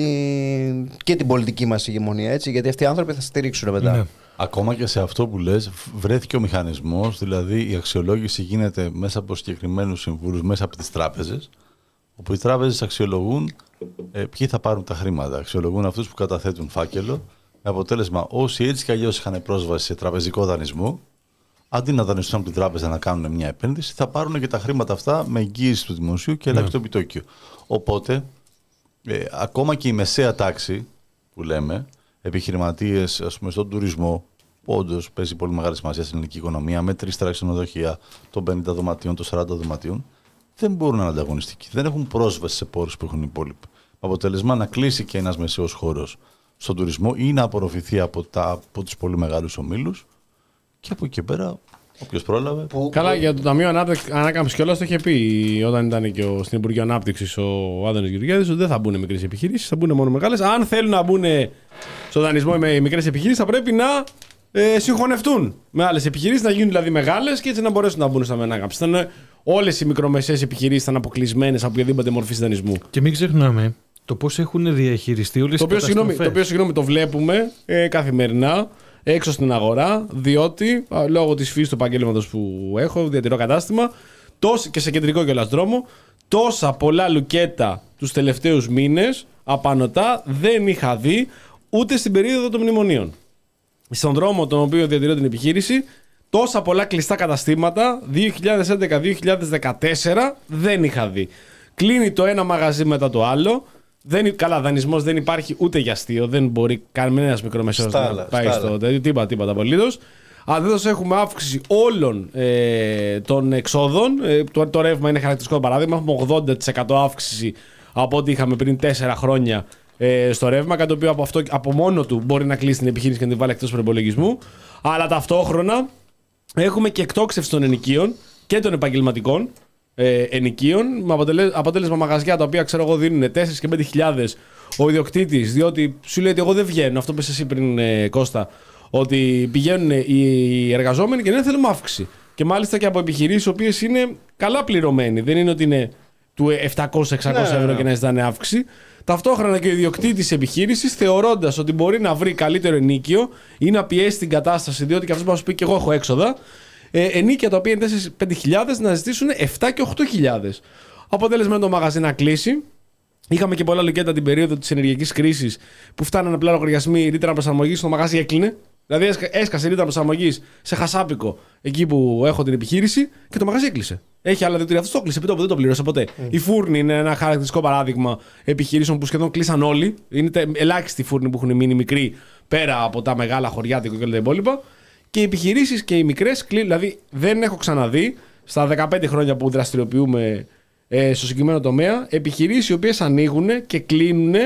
και την πολιτική μας ηγεμονία, έτσι, γιατί αυτοί οι άνθρωποι θα στηρίξουν μετά. Ναι. Ακόμα και σε αυτό που λες βρέθηκε ο μηχανισμός, δηλαδή η αξιολόγηση γίνεται μέσα από συγκεκριμένους συμβούλους, μέσα από τις τράπεζες, όπου οι τράπεζες αξιολογούν ε, ποιοι θα πάρουν τα χρήματα. Αξιολογούν αυτούς που καταθέτουν φάκελο, με αποτέλεσμα όσοι έτσι κι αλλιώς είχαν πρόσβαση σε τραπεζικό δανεισμό, αντί να δανειστούν από την τράπεζα να κάνουν μια επένδυση, θα πάρουν και τα χρήματα αυτά με εγγύηση του δημοσίου και ελάχιστο ναι. επιτόκιο. Οπότε, ε, ακόμα και η μεσαία τάξη που λέμε, επιχειρηματίες, ας πούμε, στον τουρισμό, που όντως παίζει πολύ μεγάλη σημασία στην ελληνική οικονομία, με τρεις-τέσσερα ξενοδοχεία των πενήντα δωματίων, των σαράντα δωματίων, δεν μπορούν να είναι ανταγωνιστικοί. Δεν έχουν πρόσβαση σε πόρους που έχουν οι υπόλοιποι. Με αποτέλεσμα να κλείσει και ένας μεσαίος χώρος στον τουρισμό ή να απορροφηθεί από, τα, από τους πολύ μεγάλους ομίλους. Και από εκεί πέρα, όποιος πρόλαβε. Που... Καλά, για το Ταμείο Ανάκαμψης κιόλας το είχε πει όταν ήταν και ο, στην Υπουργείο Ανάπτυξης ο Άδωνης Γεωργιάδης ότι δεν θα μπουν μικρές επιχειρήσεις, θα μπουν μόνο μεγάλες. Αν θέλουν να μπουν στο δανεισμό με μικρές επιχειρήσεις, θα πρέπει να ε, συγχωνευτούν με άλλες επιχειρήσεις, να γίνουν δηλαδή μεγάλες και έτσι να μπορέσουν να μπουν στα Ανάκαμψη. Ήταν όλες οι μικρομεσαίες επιχειρήσεις ήταν αποκλεισμένες από οποιαδήποτε μορφή δανεισμού. Και μην ξεχνάμε το πώς έχουν διαχειριστεί όλες τις καταστροφές. Το οποίο, συγγνώμη, το βλέπουμε ε, καθημερινά έξω στην αγορά, διότι α, λόγω της φύσης του επαγγέλματος που έχω, διατηρώ κατάστημα, τόσο, και σε κεντρικό κιόλας δρόμο, τόσα πολλά λουκέτα τους τελευταίους μήνες, απανωτά, δεν είχα δει ούτε στην περίοδο των μνημονίων. Στον δρόμο τον οποίο διατηρώ την επιχείρηση, τόσα πολλά κλειστά καταστήματα δύο χιλιάδες έντεκα δύο χιλιάδες δεκατέσσερα δεν είχα δει. Κλείνει το ένα μαγαζί μετά το άλλο. Δεν, καλά, δανεισμός δεν υπάρχει ούτε για αστείο. Δεν μπορεί κανένας μικρομεσαίος να πάει στο τέτοιο. Τίποτα, τίποτα απολύτως. Αντίθετος, έχουμε αύξηση όλων ε, των εξόδων. Ε, το, το ρεύμα είναι χαρακτηριστικό παράδειγμα. Έχουμε ογδόντα τοις εκατό αύξηση από ό,τι είχαμε πριν τέσσερα χρόνια ε, στο ρεύμα. Κάτι το οποίο από, αυτό, από μόνο του μπορεί να κλείσει την επιχείρηση και να την βάλει εκτός προϋπολογισμού. Αλλά ταυτόχρονα έχουμε και εκτόξευση των ενοικίων και των επαγγελματικών ε, ενοικίων. Με αποτελέ, αποτέλεσμα μαγαζιά τα οποία ξέρω εγώ δίνουν τέσσερις και πέντε χιλιάδες ο ιδιοκτήτης, διότι σου λέει ότι εγώ δεν βγαίνω. Αυτό που είπες εσύ πριν, ε, Κώστα, ότι πηγαίνουν οι εργαζόμενοι και δεν θέλουμε αύξηση. Και μάλιστα και από επιχειρήσεις οι οποίες είναι καλά πληρωμένοι. Δεν είναι ότι είναι του επτακόσια εξακόσια ευρώ και να ζητάνε αύξηση. Ταυτόχρονα και ο ιδιοκτήτης επιχείρησης, θεωρώντας ότι μπορεί να βρει καλύτερο ενίκιο ή να πιέσει την κατάσταση, διότι και αυτός μπορεί να σου πει και εγώ έχω έξοδα, ε, ενίκια τα οποία είναι τέσσερις με πέντε χιλιάδες να ζητήσουν επτά και οκτώ χιλιάδες. Αποτέλεσμα το μαγαζί να κλείσει. Είχαμε και πολλά λουκέτα την περίοδο της ενεργειακής κρίσης που φτάνανε απλά λογαριασμοί ρήτρα προσαρμογής, το μαγαζί έκλεινε. Δηλαδή έσκασε ρήτρα προσαρμογής σε χασάπικο εκεί που έχω την επιχείρηση και το μαγαζί έκλεισε. Έχει άλλα δύο τρία. Αυτό το έκλεισε, δεν το πλήρωσα ποτέ. Mm. Η φούρνη είναι ένα χαρακτηριστικό παράδειγμα επιχειρήσεων που σχεδόν κλείσαν όλοι. Είναι ελάχιστοι οι φούρνοι που έχουν μείνει μικροί πέρα από τα μεγάλα χωριάτικα και όλα τα υπόλοιπα. Και οι επιχειρήσεις και οι μικρές, δηλαδή δεν έχω ξαναδεί στα δεκαπέντε χρόνια που δραστηριοποιούμε ε, στο συγκεκριμένο τομέα επιχειρήσεις οι οποίες ανοίγουν και κλείνουν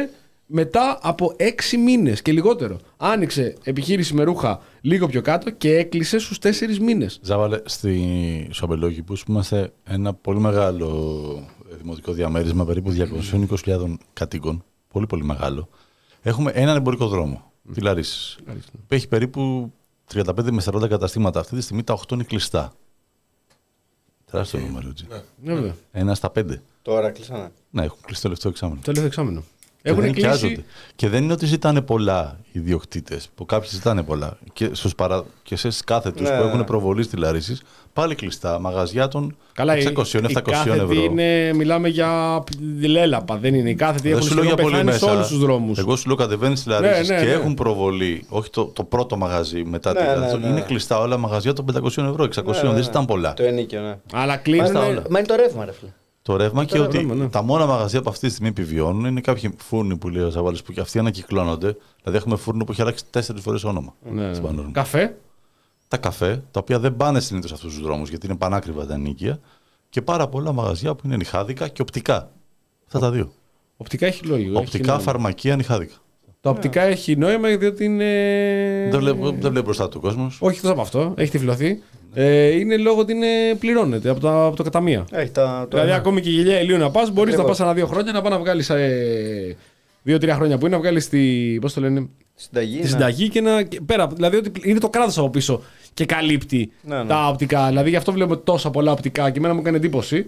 μετά από έξι μήνες και λιγότερο. Άνοιξε επιχείρηση με ρούχα λίγο πιο κάτω και έκλεισε στους τέσσερις μήνες. Ζάβαλε, στη Αμπελόκηπους που είμαστε ένα πολύ μεγάλο δημοτικό διαμέρισμα, περίπου διακόσιες είκοσι χιλιάδες κατοίκων, πολύ πολύ μεγάλο. Έχουμε έναν εμπορικό δρόμο, mm. τη Λαρίσης, mm. που έχει περίπου τριάντα πέντε με σαράντα καταστήματα. Αυτή τη στιγμή τα οκτώ είναι κλειστά. Τεράστιο νούμερο, έτσι. Ναι, ναι. Ένα στα πέντε. Τώρα κλείσανε. Ναι, έχουν κλείσει το τελευταίο εξάμηνο. Το τελευταίο εξάμηνο. Και έχουν δεν κλείσει. Και δεν είναι ότι ζητάνε πολλά οι ιδιοκτήτες, που κάποιοι ζητάνε πολλά. Και, στους παρα... και σε κάθετους ναι, που έχουν ναι. προβολή στη Λαρίσης, πάλι κλειστά μαγαζιά των εξακόσια με επτακόσια ευρώ. Είναι, μιλάμε για λέλαπα, δεν είναι. Οι κάθετοι έχουν σχεδόν πεθάνει σε όλους τους δρόμους. Εγώ σου λέω κατεβαίνεις στη Λαρίσης ναι, ναι, και ναι. έχουν προβολή, όχι το, το πρώτο μαγαζί μετά ναι, τη ναι, Λαρίσης. ναι. Είναι κλειστά όλα μαγαζιά των πεντακόσια ευρώ, εξακόσια, ναι, ναι, δεν ζητάνε πολλά. Το ενίκιο, ναι. Αλλά κλείνουν. Μα είναι το ρεύμα, ρε φίλε. Το ρεύμα και ότι ρεύμα, ναι. τα μόνα μαγαζιά που αυτή τη στιγμή επιβιώνουν είναι κάποιοι φούρνοι που λέει ο Ζαβάλης που και αυτοί ανακυκλώνονται. Δηλαδή έχουμε φούρνο που έχει αλλάξει τέσσερις φορές όνομα. Ναι. στην Πανόρμη. Καφέ. Τα καφέ, τα οποία δεν πάνε συνήθως σε αυτούς τους δρόμους γιατί είναι πανάκριβα τα ενοίκια. Και πάρα πολλά μαγαζιά που είναι νυχάδικα και οπτικά. Αυτά τα δύο. Οπτικά έχει λόγο. Οπτικά, έχει φαρμακεία, νυχάδικα. Τα οπτικά yeah. έχει νόημα διότι είναι. Δεν βλέπει δεν βλέπει μπροστά του κόσμο. Όχι εκτός από αυτό, έχει τυφλωθεί. Ε, είναι λόγω ότι είναι, πληρώνεται από, τα, από το καταμία. Έχει τα, το δηλαδή, ένα. ακόμη και γελιά ηλίου να πα, μπορεί να πα ένα δύο χρόνια να πάει να βγάλει. Ε, δύο-τρία χρόνια που είναι να βγάλει τη. Πώς το λένε. Συνταγή, τη ναι. συνταγή και να. Και πέρα, δηλαδή ότι είναι το κράτος από πίσω και καλύπτει ναι, ναι. τα οπτικά. Δηλαδή γι' αυτό βλέπουμε τόσα πολλά οπτικά και εμένα μου έκανε εντύπωση.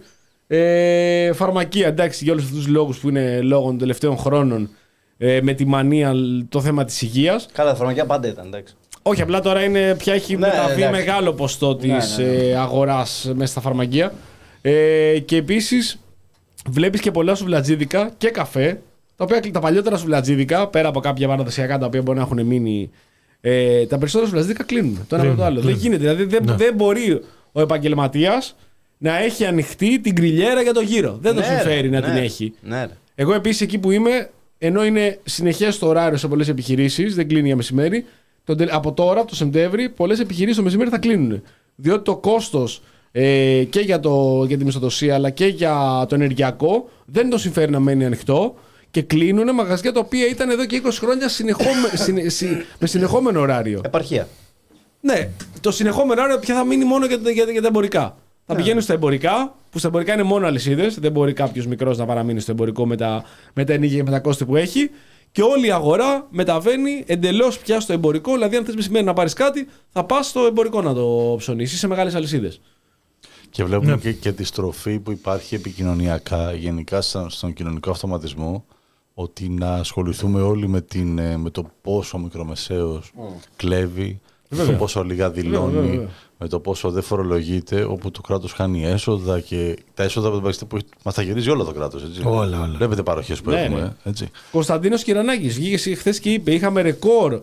Ε, φαρμακεία, εντάξει, για όλους αυτούς τους λόγους που είναι λόγω των τελευταίων χρόνων ε, με τη μανία το θέμα της υγείας. Καλά, φαρμακεία πάντα ήταν, εντάξει. Όχι, απλά τώρα είναι, πια έχει ναι, μεταβεί εντάξει. μεγάλο ποστό της ναι, ναι, ναι. ε, αγοράς μέσα στα φαρμακεία. Ε, και επίσης βλέπεις και πολλά σουβλατζίδικα και καφέ, τα οποία τα παλιότερα σουβλατζίδικα, πέρα από κάποια παραδοσιακά τα οποία μπορεί να έχουν μείνει, ε, τα περισσότερα σουβλατζίδικα κλείνουν το ένα με το άλλο. Δεν γίνεται, δηλαδή δεν, ναι. δεν μπορεί ο επαγγελματίας να έχει ανοιχτή την γκριλιέρα για το γύρο. Δεν ναι, το συμφέρει ρε, να ναι, την έχει. Ναι, Εγώ επίσης εκεί που είμαι, ενώ είναι συνεχές το ωράριο σε πολλές επιχειρήσεις, δεν κλείνει για μεσημέρι, από τώρα, από το Σεπτέμβρη, πολλές επιχειρήσεις το μεσημέρι θα κλείνουν. Διότι το κόστος ε, και για, το, για τη μισθοδοσία αλλά και για το ενεργειακό δεν το συμφέρει να μένει ανοιχτό και κλείνουν μαγαζιά τα οποία ήταν εδώ και είκοσι χρόνια συνεχόμε, συνε, συ, με συνεχόμενο ωράριο. Επαρχία. Ναι, το συνεχόμενο ωράριο πια θα μείνει μόνο για, για, για τα εμπορικά. Θα ναι. πηγαίνουν στα εμπορικά, που στα εμπορικά είναι μόνο αλυσίδες. Δεν μπορεί κάποιος μικρός να παραμείνει στο εμπορικό με τα, με τα ενίκια και με τα κόστη που έχει. Και όλη η αγορά μεταβαίνει εντελώς πια στο εμπορικό. Δηλαδή, αν θες μεσημέρι να πάρεις κάτι, θα πας στο εμπορικό να το ψωνίσεις σε μεγάλες αλυσίδες. Και βλέπουμε Ναι. και, και τη στροφή που υπάρχει επικοινωνιακά, γενικά σαν- στον κοινωνικό αυτοματισμό, ότι να ασχοληθούμε όλοι με, την, ε, με το πόσο ο μικρομεσαίος κλέβει, με το Βέβαια. πόσο λίγα δηλώνει, Βέβαια, βέβαια. με το πόσο δεν φορολογείται, όπου το κράτος χάνει έσοδα και τα έσοδα που μας τα γυρίζει όλο το κράτος. Έτσι. Όλα, όλα. Βλέπετε παροχές που Ναι, έχουμε. ναι. ε, Έτσι. Κωνσταντίνος Κυρανάκης βγήκε χθες και είπε: είχαμε ρεκόρ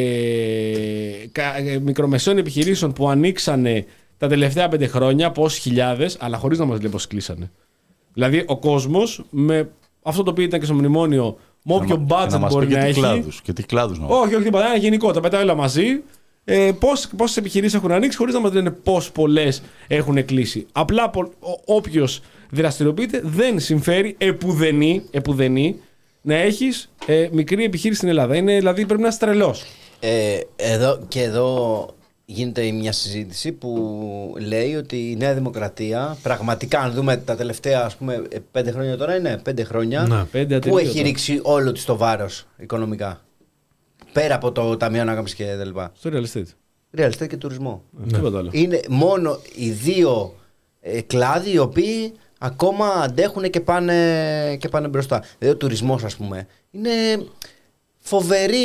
ε, κα- ε, μικρομεσαίων επιχειρήσεων που ανοίξανε τα τελευταία πέντε χρόνια, πόσοι χιλιάδες, αλλά χωρίς να μας λέει πώς κλείσανε. Δηλαδή, ο κόσμος με αυτό το οποίο ήταν και στο μνημόνιο, με όποιο Και να budget μας μπορεί πει και να τι έχει. κλάδους, και τι κλάδους να Όχι, όχι τίποτα. Ένα γενικό. Τα πετάει όλα μαζί. Ε, Πόσες επιχειρήσεις έχουν ανοίξει χωρίς να μας λένε πώς πολλές έχουν κλείσει. Απλά όποιος δραστηριοποιείται δεν συμφέρει επουδενή, επουδενή να έχεις ε, μικρή επιχείρηση στην Ελλάδα. Είναι, δηλαδή πρέπει να είσαι τρελός. Ε, εδώ, και εδώ γίνεται μια συζήτηση που λέει ότι η Νέα Δημοκρατία, πραγματικά αν δούμε τα τελευταία ας πούμε, πέντε χρόνια τώρα, είναι πέντε χρόνια, Να, πέντε που ατελείωτα. έχει ρίξει όλο της το βάρος οικονομικά. Πέρα από το Ταμείο Ανάκαμψης και τα λοιπά. Στο real estate. Real estate και τουρισμό. Τίποτα άλλο. Είναι μόνο οι δύο ε, κλάδοι οι οποίοι ακόμα αντέχουν και πάνε, και πάνε μπροστά. Δηλαδή ο τουρισμός, ας πούμε, είναι φοβερή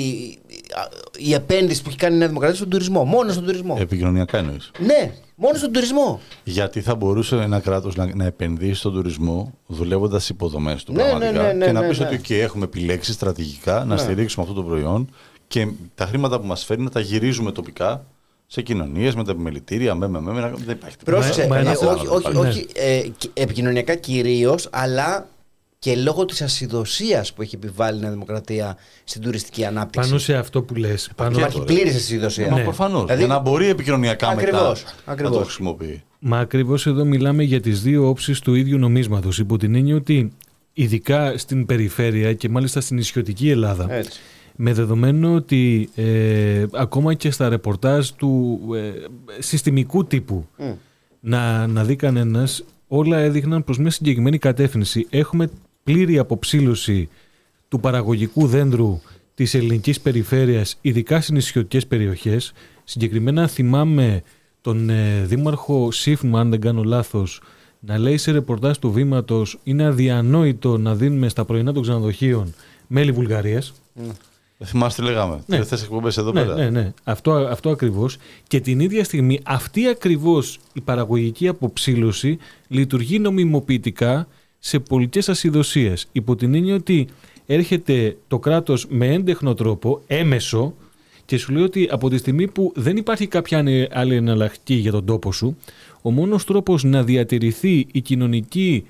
η επένδυση που έχει κάνει η Νέα Δημοκρατία στον τουρισμό. Μόνο στον τουρισμό. Επικοινωνιακά εννοείς. Ναι, μόνο στον τουρισμό. Γιατί θα μπορούσε ένα κράτος να, να επενδύσει στον τουρισμό δουλεύοντας στις υποδομές του Ναι, πραγματικά ναι, ναι, ναι, και να ναι, πεις ναι. ότι okay, έχουμε επιλέξει στρατηγικά να Ναι. στηρίξουμε αυτό το προϊόν και τα χρήματα που μας φέρνει να τα γυρίζουμε τοπικά σε κοινωνίες, με τα επιμελητήρια, με, με, με, με, δεν υπάρχει τίποτα. Πρόσεξε, μα ε, ένα όχι, άλλο, όχι, ναι. όχι ε, και- επικοινωνιακά κυρίως, αλλά και λόγω της ασυδοσίας που έχει επιβάλει η Νέα Δημοκρατία στην τουριστική ανάπτυξη. Πάνω σε αυτό που λες. Πάνω... Υπάρχει πλήρης ασυδοσία. Μα Ναι. προφανώς, Δηλαδή- για να μπορεί επικοινωνιακά Ακριβώς, μετά ακριβώς. να το χρησιμοποιεί. Μα ακριβώς εδώ μιλάμε για τις δύο όψεις του ίδιου νομίσματος. Υπό την έννοια ότι ειδικά στην περιφέρεια και μάλιστα στην νησιωτική Ελλάδα. Έτσι. Με δεδομένο ότι ε, ακόμα και στα ρεπορτάζ του ε, συστημικού τύπου mm. να, να δει κανένας, όλα έδειχναν προς μια συγκεκριμένη κατεύθυνση. Έχουμε πλήρη αποψήλωση του παραγωγικού δέντρου της ελληνικής περιφέρειας, ειδικά στις νησιωτικές περιοχές. Συγκεκριμένα θυμάμαι τον ε, δήμαρχο Σύφνου, αν δεν κάνω λάθος, να λέει σε ρεπορτάζ του Βήματος είναι αδιανόητο να δίνουμε στα πρωινά των ξενοδοχείων μέλι Βουλγαρίας. Mm. Δεν θυμάστε τι λέγαμε. Ναι. Αυτές εκπομπές εδώ ναι, πέρα. Ναι, ναι. Αυτό, αυτό ακριβώς. Και την ίδια στιγμή αυτή ακριβώς η παραγωγική αποψήλωση λειτουργεί νομιμοποιητικά σε πολιτικές ασυδοσίες. Υπό την έννοια ότι έρχεται το κράτος με έντεχνο τρόπο, έμεσο, και σου λέει ότι από τη στιγμή που δεν υπάρχει κάποια άλλη εναλλακτική για τον τόπο σου, ο μόνος τρόπος να διατηρηθεί η κοινωνική,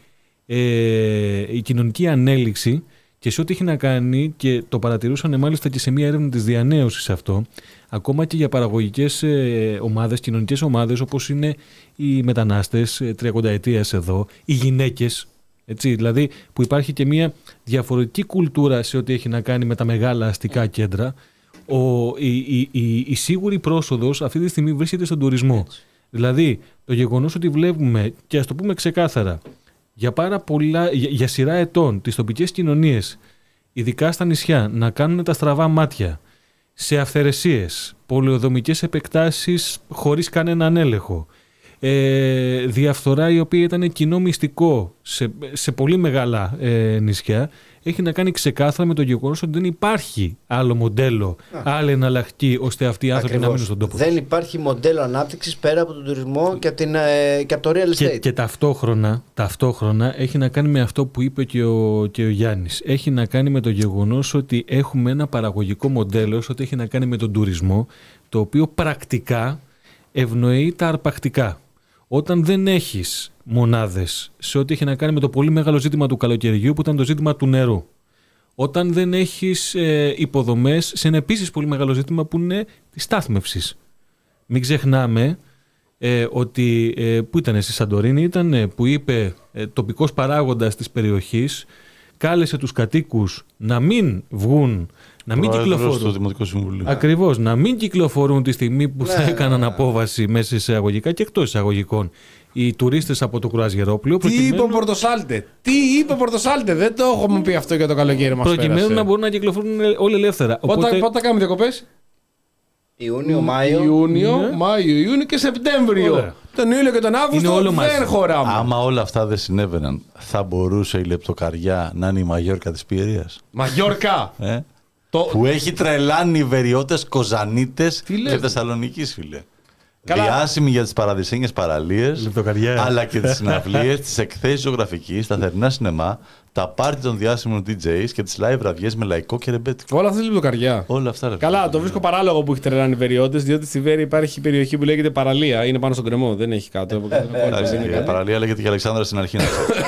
ε, η κοινωνική ανέλυξη, και σε ό,τι έχει να κάνει, και το παρατηρούσαν μάλιστα και σε μια έρευνα της διανέωσης αυτό, ακόμα και για παραγωγικές ε, ομάδες, κοινωνικές ομάδες όπως είναι οι μετανάστες ε, τριακονταετίας εδώ, οι γυναίκες, έτσι, δηλαδή που υπάρχει και μια διαφορετική κουλτούρα σε ό,τι έχει να κάνει με τα μεγάλα αστικά κέντρα. Ο, η, η, η, η σίγουρη πρόσοδος αυτή τη στιγμή βρίσκεται στον τουρισμό. Έτσι. Δηλαδή το γεγονός ότι βλέπουμε, και ας το πούμε ξεκάθαρα, για, πάρα πολλά, για, για σειρά ετών τις τοπικές κοινωνίες, ειδικά στα νησιά, να κάνουν τα στραβά μάτια σε αυθαιρεσίες, πολεοδομικές επεκτάσεις χωρίς κανέναν έλεγχο, ε, διαφθορά η οποία ήταν κοινό μυστικό σε, σε πολύ μεγάλα ε, νησιά, έχει να κάνει ξεκάθαρα με το γεγονός ότι δεν υπάρχει άλλο μοντέλο, Α. άλλη εναλλακτική, ώστε αυτοί οι άνθρωποι Ακριβώς. να μείνουν στον τόπο. Δεν υπάρχει μοντέλο ανάπτυξης πέρα από τον τουρισμό και από, την, ε, και από το real estate. Και, και ταυτόχρονα, ταυτόχρονα έχει να κάνει με αυτό που είπε και ο, και ο Γιάννης. Έχει να κάνει με το γεγονός ότι έχουμε ένα παραγωγικό μοντέλο, ό,τι έχει να κάνει με τον τουρισμό, το οποίο πρακτικά ευνοεί τα αρπακτικά. Όταν δεν έχεις μονάδες σε ό,τι έχει να κάνει με το πολύ μεγάλο ζήτημα του καλοκαιριού που ήταν το ζήτημα του νερού, όταν δεν έχεις ε, υποδομές σε ένα επίσης πολύ μεγάλο ζήτημα που είναι της στάθμευσης. Μην ξεχνάμε ε, ότι, ε, που ήταν στη Σαντορίνη, ήταν που είπε ε, τοπικός παράγοντας της περιοχής, κάλεσε τους κατοίκους να μην βγουν, να μην κυκλοφορούν. Ακριβώς, να μην κυκλοφορούν τη στιγμή που ναι, θα έκαναν ναι, ναι. απόβαση μέσα εισαγωγικά και εκτός εισαγωγικών οι τουρίστες από το Κουραζιερόπλαιο. Τι προκειμένου... είπε ο Πορτοσάλτε, τι είπε ο Πορτοσάλτε, δεν το έχουμε πει αυτό για το καλοκαίρι μας. Προκειμένου πέρασε. να μπορούν να κυκλοφορούν όλοι ελεύθερα. Πότε, Οπότε... πότε θα κάνουμε διακοπές? Ιούνιο, Μάιο. Ιούνιο, ναι. Μάιο, Ιούνιο και Σεπτέμβριο. Ωραία. Τον Ιούλιο και τον Αύγουστο δεν μαζί. χωράμε. Άμα όλα αυτά δεν συνέβαιναν, θα μπορούσε η Λεπτοκαριά να είναι η Μαγιόρκα της Πιερίας? Μαγιόρκα! ε? Το... Που έχει τρελάνει Βεριώτες, Κοζανίτες και Θεσσαλονικής, φίλε. Καλά. Διάσημη για τις παραδεισένιες παραλίες, αλλά και τις συναυλίες, τις εκθέσεις ζωγραφικής, τα θερινά σινεμά, τα πάρτι των διάσημων ντι τζέις και τις live βραδιές με λαϊκό και ρεμπέτικο. Όλα αυτά είναι λεπτοκαριά. Όλα αυτά. Ρε, Καλά, το βρίσκω παράλογο που έχει τρελάνει οι Βεριώτες, διότι στη Βέρεια υπάρχει περιοχή που λέγεται παραλία. Είναι πάνω στον κρεμό, δεν έχει κάτω. Η παραλία λέγεται και Αλεξάνδρα στην αρχή.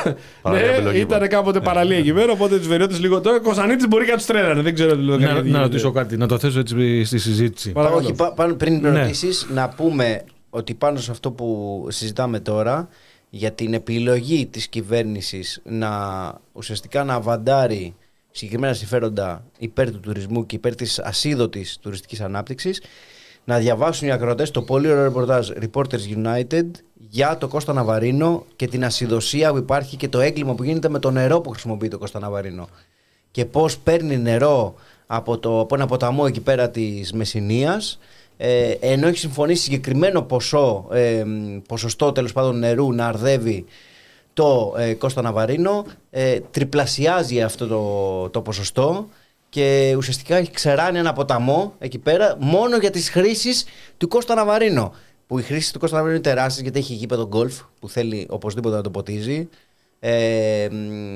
Ναι, ήταν κάποτε παραλία εκεί πέρα, οπότε τους Βεριώτες λίγο. Τώρα Κωνσταντίνης μπορεί και να τους τρέλανε. Δεν ξέρω τι λέω. Να ρωτήσω κάτι, να το θέσω έτσι στη συζήτηση. Όχι, πριν ρωτήσεις, να πούμε ότι πάνω σε αυτό που συζητάμε τώρα, για την επιλογή της κυβέρνησης να ουσιαστικά να αβαντάρει συγκεκριμένα συμφέροντα υπέρ του τουρισμού και υπέρ της ασίδωτης τουριστικής ανάπτυξης, να διαβάσουν οι ακροατές το πολύ ωραίο ρεπορτάζ Reporters United για το Κώστα Ναβαρίνο και την ασιδωσία που υπάρχει και το έγκλημα που γίνεται με το νερό που χρησιμοποιεί το Κώστα Ναβαρίνο και πώς παίρνει νερό από, το, από ένα ποταμό εκεί πέρα της Μεσσηνίας, Ε, ενώ έχει συμφωνήσει συγκεκριμένο ποσό, ε, ποσοστό τέλος πάντων νερού να αρδεύει το ε, Κώστα Ναβαρίνο, ε, τριπλασιάζει αυτό το, το ποσοστό και ουσιαστικά έχει ξεράνει ένα ποταμό εκεί πέρα μόνο για τις χρήσεις του Κώστα Ναβαρίνο, που οι χρήσεις του Κώστα Ναβαρίνο είναι τεράστιες γιατί έχει γήπεδο γκολφ που θέλει οπωσδήποτε να το ποτίζει, ε, ε,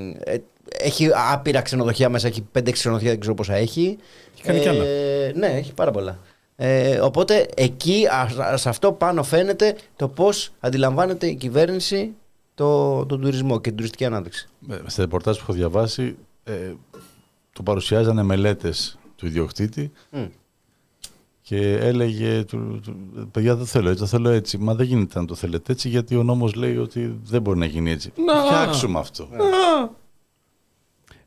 έχει άπειρα ξενοδοχεία μέσα, έχει πέντε έξι ξενοδοχεία, δεν ξέρω πόσα έχει, έχει κάνει ε, κι άλλα. Ναι, έχει πάρα πολλά. Ε, οπότε εκεί α, σε αυτό πάνω φαίνεται το πώς αντιλαμβάνεται η κυβέρνηση το, τον τουρισμό και την τουριστική ανάπτυξη. Στα ρεπορτάζ που έχω διαβάσει ε, το παρουσιάζανε μελέτες του ιδιοκτήτη mm. και έλεγε του, του, παιδιά δεν θέλω έτσι, το θέλω έτσι. Μα δεν γίνεται να το θέλετε έτσι γιατί ο νόμος λέει ότι δεν μπορεί να γίνει έτσι. Να. Φτιάξουμε αυτό. Να.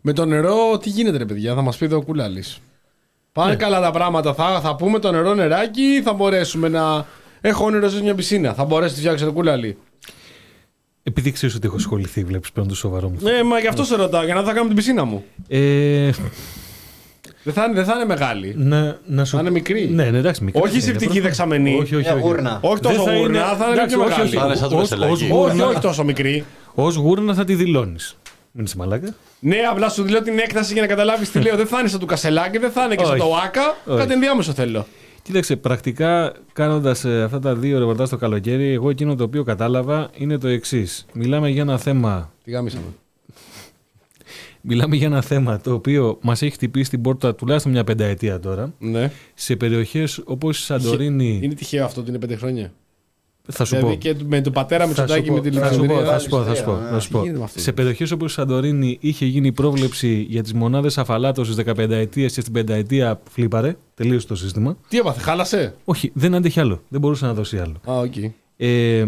Με το νερό, τι γίνεται, ρε παιδιά, θα μας πει εδώ ο Κουλάλης. Πάνε ναι. καλά τα πράγματα. Θα, θα πούμε το νερό νεράκι, θα μπορέσουμε να. Έχω όνειρο σε μια πισίνα. Θα μπορέσει να τη φτιάξει το Κουλάλη. Επειδή ξέρει ότι έχω ασχοληθεί, βλέπει πέραν το σοβαρό μου. Ναι, μα γι' αυτό σε ρωτάω, για να θα κάνω την πισίνα μου. Ε... Δεν θα, είναι, δεν θα είναι μεγάλη. Να, να σου... Θα είναι μικρή. Ναι, ναι, εντάξει, μικρή. Όχι σεπτική δεξαμενή. Όχι, όχι, όχι. Γούρνα. Όχι τόσο γούρνα, θα είναι πιο μεγάλη. Όχι, όχι τόσο μικρή. Ως γούρνα θα τη δηλώνει. Μην είσαι μαλάκα. Ναι, απλά σου δηλώνω την έκταση για να καταλάβει τι λέω. Δεν θα είναι σαν του Κασελάκη, δεν θα είναι και σαν το Άκα. Κάτι ενδιάμεσο θέλω. Κοίταξε, πρακτικά κάνοντας ε, αυτά τα δύο ρεπορτάζ το καλοκαίρι, εγώ εκείνο το οποίο κατάλαβα είναι το εξής. Μιλάμε για ένα θέμα. Τι γάμισαμε. Μιλάμε για ένα θέμα το οποίο μας έχει χτυπήσει την πόρτα τουλάχιστον μια πενταετία τώρα. Ναι. Σε περιοχές όπως η Σαντορίνη. Είναι τυχαίο αυτό ότι είναι πέντε χρόνια. Θα σου δηλαδή πω. Και με τον πατέρα Μητσοτάκη με τη Λιβαδιά. Θα σου πω, θα σου πω. Θα σου πω. Σε περιοχές όπως η Σαντορίνη είχε γίνει πρόβλεψη για τις μονάδες αφαλάτωσης δεκαπενταετίας και στην πενταετία φλίπαρε. Τελείωσε το σύστημα. Τι έπαθε, χάλασε. Όχι, δεν άντεχε άλλο. Δεν μπορούσε να δώσει άλλο. Α, okay. ε,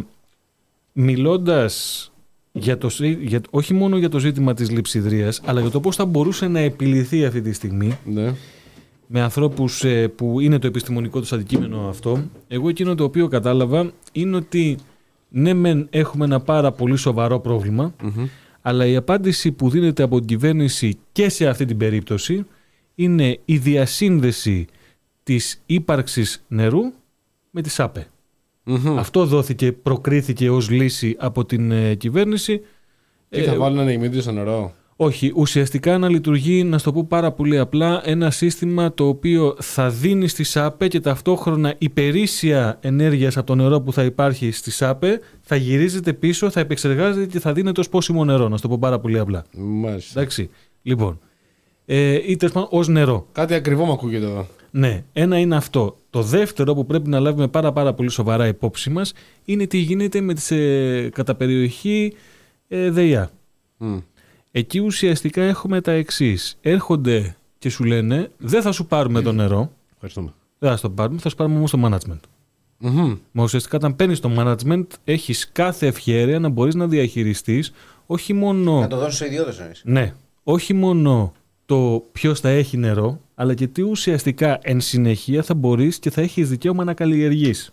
μιλώντας για το, για, όχι μόνο για το ζήτημα της λειψιδρίας, αλλά για το πώς θα μπορούσε να επιληθεί αυτή τη στιγμή. Ναι. Με ανθρώπους ε, που είναι το επιστημονικό τους αντικείμενο αυτό, εγώ εκείνο το οποίο κατάλαβα είναι ότι ναι μεν έχουμε ένα πάρα πολύ σοβαρό πρόβλημα, mm-hmm. αλλά η απάντηση που δίνεται από την κυβέρνηση και σε αυτή την περίπτωση είναι η διασύνδεση της ύπαρξης νερού με τη ΣΑΠΕ. Mm-hmm. Αυτό δόθηκε, προκρίθηκε ως λύση από την ε, κυβέρνηση. Τι θα ε, βάλουν ανοιγμήτρια στο νερό. Όχι, ουσιαστικά να λειτουργεί, να στο πω πάρα πολύ απλά, ένα σύστημα το οποίο θα δίνει στη ΣΑΠΕ και ταυτόχρονα η περίσσια ενέργειας από το νερό που θα υπάρχει στη ΣΑΠΕ θα γυρίζεται πίσω, θα επεξεργάζεται και θα δίνεται ως πόσιμο νερό, να στο πω πάρα πολύ απλά. Μάλιστα. Εντάξει, λοιπόν, ε, ή τέλος πάντων ως νερό. Κάτι ακριβό μου ακούγεται εδώ. Ναι, ένα είναι αυτό. Το δεύτερο που πρέπει να λάβουμε πάρα, πάρα πολύ σοβαρά υπόψη μας είναι τι γίνεται με τις ε, κατά περιοχή ε, ΔΕΙΑ. Mm. Εκεί ουσιαστικά έχουμε τα εξής. Έρχονται και σου λένε δεν θα σου πάρουμε το νερό. Ευχαριστούμε. Δεν θα σου το πάρουμε, θα σου πάρουμε όμως το management. Mm-hmm. Μα ουσιαστικά όταν παίρνεις το management έχεις κάθε ευχέρεια να μπορείς να διαχειριστείς όχι μόνο... Να το δώσεις στους ιδιώτες εννοείς. Ναι. Όχι μόνο το ποιος θα έχει νερό, αλλά και τι ουσιαστικά εν συνεχεία θα μπορείς και θα έχεις δικαίωμα να καλλιεργείς.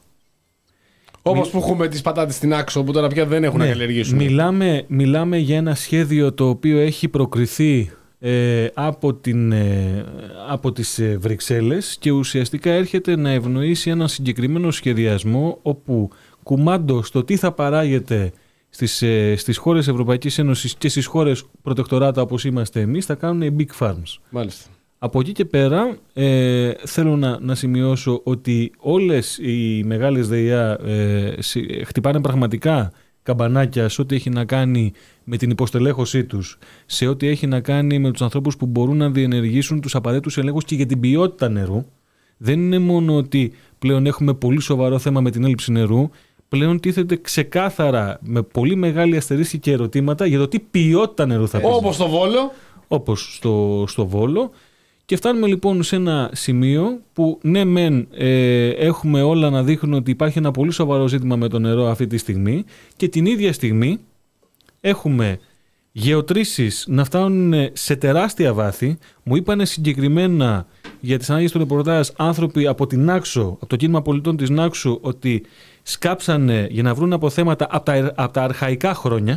Όπως που έχουμε τις πατάτες στην Άξο που τώρα πια δεν έχουν ναι, να καλλιεργήσουν. Μιλάμε, μιλάμε για ένα σχέδιο το οποίο έχει προκριθεί ε, από, την, ε, από τις ε, Βρυξέλλες και ουσιαστικά έρχεται να ευνοήσει ένα συγκεκριμένο σχεδιασμό όπου κουμάντο στο τι θα παράγεται στις, ε, στις χώρες Ευρωπαϊκής Ένωσης και στις χώρες προτεκτοράτα όπως είμαστε εμείς θα κάνουν οι big farms. Μάλιστα. Από εκεί και πέρα ε, θέλω να, να σημειώσω ότι όλες οι μεγάλες ΔΕΙΑ ε, χτυπάνε πραγματικά καμπανάκια σε ό,τι έχει να κάνει με την υποστελέχωσή τους, σε ό,τι έχει να κάνει με τους ανθρώπους που μπορούν να διενεργήσουν τους απαραίτητους ελέγχους και για την ποιότητα νερού. Δεν είναι μόνο ότι πλέον έχουμε πολύ σοβαρό θέμα με την έλλειψη νερού, πλέον τίθεται ξεκάθαρα με πολύ μεγάλη αστερίσκη και ερωτήματα για το τι ποιότητα νερού θα παίζει. Όπως στο Βόλο. Όπως στο, στο Βόλο. Και φτάνουμε λοιπόν σε ένα σημείο που ναι μεν ε, έχουμε όλα να δείχνουν ότι υπάρχει ένα πολύ σοβαρό ζήτημα με το νερό αυτή τη στιγμή και την ίδια στιγμή έχουμε γεωτρήσεις να φτάνουν σε τεράστια βάθη. Μου είπανε συγκεκριμένα για τις ανάγκες του ρεπορτάζ άνθρωποι από την Νάξο, από το κίνημα πολιτών της Νάξου, ότι σκάψανε για να βρουν αποθέματα από τα, από τα αρχαϊκά χρόνια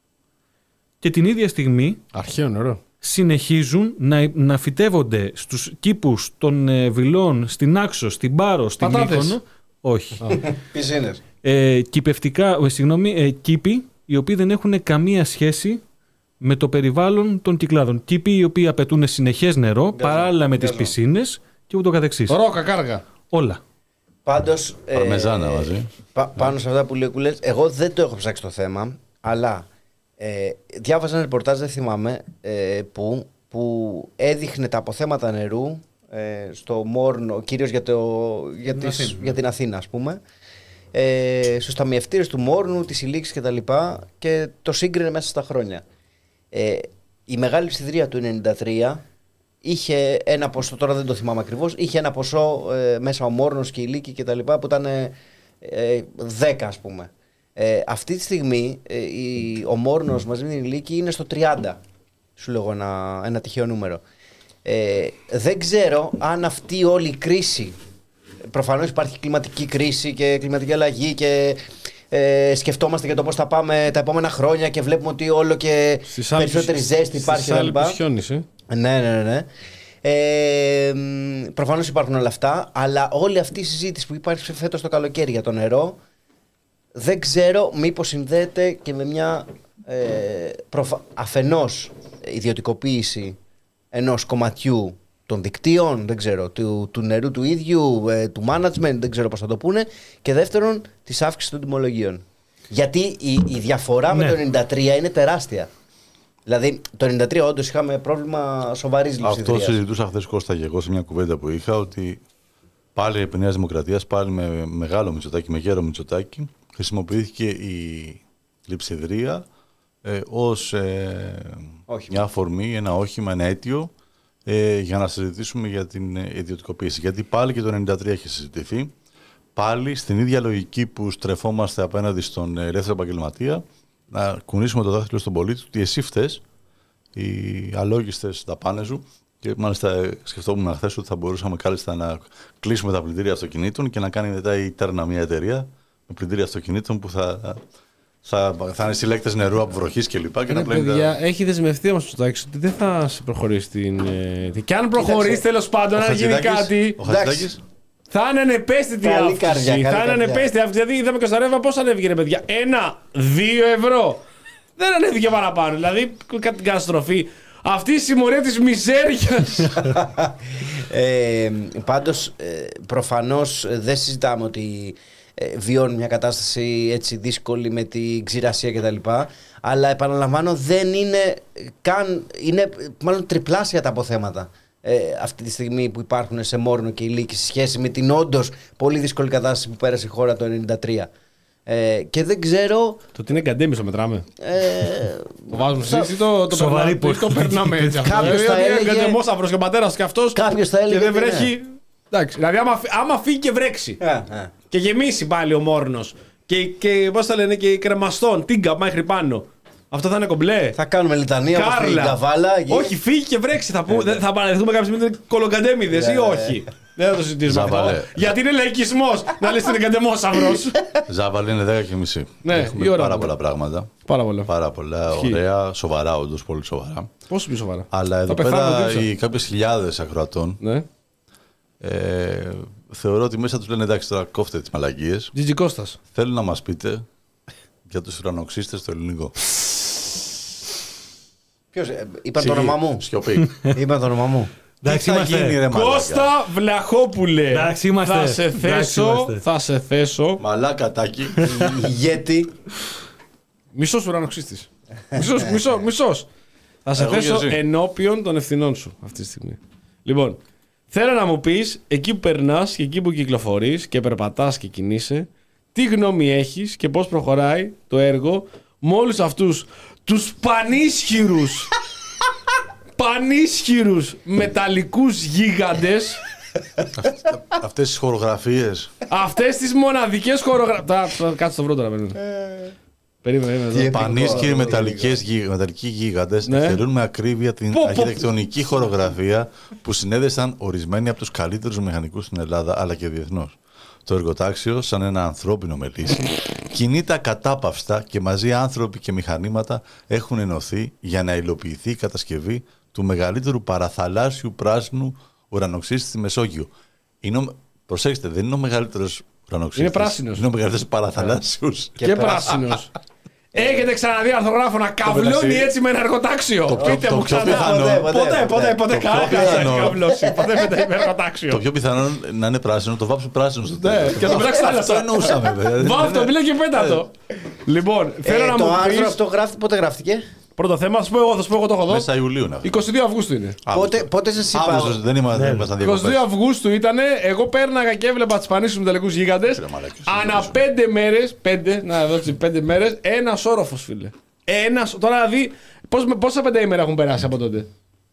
και την ίδια στιγμή αρχαίο νερό συνεχίζουν να, να φυτεύονται στους κήπους των ε, βιλών, στην Άξο, στην Πάρο, στην Μύκονο. Όχι. Πισίνες. Ε, κηπευτικά, ε, συγγνώμη, ε, κήποι οι οποίοι δεν έχουν καμία σχέση με το περιβάλλον των κυκλάδων. Κήποι οι οποίοι απαιτούν συνεχές νερό, Γκάζω. παράλληλα με τις πισίνες και ούτω καθεξής. Ρόκα, κάργα. Όλα. Πάντως, Παρμεζάνα ε, μαζί. Πα, πάνω σε αυτά που λέει ο Κουλές, εγώ δεν το έχω ψάξει το θέμα, αλλά ε, διάβαζα ένα ρεπορτάζ, δεν θυμάμαι ε, που, που έδειχνε τα αποθέματα νερού ε, στο Μόρνο, κυρίως για, το, για, τις, για την Αθήνα, ας πούμε, ε, στους ταμιευτήρες του Μόρνου, της Ηλίξης κτλ. Και, και το σύγκρινε μέσα στα χρόνια. Ε, η Μεγάλη Λειψιδρία του ενενήντα τρία είχε ένα ποσό, τώρα δεν το θυμάμαι ακριβώς, είχε ένα ποσό ε, μέσα ο Μόρνος και η Λύκη και τα λοιπά που ήταν ε, ε, δέκα ας πούμε. Ε, αυτή τη στιγμή ε, η, ο Μόρνος μαζί με την Λύκη είναι στο τριάντα. σου λέω ένα, ένα τυχαίο νούμερο. Ε, δεν ξέρω αν αυτή όλη η κρίση, προφανώς υπάρχει κλιματική κρίση και κλιματική αλλαγή και ε, σκεφτόμαστε για το πώς θα πάμε τα επόμενα χρόνια και βλέπουμε ότι όλο και στις περισσότερη άλπης, ζέστη υπάρχει. Στις Άλπεις χιόνισε. Ναι, ναι, ναι. ναι. Ε, προφανώς υπάρχουν όλα αυτά, αλλά όλη αυτή η συζήτηση που υπάρχει φέτος το καλοκαίρι για το νερό, δεν ξέρω μήπως συνδέεται και με μια ε, προφα... αφενός ιδιωτικοποίηση ενός κομματιού των δικτύων, δεν ξέρω, του, του νερού του ίδιου, ε, του management, δεν ξέρω πώς θα το πούνε, και δεύτερον της αύξησης των τιμολογίων. Γιατί η, η διαφορά ναι. με το ενενήντα τρία είναι τεράστια. Δηλαδή το ενενήντα τρία όντως είχαμε πρόβλημα σοβαρής λειψιδρίας. Αυτό συζητούσα χθες, Κώστα, και εγώ σε μια κουβέντα που είχα, ότι πάλι επί Νέας Δημοκρατίας, πάλι με μεγάλο Μητσοτάκη, με γέρο Μητσοτάκη, χρησιμοποιήθηκε η λειψιδρία ε, ως ε, μια αφορμή, ένα όχημα, ένα αίτιο ε, για να συζητήσουμε για την ιδιωτικοποίηση. Γιατί πάλι και το ενενήντα τρία έχει συζητηθεί, πάλι στην ίδια λογική που στρεφόμαστε απέναντι στον ελεύθερο επαγγελματία, να κουνήσουμε το δάχτυλο στον πολίτη, ότι εσύ φταίς, οι αλόγιστες δαπάνες σου. Και μάλιστα σκεφτόμουν χθες ότι θα μπορούσαμε κάλλιστα να κλείσουμε τα πλυντήρια αυτοκινήτων και να κάνει μετά η Τέρνα μια εταιρεία με πλυντήρια αυτοκινήτων που θα, θα, θα είναι συλλέκτες νερού από βροχής κλπ. Και ναι, παιδιά, τα... έχει δεσμευτεί όμως το ότι δεν θα σε προχωρήσει την. την... Και αν προχωρήσει τέλος πάντων, αν γίνει κάτι. Θα είναι ανεπαίσθητη αύξηση. Θα είναι ανεπαίσθητη αύξηση. Δηλαδή είδαμε και στα ρεύμα πώς ανέβηκε, ρε παιδιά. Ένα, δύο ευρώ. Δεν ανέβηκε παραπάνω. Δηλαδή κάτι την καταστροφή. Αυτή η συμμορία της μιζέριας. ε, πάντως, ε, προφανώς δεν συζητάμε ότι ε, βιώνει μια κατάσταση έτσι δύσκολη με τη ξηρασία κτλ. Αλλά επαναλαμβάνω, δεν είναι καν, είναι μάλλον τριπλάσια τα αποθέματα ε, αυτή τη στιγμή που υπάρχουν σε Μόρνο και Ηλίκη σε σχέση με την όντως πολύ δύσκολη κατάσταση που πέρασε η χώρα το ενενήντα τρία. Ε, και δεν ξέρω. Το ότι είναι γκαντέμι το μετράμε. Ε, το βάζουμε συζήτηση ή το, το, σοβαρή περνά, το περνάμε έτσι. Κάποιος θα έλεγε. Γκαντεμόσαυρος και ο πατέρας και αυτός. Κάποιος θα έλεγε. Και δεν βρέχει. Ναι. Εντάξει, δηλαδή άμα, άμα φύγει και βρέξει. Yeah, yeah. Και γεμίσει πάλι ο Μόρνος. Και, και πώς θα λένε, και κρεμαστών, τίγκα μέχρι πάνω. Αυτό θα είναι κομπλέ. Θα κάνουμε λιτανία όπως φύγει η καβάλα. Και... Όχι, φύγει και βρέξει. Θα, yeah, θα παραδεχτούμε κάποια στιγμή κολογκαντέμιδες ή όχι. Δεν θα το συζητήσουμε αυτό. Γιατί είναι λαϊκισμός να λες ότι είναι γκαντεμόσαυρος. Ζάβαλε είναι δέκα και μισή. Ναι, έχουμε πάρα πολλά πράγματα. Πάρα πολλά. Πάρα πολλά. Ωραία, σοβαρά, όντως πολύ σοβαρά. Πόσο πιο σοβαρά. Αλλά εδώ πέρα οι κάποιες χιλιάδες ακροατών. Ναι. Ε, θεωρώ ότι μέσα τους λένε εντάξει, τώρα κόφτε τις μαλακίες. Τζιτζι Κώστας. Θέλω να μας πείτε για τους ουρανοξύστες στο ελληνικό. Ποιος, ε, είπαν το όνομα μου. Σιωπή. Είπαν το όνομα μου. Τι θα γίνει, ρε μαλάκα. Κώστα Βλαχόπουλε. Εντάξει, είμαστε. Θα σε θέσω. Θα σε θέσω. Μαλάκα τάκι. Γιατί. Μισός ουρανοξύστης. Μισός, μισό, μισός. Θα σε θέσω ενώπιον των ευθυνών σου αυτή τη στιγμή. Λοιπόν, θέλω να μου πεις εκεί που περνάς και εκεί που κυκλοφορείς και περπατάς και κινείσαι, τι γνώμη έχεις και πώς προχωράει το έργο με όλους αυτούς τους πανίσχυρους πανίσχυρους μεταλλικούς γίγαντες. Αυτές τις χορογραφίες. Αυτές τις μοναδικές χορογραφίες. Κάτσε το βρω τώρα. Περίμενε. Οι πανίσχυροι μεταλλικοί γίγαντες εκτελούν με ακρίβεια την αρχιτεκτονική χορογραφία που συνέδεσαν ορισμένοι από τους καλύτερους μηχανικούς στην Ελλάδα αλλά και διεθνώς. Το εργοτάξιο, σαν ένα ανθρώπινο μελίσι, κινείται ακατάπαυστα και μαζί άνθρωποι και μηχανήματα έχουν ενωθεί για να υλοποιηθεί η κατασκευή του μεγαλύτερου παραθαλάσσιου πράσινου ουρανοξύστη στη Μεσόγειο. Είναι ο... Προσέξτε, δεν είναι ο μεγαλύτερος ουρανοξύστης. Είναι πράσινος. Είναι ο μεγαλύτερος παραθαλάσσιος. Και, και πράσινος. Έχετε ξαναδεί αρθογράφο να καβλώνει έτσι με ένα εργοτάξιο? Το πιο, Πείτε μου πιο ξανά. πιθανό. Ποτέ, ποτέ, ποτέ. Κανένα καβλώσει. Ποτέ με εργοτάξιο. Το πιο πιθανό να είναι πράσινο, το βάψω πράσινο στο τέλος. Και το πετάξει άλλο. Αυτό εννοούσαμε. Βάφ το, μιλάει και πέτα το. Λοιπόν, θέλω να μου πεις. Το άρθρο πεις... αυτό γράφει, πότε γράφτηκε? Πρώτο θέμα, θα σου πω εγώ, θα σου πω εγώ το έχω δω. Μέσα Ιουλίου είναι αυτό. είκοσι δύο Αυγούστου είναι. Πότε, πότε σας είπα. Αύγουστος, δεν ήμασταν διακοπές. είκοσι δύο Αυγούστου ήταν, εγώ πέρναγα και έβλεπα τις πανίσχυρους μεταλλικούς γίγαντες. Ανά πέντε μέρες, πέντε, να εδώ έτσι, πέντε μέρες, ένας όροφος, φίλε. Ένας, τώρα δηλαδή, πώς, πόσα πέντε ημέρα έχουν περάσει από τότε?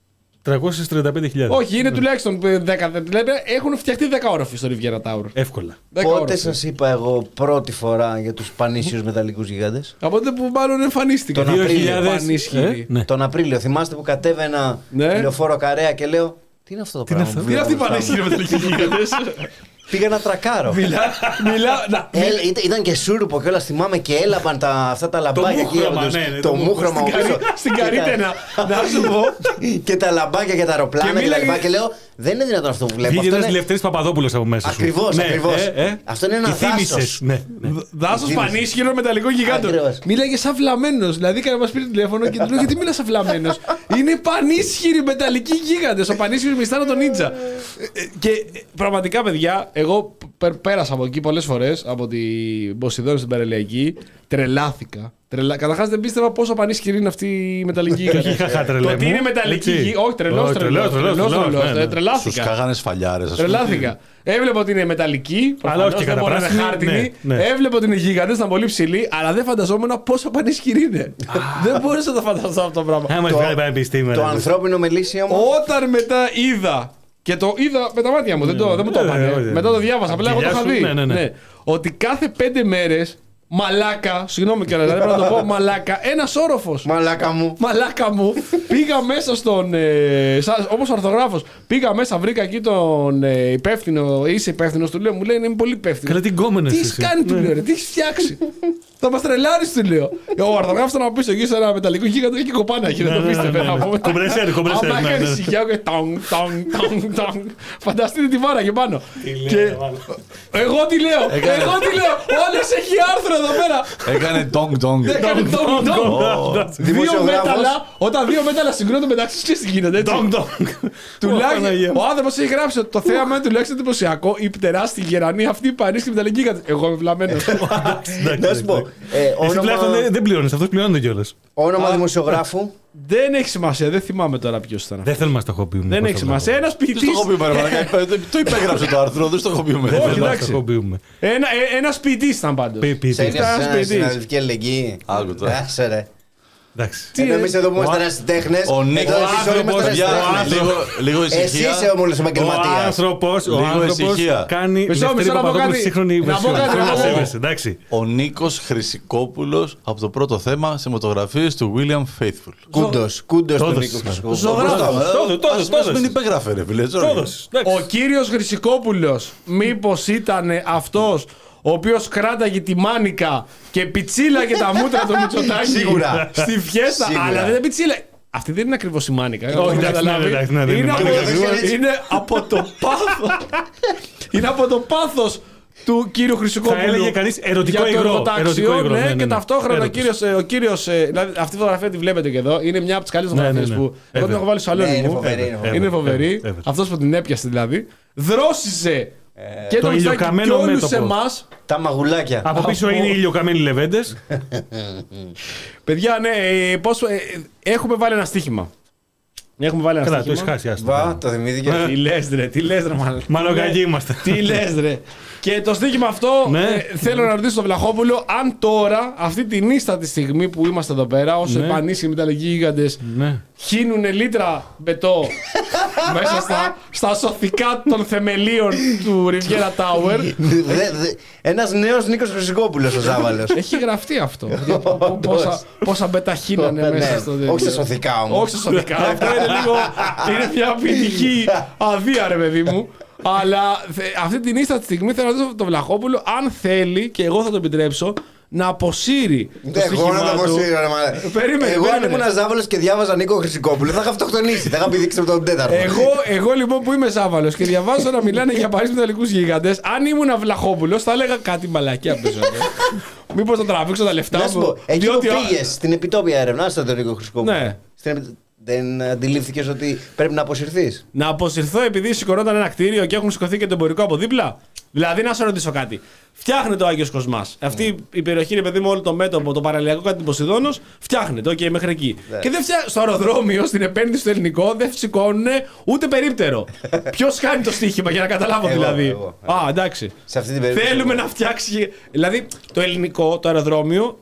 τριακόσιες τριάντα πέντε χιλιάδες. Όχι, είναι τουλάχιστον δέκα. Δηλαδή έχουν φτιαχτεί δέκα όροφοι στο Riviera Tower. Εύκολα. Πότε σας είπα εγώ πρώτη φορά για τους πανίσιους μεταλλικούς γιγάντες? Από τότε που μάλλον εμφανίστηκε. Τον Απρίλιο. Πανίσχυροι. Ναι. Τον Απρίλιο. Θυμάστε που κατέβαινα Ναι. λεωφόρο Καρέα και λέω τι είναι αυτό το πράγμα? που Τι είναι βλέπω αυτοί οι μπροστά μου?» πανίσχυροι μεταλλικοί γίγαντες? Πήγα να τρακάρω. Μιλά, μιλά, να, Ε, ήταν, ήταν και σούρουπο και όλα, θυμάμαι και έλαμπαν τα, αυτά τα λαμπάκια εκεί. μούχρωμα, από τους- ναι, ναι, το το μούχρωμα στην, από πίσω. καρί, στην Και τα- καρύτενα. Να σου πω. Και τα λαμπάκια και τα αεροπλάνα Και και, τα μίλαγε- λοιπά. Και λέω, δεν είναι δυνατόν αυτό που βλέπω. Βγήκε Αυτό ένας είναι... Λευτέρης Παπαδόπουλος από μέσα σου. Ακριβώς, Ναι, ακριβώς. ε, ε. Αυτό είναι ένα Τι θύμισες, δάσος. ναι, ναι. Δάσο Θύμισε. πανίσχυρο μεταλλικό γιγάντο. Ακριβώς. Μίλαγε σαν βλαμμένο. Δηλαδή, κανένα μα πήρε τηλέφωνο και του λέω: Γιατί μιλά σαν βλαμμένο? Είναι πανίσχυροι μεταλλικοί γίγαντε. Ο πανίσχυρο μιστάνα τον Νίτσα. Ε, Και ε, πραγματικά, παιδιά, εγώ πε- πέρασα από εκεί πολλέ φορέ από την Ποσειδόνη στην Παραλιακή. Τρελάθηκα. Τρελα... Καταρχά δεν πίστευα πόσο πανίσχυροι είναι αυτοί οι μεταλλικοί γίγαντες. Χαχά, τρελέ Το ότι μου. είναι μεταλλικοί Έτσι. γίγαντες. Όχι, τρελό, Όχι, τρελό. τρελός, τρελός, τρελός, ναι, ναι. Σου Τρελάθηκα. κάγανε σφαλιάρες, ας πούμε. Τρελάθηκα. Έβλεπα ότι είναι μεταλλική. Αλλά όχι και προφανώς, δεν καταπράσινη, μπορώ να είναι χάρτινη. ναι, ναι. Έβλεπα ότι είναι γίγαντες, ήταν πολύ ψηλή, αλλά δεν φανταζόμουν πόσο πανίσχυροι είναι. Δεν μπορούσα να το φανταστώ αυτό το πράγμα. Άμα Το- βγάλει πανεπιστήμια. Το ρε. ανθρώπινο μελίσια μου. Όταν μετά είδα. Και το είδα με τα μάτια μου, δεν, το, δεν μου το Ναι, είπανε. ναι, ναι. Μετά το διάβασα, απλά εγώ το Κοιλιά είχα σου, δει. ναι, ναι, ναι. Ότι κάθε πέντε μέρες, μαλάκα, συγγνώμη κιόλας, δηλαδή πρέπει να το πω, μαλάκα, ένας όροφος. Μαλάκα μου. Μαλάκα μου, πήγα μέσα στον. Ε, σαν- όπως ορθογράφος, πήγα μέσα, βρήκα εκεί τον ε, υπεύθυνο, είσαι υπεύθυνο, του λέω, μου λέει είναι πολύ υπεύθυνο. Καλά, τι γκόμενες Τι εσύ. έχεις κάνει, του Ναι. λέω, ρε, τι έχεις φτιάξει. Θα μας τρελάρεις, του λέω. Ο ορθογράφος ήταν από πίσω εκεί σε ένα μεταλλικό γίγαντο και κοπάνα εκεί, δεν Ναι, το ναι, πίστευε. ναι, ναι. να πούμε. Κομπρεσέρ, κομπρεσέρ, Άμα ναι, έκανε ναι. ησυχία και τόγκ, τόγκ, τόγκ, τόγκ. Φανταστείτε τη βάρα και πάνω. Και εγώ τι λέω, Έκανε- εγώ τι λέω, όλες έχει άρθρο εδώ πέρα. Έκανε τόγκ τόγκ. Έκανε τόγκ, τόγκ. Δύο Δημοσιογράφος. μέταλλα, όταν δύο μέταλλα συγκρίνονται μεταξύ τους, ξέρεις τι γίνεται, έτσι. Ντόγκ, ντόγκ. Τουλάχιστον Παναγία μου. ο άνθρωπος έχει γράψει ότι το θέαμα είναι τουλάχιστον εντυπωσιακό. Η τεράστια γερανή αυτή η πανίσχυρη μεταλλική γίγαντα. Εγώ είμαι βλαμμένος. Να σου πω. ε, Εσύ τουλάχιστον Όνομα, δεν- δεν πληρώνεις, αυτός πληρώνεται κιόλας. όνομα δημοσιογράφου. Δεν έχει σημασία, δεν θυμάμαι τώρα ποιος ήταν. Δεν θέλουμε να στοχοποιούμε. Δεν πώς έχει το σημασία. βλέπω. Ένας Δεν ποιητής. στο κοπιούμε, ρε μαλάκα. Το υπέγραψε το άρθρο, δεν στο κοπιούμε. Όχι, Δεν θέλουμε να εντάξει. στοχοποιούμε. Ένα, ε, ένας ποιητής ήταν πάντως. Πει- πει- Σε πει. είναι ένας σε ποιητής. συναδελφική αλληλεγγύη. Άκου τώρα. Άσε ρε. Εντάξει. Ενώ εμείς εδώ που είμαστε ερασιτέχνες, Ο Νίκος εδώ εσείς όλοι είμαστε Παιδιά, ερασιτέχνες. λίγο- λίγο Εσύ ησυχία. είσαι όμως Ο επαγγελματίας. άνθρωπος, ο Λίγο άνθρωπος ησυχία. κάνει Μισό, Λευτέρη μισό να πω Παπαδόπουλου κάτι. σύγχρονη Να πω βερσιόν. κάτι, Θέλω να να πω. σέβεσαι, εντάξει. Ο Νίκος Χρυσικόπουλος από το πρώτο θέμα σε μοτογραφίες του William Faithful. Κούντος, κούντος του Τόδος. Νίκου Χρυσκού. Ζωγράφος. Τόδος, τόδος, Ας μας τόδος. μην υπέγραφε ρε φίλε. Το sorry. έδωσες, εντάξει. Ο κύριος Χρυσικόπουλος μήπως ήταν αυτός ο οποίος κράταγε τη μάνικα και πιτσίλαγε τα μούτρα του Μητσοτάκη Σίγουρα. στη φιέστα, Σίγουρα. αλλά δεν πίτσιλα. Αυτή δεν είναι ακριβώς η μάνικα. Όχι, εντάξει, καταλάβει. ναι, εντάξει, ναι, δεν είναι, είναι από, μάνικα. είναι από το πάθος. είναι από το πάθος του κύριου Χρυσικόπουλου. Θα έλεγε κανείς ερωτικό για το υγρό. εργοτάξιο, Ερωτικό υγρό, ναι, ναι, ναι, και ναι. ταυτόχρονα ο Έρωτος. κύριος, ε, ο κύριος, ε, δηλαδή αυτή η φωτογραφία τη βλέπετε και εδώ, είναι μια από τις καλύτερες Ναι, ναι, φωτογραφίες ναι. που εγώ την Ever. έχω βάλει στο Ναι, σαλόνι είναι μου. φοβερή, είναι φοβερή. Είναι φοβερή. Ever, ever. Αυτός που την έπιασε δηλαδή. Δρόσιζε και το τον Μητσοτάκη και ηλιοκαμένο όλους μέτωπο. εμάς. Τα μαγουλάκια. Από πίσω Από- είναι οι ηλιοκαμένοι λεβέντες. Παιδιά, ναι, ε, πώς, ε, έχουμε βάλει ένα στοίχημα. Έχουμε βάλει ένα Καλά, το στοίχημα. έχεις χάσει. άστα. Βα, το θυμήθηκε. Τι λες ρε, τι λες ρε μάλλον. Μαλοκακοί είμαστε. Τι λες ρε. Και το στοίχημα αυτό Ναι. ε, θέλω να ρωτήσω τον Βλαχόπουλο αν τώρα, αυτή την ίστατη στιγμή που είμαστε εδώ πέρα, όσο Ναι. επανήσιμοι μεταλλικοί γίγαντες Ναι. χύνουν λίτρα μπετό μέσα στα, στα σωθικά των θεμελίων του Riviera Tower. Δε- δε- Ένας νέος Νίκος Χρυσικόπουλος ο Ζάβαλος. Έχει γραφτεί αυτό. Πο- πόσα, πόσα μπέτα χύνανε μέσα Ναι, στο όχι σε σωθικά όμως. Όχι σε σωθικά. Αυτό είναι λίγο. Είναι μια ποιητική αδεία, ρε παιδί μου. Αλλά θε- αυτή την ίστατη στιγμή θέλω να ρωτήσω τον Βλαχόπουλο αν θέλει, και εγώ θα το επιτρέψω, να αποσύρει το Εγώ να στοίχημά το του. αποσύρω, ρε μαλάκα. Περίμενε, Εγώ αν περίμενε. ήμουν Ζάβαλος και διάβαζα Νίκο Χρυσικόπουλο θα είχα αυτοκτονήσει. Θα είχα πηδήξει από τον τέταρτο. Εγώ, εγώ λοιπόν που είμαι Σάβαλος και διαβάζω να μιλάνε για Παρίσι μεταλλικούς γίγαντες, αν ήμουν Βλαχόπουλος θα έλεγα κάτι μαλακιά πίσω. Μήπως θα τραβήξω τα λεφτά Να σου μου. πω, εκεί που διότι- πήγες στην επιτόπια έρευνα, στον Νίκο Χρυσικόπουλο. Ναι. Στην επι- Δεν αντιλήφθηκες ότι πρέπει να αποσυρθείς. Να αποσυρθώ επειδή σηκωνόταν ένα κτίριο και έχουν σηκωθεί και το εμπορικό από δίπλα. Δηλαδή, να σε ρωτήσω κάτι. Φτιάχνεται ο Άγιος Κοσμάς. Αυτή η περιοχή είναι, παιδί μου, όλο το μέτωπο, το παραλιακό κάτι Ποσειδώνος, φτιάχνεται. Οκ, μέχρι εκεί. Ναι. Και δεν φτιά... στο αεροδρόμιο, στην επένδυση στο ελληνικό, δεν σηκώνουν ούτε περίπτερο. Ποιο κάνει το στοίχημα για να καταλάβω Εγώ, δηλαδή. εγώ, Α, εντάξει. Σε αυτή την περίπτωση. Θέλουμε εγώ. να φτιάξει. Δηλαδή, το ελληνικό, το αεροδρόμιο,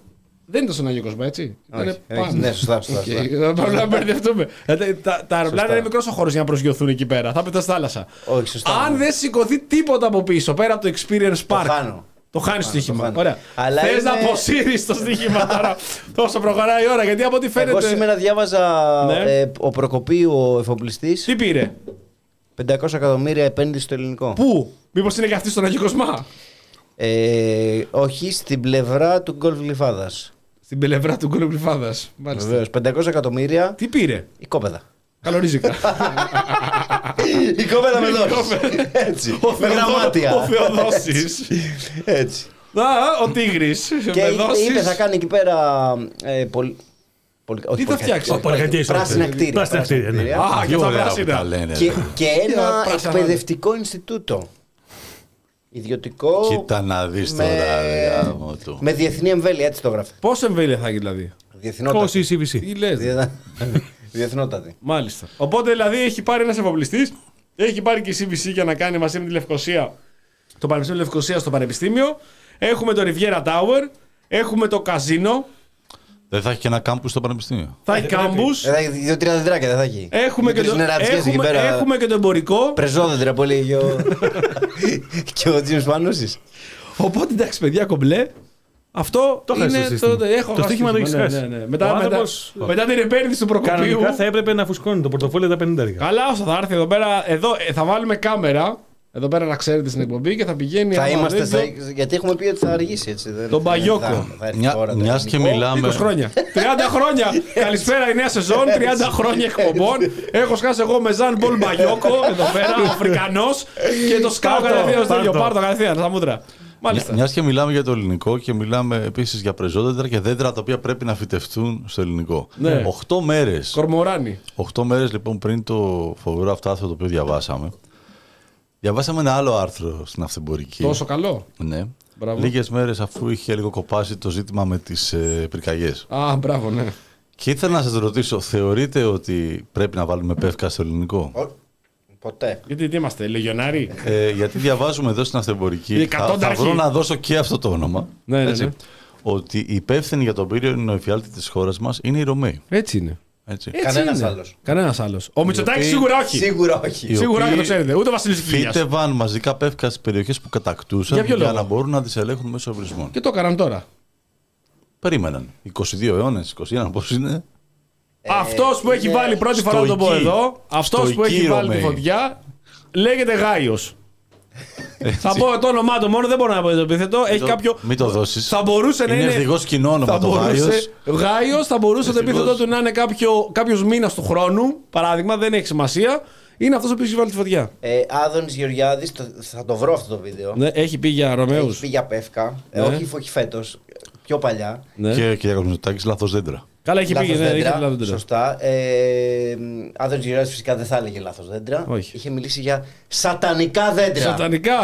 Δεν ήταν στον Άγιο Κοσμά, έτσι. Όχι, όχι, ναι, σωστά, σωστά, σωστά. Okay, πρέπει να μπερδευτούμε. Τα, τα αεροπλάνα είναι μικρός ο χώρος για να προσγειωθούν εκεί πέρα. Θα πετάς στη θάλασσα. Όχι, σωστά. Αν δεν σηκωθεί τίποτα από πίσω, πέρα από το Experience Park. Το χάνω. Το χάνει το στοίχημα. Ωραία. Θες είναι... να αποσύρεις το στοίχημα τώρα, τόσο προχωράει η ώρα, γιατί από ό,τι φαίνεται. Εγώ σήμερα διάβαζα ναι. ε, ο Προκοπή, ο εφοπλιστής. Τι πήρε? πεντακόσια εκατομμύρια επένδυση στο ελληνικό. Πού? Μήπως είναι και αυτή στον Αγιο Κοσμά? Ε, όχι, στην πλευρά του γκολφ Γλυφάδας. Στην πλευρά του γκολφ Γλυφάδας. Βεβαίως, πεντακόσια εκατομμύρια. Τι πήρε? Η κόπεδα. Καλορίζικα. Η κόπεδα με δόσεις. Έτσι. Με γραμμάτια. Ο Θεοδόσης. Έτσι. Α, ο Τίγρης. Και είπε θα κάνει εκεί πέρα. Ε, πολ... Πολ... Τι θα φτιάξει? Πράσινα κτίρια. Πράσινα κτίρια. Α, και τα πράσινα. Και, και ένα εκπαιδευτικό Ινστιτούτο. Ιδιωτικό. Κοίτα να δεις με... τώρα. Με διεθνή εμβέλεια, έτσι το γράφει. Πόσο εμβέλεια θα έχει δηλαδή? Διεθνότατη. Πώς η σι βι σι. Τι λες? Διεθνότατη. Μάλιστα. Οπότε δηλαδή έχει πάρει ένας εφοπλιστής, έχει πάρει και η σι βι σι για να κάνει μαζί με τη Λευκοσία, το Πανεπιστήμιο Λευκοσία στο Πανεπιστήμιο. Έχουμε το Riviera Tower, έχουμε το καζίνο. Δεν θα έχει και ένα κάμπους στο Πανεπιστήμιο? Θα έχει κάμπους. Θα έχει δύο-τρία δεντράκια, δεν θα έχει. Έχουμε, και το, έχουμε, έχουμε και το εμπορικό. Πρεζόδεντρα πολύ και ο, και ο Τζίμς Πανούσης. Οπότε εντάξει παιδιά, κομπλέ. Αυτό το είναι το, το, έχω το στοίχημα το έχεις ναι, χάσει. Ναι, ναι. Μετά, άνθρωπος, μετά, μετά την επένδυση του Προκοπίου. Κανονικά θα έπρεπε να φουσκώνει το πορτοφόλι τα πενήντα. Καλά, όσο θα έρθει εδώ πέρα, εδώ, θα βάλουμε κάμερα. Εδώ πέρα να ξέρετε στην εκπομπή και θα πηγαίνει. Θα είμαστε, δεν... θα, γιατί έχουμε πει ότι θα αργήσει έτσι. Δεν, τον Μπαγιόκο. Μια και μιλάμε. είκοσι χρόνια. τριάντα χρόνια. Καλησπέρα, η νέα σεζόν. τριάντα χρόνια εκπομπών. Έχω σκάσει εγώ με Ζαν Πολ Μπαγιόκο εδώ πέρα, Αφρικανός. Και το σκάω κατευθείαν στο ίδιο. Πάρτο κατευθείαν στα μούτρα. Μια και μιλάμε για το ελληνικό και μιλάμε επίσης για πρεζόδεντρα και δέντρα τα οποία πρέπει να φυτευτούν στο ελληνικό. Ναι. Οχτώ μέρες. Κορμοράνι. Οχτώ μέρες λοιπόν πριν το φοβερό αυτό άρθρο το οποίο διαβάσαμε. Διαβάσαμε ένα άλλο άρθρο στην Αυθεμπορική. Τόσο καλό. Ναι. Μπράβο. Λίγες μέρες αφού είχε λίγο κοπάσει το ζήτημα με τις ε, πυρκαγιές. Α, μπράβο, ναι. Και ήθελα να σας ρωτήσω, θεωρείτε ότι πρέπει να βάλουμε πεύκα στο ελληνικό? Ο, ποτέ. Γιατί τι είμαστε, λεγιονάροι? Ε, γιατί διαβάζουμε εδώ στην Αυθεμπορική. θα, θα βρω να δώσω και αυτό το όνομα. Ναι, ναι, ναι. Ότι οι υπεύθυνοι για τον πύρινο εφιάλτη της χώρας μας είναι οι Ρωμαίοι. Έτσι είναι. Έτσι. Κανένας άλλος. Κανένας άλλος. Ο Μητσοτάκης σίγουρα όχι. Σίγουρα όχι. Σίγουρα όχι, το ξέρετε. Ούτε ο Βασίλης Κικίλιας. Φύτευαν μαζικά πεύκα στις περιοχές που κατακτούσαν για, για να μπορούν να τις ελέγχουν μέσω ευρισμών. Και το έκαναν τώρα. Περίμεναν. είκοσι δύο αιώνες, είκοσι ένα πώς είναι. Ε, αυτός που έχει βάλει πρώτη φορά να το πω εδώ, αυτός που έχει βάλει τη φωτιά, λέγεται Γάιος. Θα πω το όνομά του μόνο, δεν μπορώ να πω το επίθετο. Έχει το, κάποιο. Μην το δώσεις. Θα μπορούσε να είναι. Είναι ευτυχώς κοινό όνομα το Γάιος. Γάιος θα μπορούσε το επίθετο του να είναι κάποιο μήνα του χρόνου. Παράδειγμα, δεν έχει σημασία. Είναι αυτός ο οποίος έχει βάλει τη φωτιά. Ε, Άδωνης Γεωργιάδης, το, θα το βρω αυτό το βίντεο. Ναι, έχει πει για Ρωμαίους. Έχει πει για πεύκα. Ναι. Ε, όχι, όχι φέτος. Πιο παλιά. Ναι. Και ο κ. Μητσοτάκης λάθος δέντρα. Καλά, έχει πει. Ναι, δέντρα, δέντρα. Σωστά. Ε, Άδωνης Γεωργιάδης φυσικά δεν θα έλεγε λάθος δέντρα. Όχι. Είχε μιλήσει για σατανικά δέντρα. Σατανικά.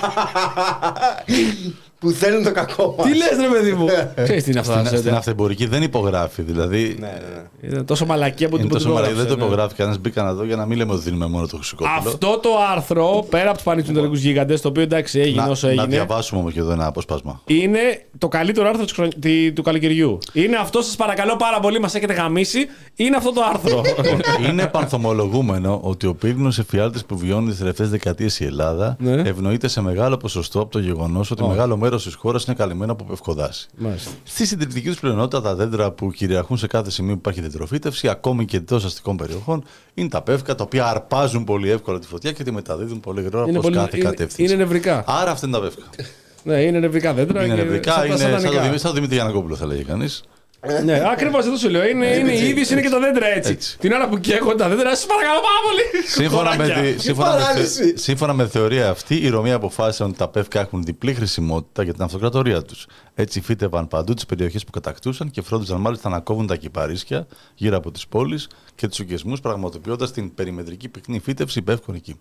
Που θέλουν το κακό μας. Τι λες ρε παιδί μου. Ξέρεις τι είναι αυτά. Στην, στην Αυθεμπορική δεν υπογράφει. Δηλαδή. Ναι, ναι, ναι. Είναι τόσο μαλακία που την υπογράφει. Δεν το υπογράφει κανένας. Μπήκαν εδώ για να μην λέμε ότι δίνουμε μόνο το χρυσοκόπουλο. Αυτό το άρθρο, πέρα από τους πανεπιστημιακούς γίγαντες, το οποίο εντάξει έγινε να, όσο έγινε. Να διαβάσουμε όμως και εδώ ένα αποσπάσμα. Είναι το καλύτερο άρθρο της, του καλοκαιριού. Είναι αυτό, σας παρακαλώ πάρα πολύ, μας έχετε γαμίσει. Είναι αυτό το άρθρο. Είναι πανθομολογούμενο ότι ο πύρινος εφιάλτης που βιώνει τις τελευταίες δεκαετίες η Ελλάδα ναι. ευνοείται σε μεγάλο ποσοστό από το γεγονός ότι oh. μεγάλο μέρος της χώρας είναι καλυμμένο από πευκοδάση. Στη συντριπτική τους πλειονότητα, τα δέντρα που κυριαρχούν σε κάθε σημείο που υπάρχει δεντροφύτευση, ακόμη και εντός αστικών περιοχών, είναι τα πεύκα τα οποία αρπάζουν πολύ εύκολα τη φωτιά και τη μεταδίδουν πολύ γρήγορα προς πολύ... κάθε είναι... κατεύθυνση. Είναι νευρικά. Άρα αυτά είναι τα πεύκα. Ναι, είναι νευρικά δέντρα. Είναι και... νευρικά, σαν είναι σαν σαν το Δημήτρη Γιαννακόπουλο, θα λέγει κανείς. Ναι, ακριβώς αυτό σου λέω. Είναι, είναι η είδηση, είναι και τα δέντρα έτσι. έτσι. Την ώρα που καίγονται τα δέντρα, σας παρακαλώ πάρα πολύ. Σύμφωνα, με, τη, σύμφωνα, με, σύμφωνα με θεωρία αυτή, οι Ρωμαίοι αποφάσισαν ότι τα πεύκα έχουν διπλή χρησιμότητα για την αυτοκρατορία τους. Έτσι φύτευαν παντού τις περιοχές που κατακτούσαν και φρόντιζαν μάλιστα να κόβουν τα κυπαρίσια γύρω από τις πόλεις και τους οικισμούς, πραγματοποιώντας την περιμετρική πυκνή φύτευση πεύκων εκεί.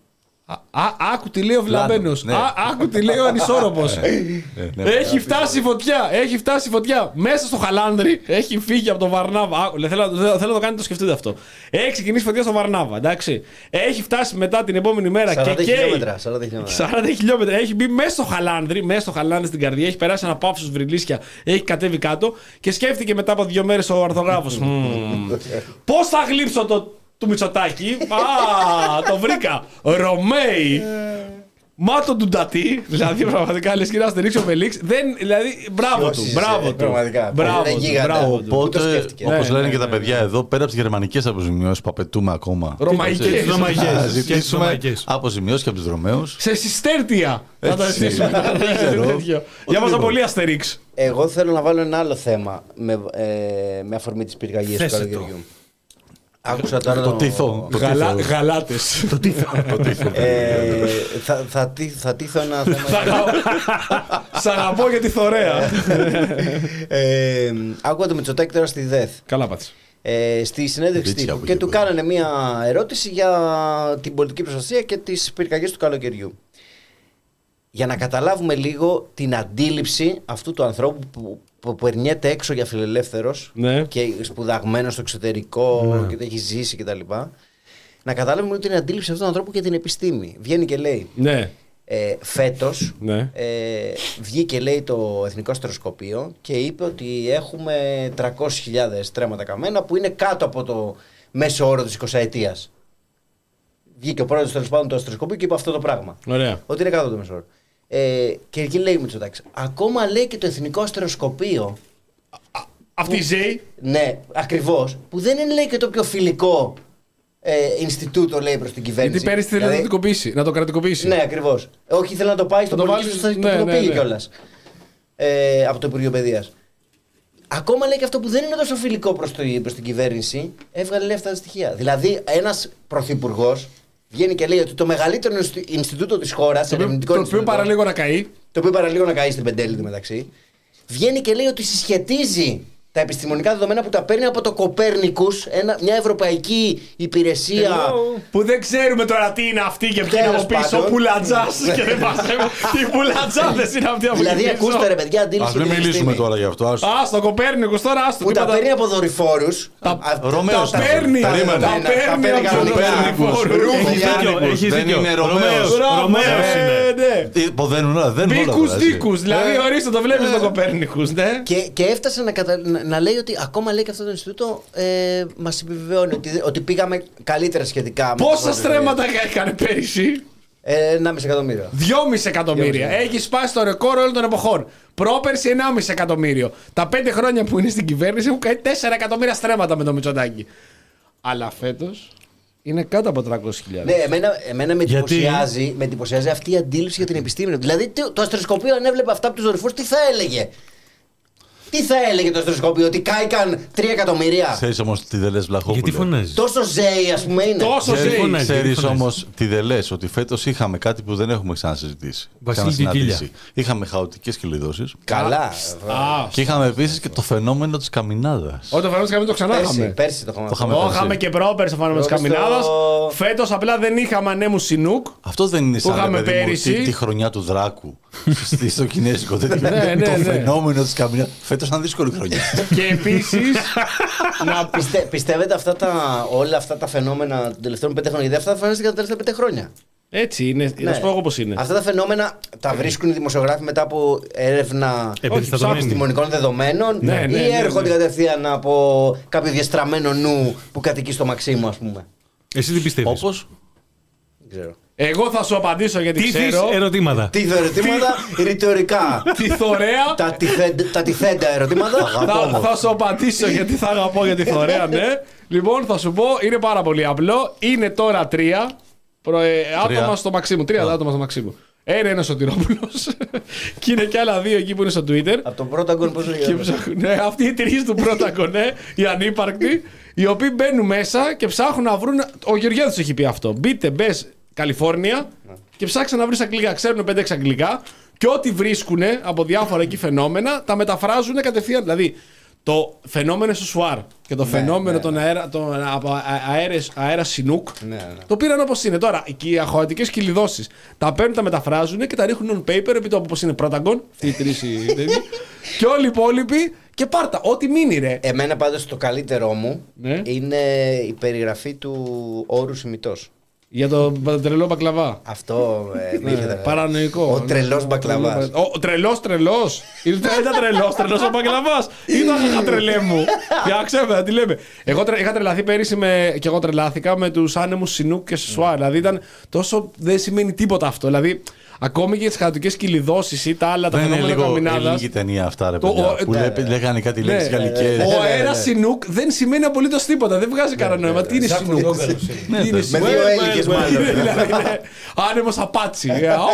Α, άκου τι λέει ο Βλαμμένος. Ναι. Α, άκου τι λέει ο Ανισόρροπος. ναι, Έχει φτάσει η φωτιά. Έχει φτάσει η φωτιά. Μέσα στο Χαλάνδρι έχει φύγει από το Βαρνάβα. Α, θέλω, θέλω, θέλω να το κάνετε, το σκεφτείτε αυτό. Έχει ξεκινήσει φωτιά στο Βαρνάβα. Εντάξει. Έχει φτάσει μετά την επόμενη μέρα και καίει. σαράντα χιλιόμετρα. Έχει μπει μέσα στο Χαλάνδρι, μέσα στο Χαλάνδρι στην καρδιά. Έχει περάσει ένα πάυσο βρυλίσια. Έχει κατέβει κάτω και σκέφτηκε μετά από δύο μέρες ο ορθογράφος. Πώς θα γλύψω το. Του Μητσοτάκη. Α, το βρήκα. Ρωμαίοι. Μα τον Ντουντατή. Δηλαδή, πραγματικά λες και να στερήξει ο Μελίξ. Δεν, δηλαδή, μπράβο του. Μπράβο του. Μπράβο του. Οπότε, όπως λένε και τα παιδιά εδώ, πέρα από τις γερμανικές αποζημιώσεις που απαιτούμε ακόμα. Ρωμαϊκές. Θα ζητήσουμε αποζημιώσεις και από τους Ρωμαίους. Σε συστέρτια. Θα τα ζητήσουμε. Για μας πολύ Αστερίξ. Εγώ θέλω να βάλω ένα άλλο θέμα με αφορμή τις πυρκαγιές του καλοκαιριού. Άκουσα τώρα το τύθο. Γαλάτες. Το τύθο. Θα τύθω ένα θέμα. Σ' αγαπώ για τη θωρέα. Άκουγα το Μητσοτάκη τώρα στη ΔΕΘ. Καλά πάτησε. Στη συνέντευξη τύπου και του κάνανε μια ερώτηση για την πολιτική προστασία και τις πυρκαγιές του καλοκαιριού. Για να καταλάβουμε λίγο την αντίληψη αυτού του ανθρώπου που που περνιέται έξω για φιλελεύθερος, ναι, και σπουδαγμένος στο εξωτερικό, ναι, και το έχει ζήσει κτλ. Να καταλάβουμε ότι είναι αντίληψη αυτού του ανθρώπου και την επιστήμη. Βγαίνει και λέει, ναι, ε, φέτος, ναι, ε, βγήκε, λέει, το Εθνικό Αστεροσκοπείο και είπε ότι έχουμε τριακόσιες χιλιάδες στρέμματα καμένα που είναι κάτω από το μέσο όρο της εικοσαετίας. Βγήκε ο πρόεδρος, τέλος πάντων, του Αστεροσκοπείου και είπε αυτό το πράγμα. Ωραία. Ότι είναι κάτω από το μέσο όρο. Ε, και εκεί λέει Μητσοτάκης, ακόμα λέει και το Εθνικό Αστεροσκοπείο. Αυτή η ΖΕΗ. Ναι, ακριβώς. Που δεν είναι, λέει, και το πιο φιλικό ε, Ινστιτούτο, λέει, προς την κυβέρνηση. Γιατί πέρυσι θέλει, δηλαδή, να, το κρατικοποιήσει, να το κρατικοποιήσει. Ναι, ακριβώς. Όχι, θέλει να το πάει στο πολιτικό, στο ναι, το πήγε, ναι, ναι, κιόλας. Ε, από το Υπουργείο Παιδείας. Ακόμα, λέει, και αυτό που δεν είναι τόσο φιλικό προς, το, προς την κυβέρνηση, έβγαλε, λέει, αυτά τα στοιχεία. Δηλαδή, ένας πρωθυπουργός βγαίνει και λέει ότι το μεγαλύτερο Ινστιτούτο της χώρας, το, το οποίο παραλίγο να καεί, το οποίο παραλίγο να καεί στην Πεντέλη του μεταξύ, βγαίνει και λέει ότι συσχετίζει τα επιστημονικά δεδομένα που τα παίρνει από το Κοπέρνικους, ένα, μια ευρωπαϊκή υπηρεσία. Hello. Που δεν ξέρουμε τώρα τι είναι αυτή και ποιο είναι από πίσω. Πουλατζάς. Και δεν μαζεύω. Τι πουλατζάδες είναι αυτή από πίσω. Δηλαδή, ακούστε, ρε παιδιά, αντίληψη. Ας μην μιλήσουμε τώρα γι' αυτό. Α, στο Κοπέρνικους τώρα, άστο. Που τα παίρνει από δορυφόρους. Τα παίρνει. Τα παίρνει από δορυφόρους. Δεν είναι Ρωμαίος. Ρωμαίος είναι. Υποδένουν όλα. Δίκους δίκους. Δηλαδή, ορίστε, το βλέπεις στο Κοπέρνικους. Και έφτασε να να λέει ότι ακόμα, λέει, και αυτό το Ινστιτούτο ε, μας επιβεβαιώνει ότι, ότι πήγαμε καλύτερα σχετικά. Πόσα στρέμματα έκανε πέρυσι? Ε, ενάμιση εκατομμύριο. δυόμισι εκατομμύρια. Έχει σπάσει το ρεκόρ όλων των εποχών. Πρόπερσι ενάμιση εκατομμύριο. Τα πέντε χρόνια που είναι στην κυβέρνηση έχουν κάνει τέσσερα εκατομμύρια στρέμματα με το Μητσοτάκη. Αλλά φέτος είναι κάτω από τριακόσιες χιλιάδες. Ναι, εμένα, εμένα με, εντυπωσιάζει, με εντυπωσιάζει αυτή η αντίληψη για την επιστήμη. Δηλαδή, το, το Αστεροσκοπείο, αν έβλεπε αυτά από τους δορυφόρους, τι θα έλεγε? Τι θα έλεγε το Αστεροσκοπείο, ότι κάηκαν τρία εκατομμύρια? Ξέρεις όμως τι δεν λες, Βλαχόπουλε? Γιατί φωνάζεις? Τόσο ζέη, ας πούμε, είναι. Τόσο ζέη. Ξέρεις όμως τι δεν λες, ότι φέτος είχαμε κάτι που δεν έχουμε ξανασυζητήσει. Βασίλη. Είχαμε χαοτικές κλειδώσεις. Καλά. Και είχαμε επίσης και το φαινόμενο της καμινάδας. Ό, το φαινόμενο της καμινάδας το ξανά είχαμε. Πέρσι το είχαμε. Το είχαμε και πρόπερσι το φαινόμενο της καμινάδας. Φέτος απλά δεν είχαμε ανέμους Σινούκ. Αυτό δεν είναι σαν τη χρονιά του Δράκου στο κινέζικο. Το φαινόμενο της καμινάδας. Φέτος ήταν δύσκολη χρονιά. Και επίσης. Πιστεύετε όλα αυτά τα φαινόμενα των τελευταίων πέντε χρόνια? Γιατί αυτά θα φανίστηκαν τα τελευταία πέντε χρόνια. Έτσι είναι. Να σου πω εγώ πώς είναι. Αυτά τα φαινόμενα τα βρίσκουν οι δημοσιογράφοι μετά από έρευνα επιστημονικών δεδομένων, ναι, ναι, ή έρχονται ναι, ναι, κατευθείαν από κάποιο διαστραμμένο νου που κατοικεί στο Μαξίμου, ας πούμε? Εσύ τι πιστεύεις? Όπως? Δεν ξέρω. Εγώ θα σου απαντήσω γιατί τι ξέρω. Ερωτήματα. Τι ερωτήματα, ρητορικά. Τι θωρέα. Τα τυθέντα ερωτήματα. θα, θα σου απαντήσω γιατί θα αγαπώ για τη θωρέα, ναι. Λοιπόν, θα σου πω, είναι πάρα πολύ απλό. Είναι τώρα τρία προε... άτομα στο Μαξίμου. Τρία άτομα στο Μαξίμου. Ένα είναι ο Σωτηρόπουλος και είναι και άλλα δύο εκεί που είναι στο Twitter. Από τον Πρόταγκον, πώς λέγεται? Ναι, αυτοί οι τρεις του Πρόταγκον, ναι, οι ανύπαρκτοι, οι οποίοι μπαίνουν μέσα και ψάχνουν να βρουν. Ο Γεωργιάδης έχει πει αυτό. Μπείτε, μπες Καλιφόρνια και ψάξαν να βρεις αγγλικά. Ξέρουν πέντε έξι αγγλικά και ό,τι βρίσκουν από διάφορα εκεί φαινόμενα τα μεταφράζουν κατευθείαν. Δηλαδή, Το φαινόμενο στο Σουάρ και το Ναι, φαινόμενο ναι, των ναι. αέρα, των αέρες, αέρα Σινούκ Ναι, ναι. το πήραν όπως είναι. Τώρα, και οι αχωατικές κυλιδώσεις τα παίρνουν, τα μεταφράζουν και τα ρίχνουν on paper επί το όπως είναι Protagon, αυτοί οι τρεις οι τέτοιοι, και όλοι οι υπόλοιποι και πάρτα. Ό,τι μείνει, ρε. Εμένα πάντως το καλύτερό μου Ναι. είναι η περιγραφή του όρου ημιτός. Για το τρελό μπακλαβά. Αυτό ε, με Ναι, είχε- παρανοϊκό. Ο τρελός μπακλαβάς. Ο τρελός τρελός. Ήταν τρελός τρελός ο μπακλαβάς. Ήταν τρελέ μου. Φτιάξε με, τι λέμε. Εγώ τρε- είχα τρελαθεί πέρυσι με, και εγώ τρελάθηκα με τους άνεμους Σινούκ και Σουάρ. Δηλαδή ήταν τόσο. Δεν σημαίνει τίποτα αυτό. Δηλαδή ακόμη και τις χαοτικές κυλιδώσεις ή τα άλλα τα Δεν είναι φαινόμενα λίγο καμινάδας. ελληνική ταινία αυτά, ρε Το- παιδιά. ο- Που ναι, λέ- λέγανε κάτι Ναι. λέξεις γαλλικές. Ο ναι, αέρας ναι. Σινούκ δεν σημαίνει απολύτως τίποτα. Δεν βγάζει κανένα νόημα. Τι είναι Σινούκ. Τι είναι Με Σινούκ. δύο έλικες μάλλον. Είναι, δηλαδή, είναι άνεμος απάτσι. Ε, αου,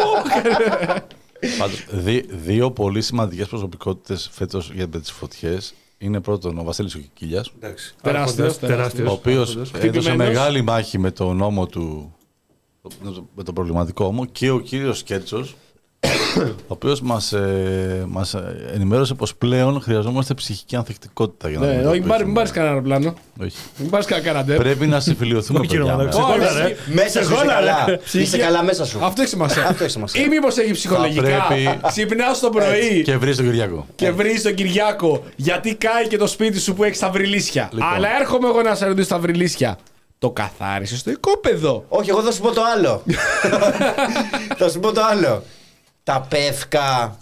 Πάντως, δι- δύο πολύ σημαντικές προσωπικότητες φέτος για τις φωτιές είναι πρώτον ο Βασίλης ο Κικίλιας, Εντάξει. Τεράστιος, Άρχοντας, τεράστιος. ο οποίος έδωσε Χτυπημένος. μεγάλη μάχη με τον νόμο του, με τον προβληματικό νόμο, και ο κύριος Σκέρτσος, ο οποίος μας, ε, μας ενημέρωσε πως πλέον χρειαζόμαστε ψυχική ανθεκτικότητα για να Ναι, όχι, μην πάρει- αντιμετωπίσουμε. μην πάρει κανένα αεροπλάνο. Όχι. Μην πάρει κανένα καραντέρ. Πρέπει να συμφιλειωθούμε, Όχι, κύριε παιδιά Μαδάκη, μας. σε Όχι, κόλλα, ρε. Μέσα σου είσαι καλά. Είσαι καλά μέσα σου. Αυτό έχει σημασία. Αυτό έχει σημασία. Ή μήπως έχει ψυχολογικά. πρέπει- Ξυπνάς το πρωί Και βρει τον Κυριακό. και βρει τον Κυριάκο γιατί κάει και το σπίτι σου που έχει τα βρυλίσια. Λοιπόν. Αλλά έρχομαι εγώ να σε ρωτήσω τα βρυλίσια. Το καθάρισε στο οικόπεδο. Όχι, εγώ θα σου πω το άλλο. Θα σου πω το άλλο. Τα πεύκα.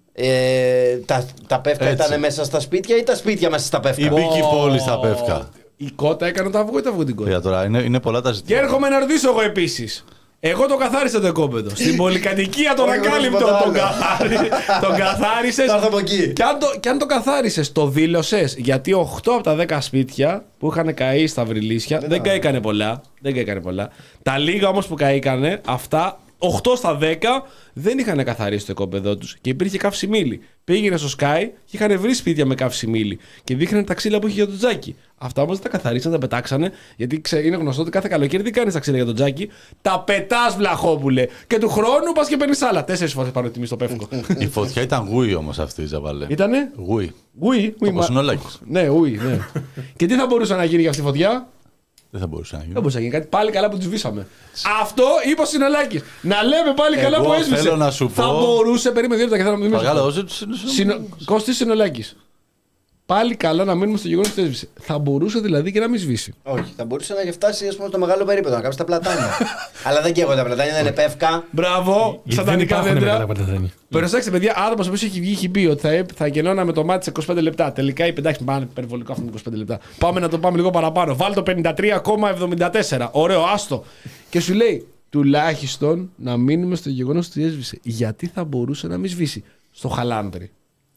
Ε, τα, τα πεύκα Έτσι. ήταν μέσα στα σπίτια ή τα σπίτια μέσα στα πεύκα. Η μπήκη πόλη στα Πεύκα. Η κότα έκανε το αυγό ή το αυγό την κότα. Για τώρα, είναι, είναι πολλά τα Και ζητήματα. έρχομαι να ρωτήσω εγώ επίση. Εγώ το καθάρισα το οικόπεδο. Στην πολυκατοικία τον Όχι, εγώ ακάλυπτο δεν τον, το καθάρι... τον καθάρισε. Θα έρθω από εκεί. Και αν το, και αν το καθάρισε, το δήλωσε. Γιατί οκτώ από τα δέκα σπίτια που είχαν καεί στα βρυλίσια δεν καήκανε πολλά. Δεν καήκανε πολλά. Τα λίγα όμω που καήκανε, αυτά οκτώ στα δέκα δεν είχαν καθαρίσει το οικόπεδό του και υπήρχε καύση μήλι. Πήγαινε στο Sky και είχαν βρει σπίτια με καύση μήλι και δείχνανε τα ξύλα που είχε για τον Τζάκι. Αυτά όμω δεν τα καθαρίσαν, τα πετάξανε. Γιατί ξε... είναι γνωστό ότι κάθε καλοκαίρι δεν κάνει τα ξύλα για τον Τζάκι. Τα πετά, βλαχόπουλε. Και του χρόνου πα και παίρνει άλλα. Τέσσερι φορέ πάνω τιμή στο πεύκο. Η φωτιά ήταν γούι όμως αυτή η Ζαβαλέ. Ήτανε. Γούι. Ουι, ουι, Όπως είναι ο Λάκης. Ναι, ουι, ναι. Και τι θα μπορούσε να γίνει για αυτή τη φωτιά. Δεν θα μπορούσε να Δεν γίνει. μπορούσε να γίνει κάτι. Πάλι καλά που του σβήσαμε. Αυτό είπε ο Συνολάκης. Να λέμε πάλι καλά Εγώ που έσβησε. θέλω να σου Θα πω- μπορούσε. Περίμενε δύο λεπτά και θέλω να μιλήσω. Παρακαλώ, όσοι τους είναι Συνο... Κώστη Συνολάκης. Πάλι καλά να μείνουμε στο γεγονός ότι έσβησε. Θα μπορούσε δηλαδή και να μην σβήσει. Όχι, θα μπορούσε να φτάσει ας πούμε, το μεγάλο περίπτωμα, να κάψει τα πλατάνια. Αλλά δεν καίγονται τα πλατάνια, δεν είναι πεύκα. Μπράβο, Γιατί δεν σατανικά υπάρχουν δέντρα. μεγάλα παρτεθένια. Προσέξτε, παιδιά, άνθρωπο που έχει βγει έχει πει ότι θα, θα γεννώνα με το μάτι σε είκοσι πέντε λεπτά. Τελικά είπε εντάξει, πάνε υπερβολικό αυτό με είκοσι πέντε λεπτά. Πάμε να το πάμε λίγο παραπάνω. Βάλ το πενήντα τρία κόμμα εβδομήντα τέσσερα. Ωραίο, άστο. Και σου λέει τουλάχιστον να μείνουμε στο γεγονό ότι έσβησε. Γιατί θα μπορούσε να μην σβήσει. Στο Χαλάνδρι.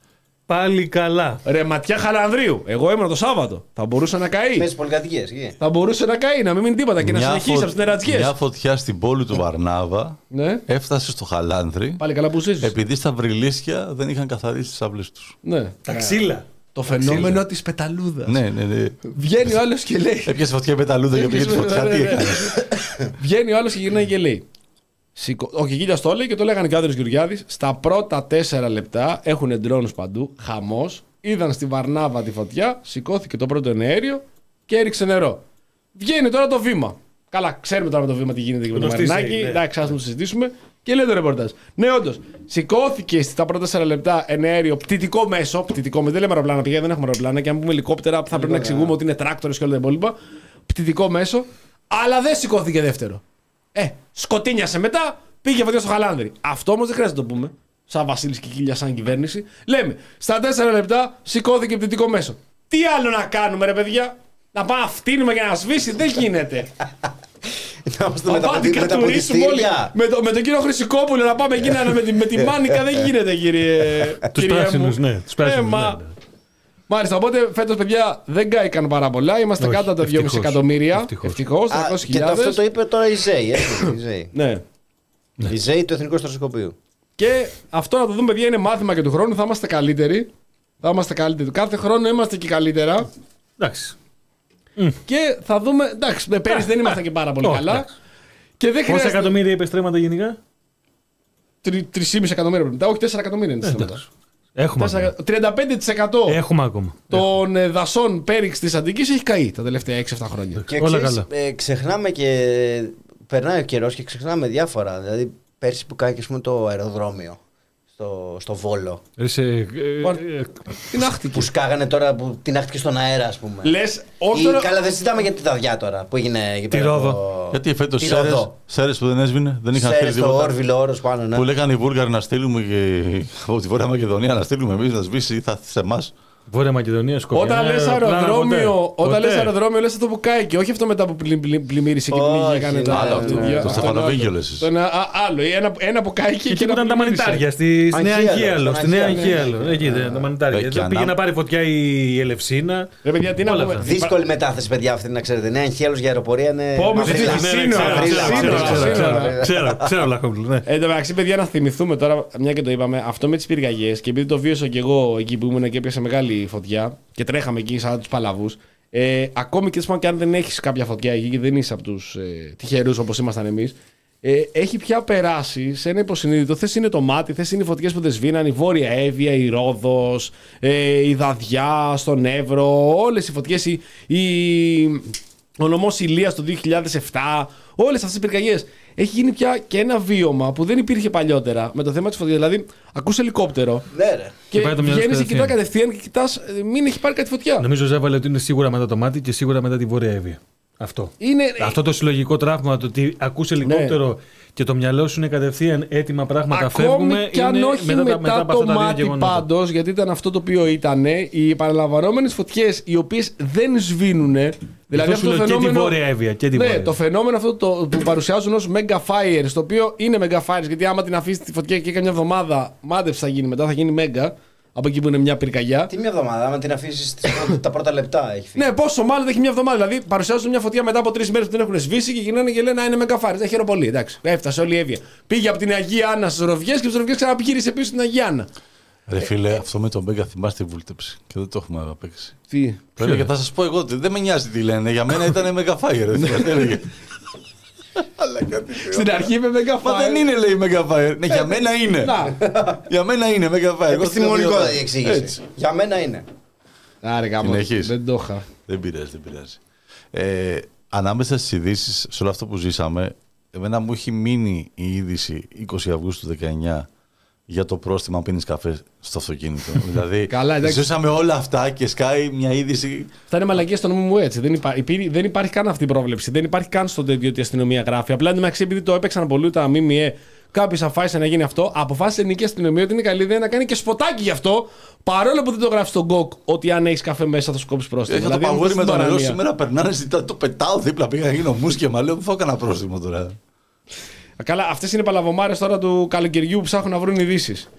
Πάλι καλά. Ρε ματιά Χαλανδρίου. Εγώ ήμουν το Σάββατο. Θα μπορούσε να καεί. Μέσα στι πολυκατοικίε. εκεί. Θα μπορούσε να καεί, να μην μείνει τίποτα και να Μια συνεχίσει φω- από τι νερατσιέ. Μια φωτιά στην πόλη του Βαρνάβα Ναι. έφτασε στο Χαλάνδρι Πάλι καλά που έσβησε. επειδή στα βρυλίσια δεν είχαν καθαρίσει τις αυλές τους. Ναι. Τα ξύλα. Το φαινόμενο τη πεταλούδα. Ναι, ναι, ναι. Βγαίνει ο άλλο και λέει. Έπιασε φωτιά η πεταλούδα και πήγε τη φωτιά. Ναι, Τι ναι, έκανε. Βγαίνει ο άλλο και γυρνάει και λέει. Σηκω... Ο Κικίλιας το λέει και το λέγανε και ο Άδωνης Γεωργιάδης. Στα πρώτα τέσσερα λεπτά έχουν ντρόνους παντού. Χαμός. Είδαν στη Βαρνάβα τη φωτιά. Σηκώθηκε το πρώτο εναέριο και έριξε νερό. Βγαίνει τώρα το βήμα. Καλά, ξέρουμε τώρα με το βήμα τι γίνεται και με το Γνωστή Μαρινάκι. σέη, ναι. Εντάξει, ας το συζητήσουμε. Και λέει το ρεπορτάζ. Ναι, όντως. Σηκώθηκε στα πρώτα τέσσερα λεπτά εναέριο πτυτικό μέσο. Πτυτικό μέσο. Δεν λέμε αεροπλάνα, πηγαίνει, δεν έχουμε αεροπλάνα. Και αν πούμε ελικόπτερα, θα πρέπει να εξηγούμε ότι είναι τράκτορες και όλα τα υπόλοιπα. Πτυτικό μέσο. Αλλά δεν σηκώθηκε δεύτερο. Ε, σκοτίνιασε μετά, πήγε φωτιά στο Χαλάνδρι. Αυτό όμως δεν χρειάζεται να το πούμε. Σαν Βασίλης Κικίλια, σαν κυβέρνηση. Λέμε, στα τέσσερα λεπτά σηκώθηκε πτυτικό μέσο. Τι άλλο να κάνουμε, ρε παιδιά, να πάμε να φτύνουμε για να σβήσει, δεν γίνεται. Να είμαστε Να με τα πάμε ποντι- να με τα κατουρίσουμε όλοι. ποντιστήρια. Με, το, με τον κύριο Χρυσικόπουλο να πάμε εκεί να με, τη- με τη μάνικα δεν γίνεται, κύριε. Τους κύριε πράσινους, μου. ναι, τους πράσινους, Ε, μα- ναι, ναι. Μάλιστα, οπότε φέτος, παιδιά, δεν κάηκαν πάρα πολλά. Είμαστε Όχι, κάτω από τα δυόμισι ευτυχώς. εκατομμύρια. Ευτυχώς. Ευτυχώς, Α, και το αυτό τριακόσιες χιλιάδες. το είπε τώρα η ΖΕΙ. έτσι, η ΖΕΙ. Ναι. Η ΖΕΙ του Εθνικού Στρατοσκοπείου. Και αυτό να το δούμε, παιδιά, είναι μάθημα και του χρόνου. Θα είμαστε καλύτεροι. Θα είμαστε καλύτεροι. Κάθε χρόνο είμαστε και καλύτερα. Εντάξει. Και θα δούμε. Εντάξει, με πέρυσι δεν ήμασταν και πάρα πολύ Όχι, καλά. εντάξει. Και δεν Πόσα χρειάζεται. εκατομμύρια είπε στρέμματα γενικά. Τρει- τρία κόμμα πέντε εκατομμύρια πρέπει να. Όχι, τέσσερα εκατομμύρια είναι τα στρέμματα. εντάξει. Έχουμε τριάντα πέντε τοις εκατό Έχουμε ακόμα. των ε, δασών πέριξ της Αττικής έχει καεί τα τελευταία έξι εφτά χρόνια. Και Όλα ξέρεις, καλά. ε, ξεχνάμε και. Περνάει ο καιρός και ξεχνάμε διάφορα. Δηλαδή, πέρσι που κάει και, ας πούμε, το αεροδρόμιο στο, στο Βόλο. Είσαι, ε, ε, Την άχτηκε. Που σκάγανε τώρα, που την άχτηκε στον αέρα, ας πούμε. Λες, όσο. Ή, καλά, δεν συζητάμε για τη Δαδιά τώρα που έγινε εκεί Τη πέρα. Ρόδο. Το... Γιατί φέτος τη Σέρες, Ρόδο. Σέρες που δεν έσβηνε, δεν είχαν Σέρες στείλει στο τίποτα. Όρβιλο, όρος πάνω, ναι. Που λέγανε οι Βούλγαροι να στείλουμε και από τη Βόρεια Μακεδονία να στείλουμε εμείς να σβήσει ή θα σε εμάς. Βόρεια Μακεδονία, Σκοπιά. Όταν λες αεροδρόμιο, όταν λες αεροδρόμιο, λες αυτό που κάει και όχι αυτό μετά που πλη- πλη- πλημμύρισε και Όχι, έκανε τα. άλλο αυτό. τέτοια. Το Αυτό Στεφανοβίγιο είναι άλλο. λες εσύ. Το ένα- α, Άλλο, ένα, ένα που κάει και Εκεί που ένα ήταν τα πλημμύρισε. μανιτάρια, στη, στη Νέα Αγχίαλο, Αγχίαλο. στον Στη Νέα Αγχίαλο. Αγχίαλο. Εκεί ήταν τα μανιτάρια. Ε, και Εδώ ανά- πήγε να πάρει φωτιά η Ελευσίνα. Ρε παιδιά, τι να Όλα πούμε. αυτά. Δύσκολη μετάθεση, παιδιά, αυτή να ξέρετε. Νέα Αγχίαλος για αεροπορία είναι. Πω, με μαυρίλα. τις- Ναι, ναι, σύνορα, ξέρω, σύνορα, ξέρω, σύνορα, ξέρω, σύνορα. ξέρω, Ξέρω, ξέρω, Λαχόπουλο. ναι. Ε, Εν τω μεταξύ, παιδιά, να θυμηθούμε τώρα, μια και το είπαμε, αυτό με τις πυρκαγιές και επειδή το βίωσα και εγώ εκεί που ήμουν και έπιασε μεγάλη φωτιά και τρέχαμε εκεί σαν τους παλαβούς. Ε, ακόμη και, και αν δεν έχεις κάποια φωτιά εκεί και δεν είσαι από τους ε, τυχερούς όπως ήμασταν εμείς, ε, έχει πια περάσει σε ένα υποσυνείδητο. Θες είναι το μάτι, θες είναι οι φωτιές που δεν σβήναν, η Βόρεια Εύβοια, η Ρόδος, ε, η Δαδιά, στον Εύρο, όλες οι φωτιές, η, η, ο νομός Ηλίας το δύο χιλιάδες επτά, όλες αυτές οι πυρκαγιές. Έχει γίνει πια και ένα βίωμα που δεν υπήρχε παλιότερα με το θέμα της φωτιάς. Δηλαδή, ακούς ελικόπτερο Ναι, ρε. και πάει το μυαλό βγαίνεις σου και κοιτάς κατευθείαν. κατευθείαν και κοιτάς, ε, μην έχει πάρει κάτι φωτιά. Νομίζω Ζέβαλε ότι είναι σίγουρα μετά το μάτι και σίγουρα μετά τη Βόρεια Εύβοια. Αυτό. Είναι, Αυτό το συλλογικό τραύμα, το ότι ακούς ελικόπτερο και το μυαλό σου είναι κατευθείαν έτοιμα πράγματα, ακόμη φεύγουμε. κι αν είναι όχι μετά, μετά, τα- μετά από το αυτά τα δύο μάτι γεγονότα. πάντως, γιατί ήταν αυτό το οποίο ήταν, οι επαναλαμβανόμενες φωτιές οι οποίες δεν σβήνουν. Δηλαδή Αυτό σου λέω και τη Βόρεια Εύβοια. Και τη Ναι, Βόρεια. το φαινόμενο αυτό το, που παρουσιάζουν ως mega fires, το οποίο είναι mega fires, γιατί άμα την αφήσει τη φωτιά και καμιά εβδομάδα, μάντεψη θα γίνει μετά, θα γίνει mega, από εκεί που είναι μια πυρκαγιά. Τι μια εβδομάδα, άμα την αφήσει τα πρώτα λεπτά έχει φύγει. Ναι, πόσο μάλλον δεν έχει μια εβδομάδα. Δηλαδή παρουσιάζουν μια φωτιά μετά από τρει μέρες που την έχουν σβήσει και γυρνάνε και λένε: Α, είναι mega fires. Δεν χαίρομαι πολύ. Εντάξει, έφτασε όλη η Εύβοια. Πήγε από την Αγία Άννα στις Ροβιές και από τις Ροβιές ξαναπήγησε πίσω στην Αγία Άννα. Ρε φίλε, αυτό με τον Μπέγκα θυμάστε τη βούλτεψη και δεν το έχουμε απέξει. Τι. Πρέπει και θα σας πω εγώ ότι δεν με νοιάζει τι λένε. Για μένα ήταν mega fire. δεν έλεγε. Στην αρχή είπε mega Μα fire. δεν είναι λέει mega fire. Ναι, για μένα είναι. Να. Για μένα είναι mega fire. Εγώ Επιστημονικό θέλω- η εξήγηση. Έτσι. Για μένα είναι. Άρε γάμο. Συνεχείς. Δεν το είχα. Δεν πειράζει, δεν πειράζει. Ε, ανάμεσα στις ειδήσεις, σε όλο αυτό που ζήσαμε, εμένα μου έχει μείνει η είδηση είκοσι Αυγούστου του δεκαεννιά για το πρόστιμο αν πίνεις καφέ στο αυτοκίνητο. δηλαδή, Καλά, εντάξει. ζήσαμε όλα αυτά και σκάει μια είδηση. Αυτά είναι μαλακίες στο νόμο μου έτσι. Δεν, υπά... υπήρ- δεν υπάρχει καν αυτή η πρόβλεψη. Δεν υπάρχει καν στο τέτοιο ότι η αστυνομία γράφει. Απλά εντωμεταξύ επειδή το έπαιξαν πολύ τα ΜΜΕ, κάποιο αποφάσισε να γίνει αυτό. Αποφάσισε η ελληνική αστυνομία ότι είναι καλή ιδέα να κάνει και σποτάκι γι' αυτό. Παρόλο που δεν το γράφει στον γκοκ ότι αν έχει καφέ μέσα θα σου κόψει πρόστιμο. Είχα το Δηλαδή, παγόρι είναι με το νερό παρανομία. σήμερα, περνάνε, ζητά, το πετάω δίπλα. Πήγα να γίνω μουσκεμα, λέω, θα έκανα πρόστιμο τώρα. Καλά, αυτές είναι παλαβομάρες τώρα του καλοκαιριού που ψάχνουν να βρουν ειδήσεις.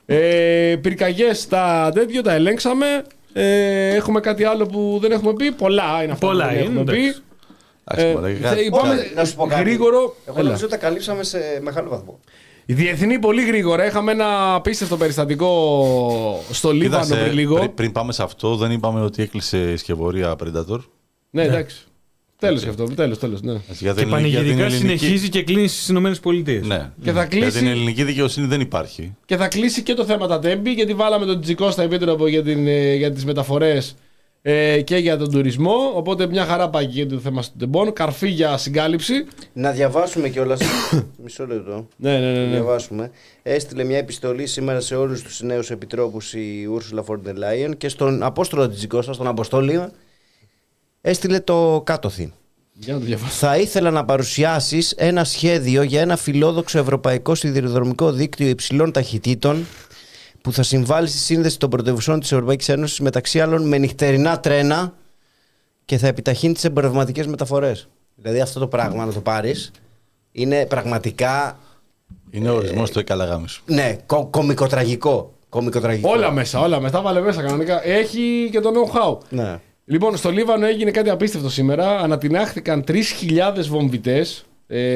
Ε, πυρκαγιές στα τέτοιο, τα ελέγξαμε. Ε, έχουμε κάτι άλλο που δεν έχουμε πει. Πολλά είναι αυτά Πολλά που δεν είναι, έχουμε πει. εντάξει. Εντάξει, Ε, μωρέ, θα- κάτι- πάμε Όχι, να σου πω κάτι. γρήγορο. Εγώ Έλα. νομίζω ότι τα καλύψαμε σε μεγάλο βαθμό. Η διεθνή πολύ γρήγορα. Είχαμε ένα απίστευτο περιστατικό στο Λίβανο Κοίταξε, πριν λίγο. πριν, πριν πάμε σε αυτό, δεν είπαμε ότι έκλεισε η σκευωρία Predator. Ναι, εντάξει. Τέλος και αυτό. Τέλος, τέλος. Ναι. Έτσι, για Και την ελληνική- για την πανηγυρικά ελληνική- συνεχίζει και κλείνει στις ΗΠΑ. Ναι. Και θα κλείσει- Για την ελληνική δικαιοσύνη δεν υπάρχει. Και θα κλείσει και το θέμα τα τέμπη, γιατί βάλαμε τον Τζικό στα επίτροπο για, την, ε, για τις μεταφορές ε, και για τον τουρισμό. Οπότε μια χαρά πάει και για το θέμα των τεμπών. Καρφί για συγκάλυψη. Να διαβάσουμε κιόλας. Μισό λεπτό. Ναι, ναι, ναι. Να ναι. διαβάσουμε. Έστειλε μια επιστολή σήμερα σε όλους τους νέους επιτρόπους η Ursula von der Leyen και στον Απόστολο Τζικώστα, στον Αποστόλιο, έστειλε το κάτωθι. Για να το διαβάσω. Θα ήθελα να παρουσιάσεις ένα σχέδιο για ένα φιλόδοξο ευρωπαϊκό σιδηροδρομικό δίκτυο υψηλών ταχυτήτων που θα συμβάλλει στη σύνδεση των πρωτευουσών της Ευρωπαϊκής Ένωσης, μεταξύ άλλων με νυχτερινά τρένα, και θα επιταχύνει τις εμπορευματικές μεταφορές. Δηλαδή αυτό το πράγμα να το πάρεις είναι πραγματικά, Είναι ο ορισμός του εκαλαγάμισου. ναι, κο, κομικοτραγικό. κομικοτραγικό. Όλα μέσα, όλα μέσα. Τα βάλε μέσα κανονικά. Έχει και το know-how. Ναι. Λοιπόν, στο Λίβανο έγινε κάτι απίστευτο σήμερα. Ανατινάχθηκαν τρεις χιλιάδες βομβιτές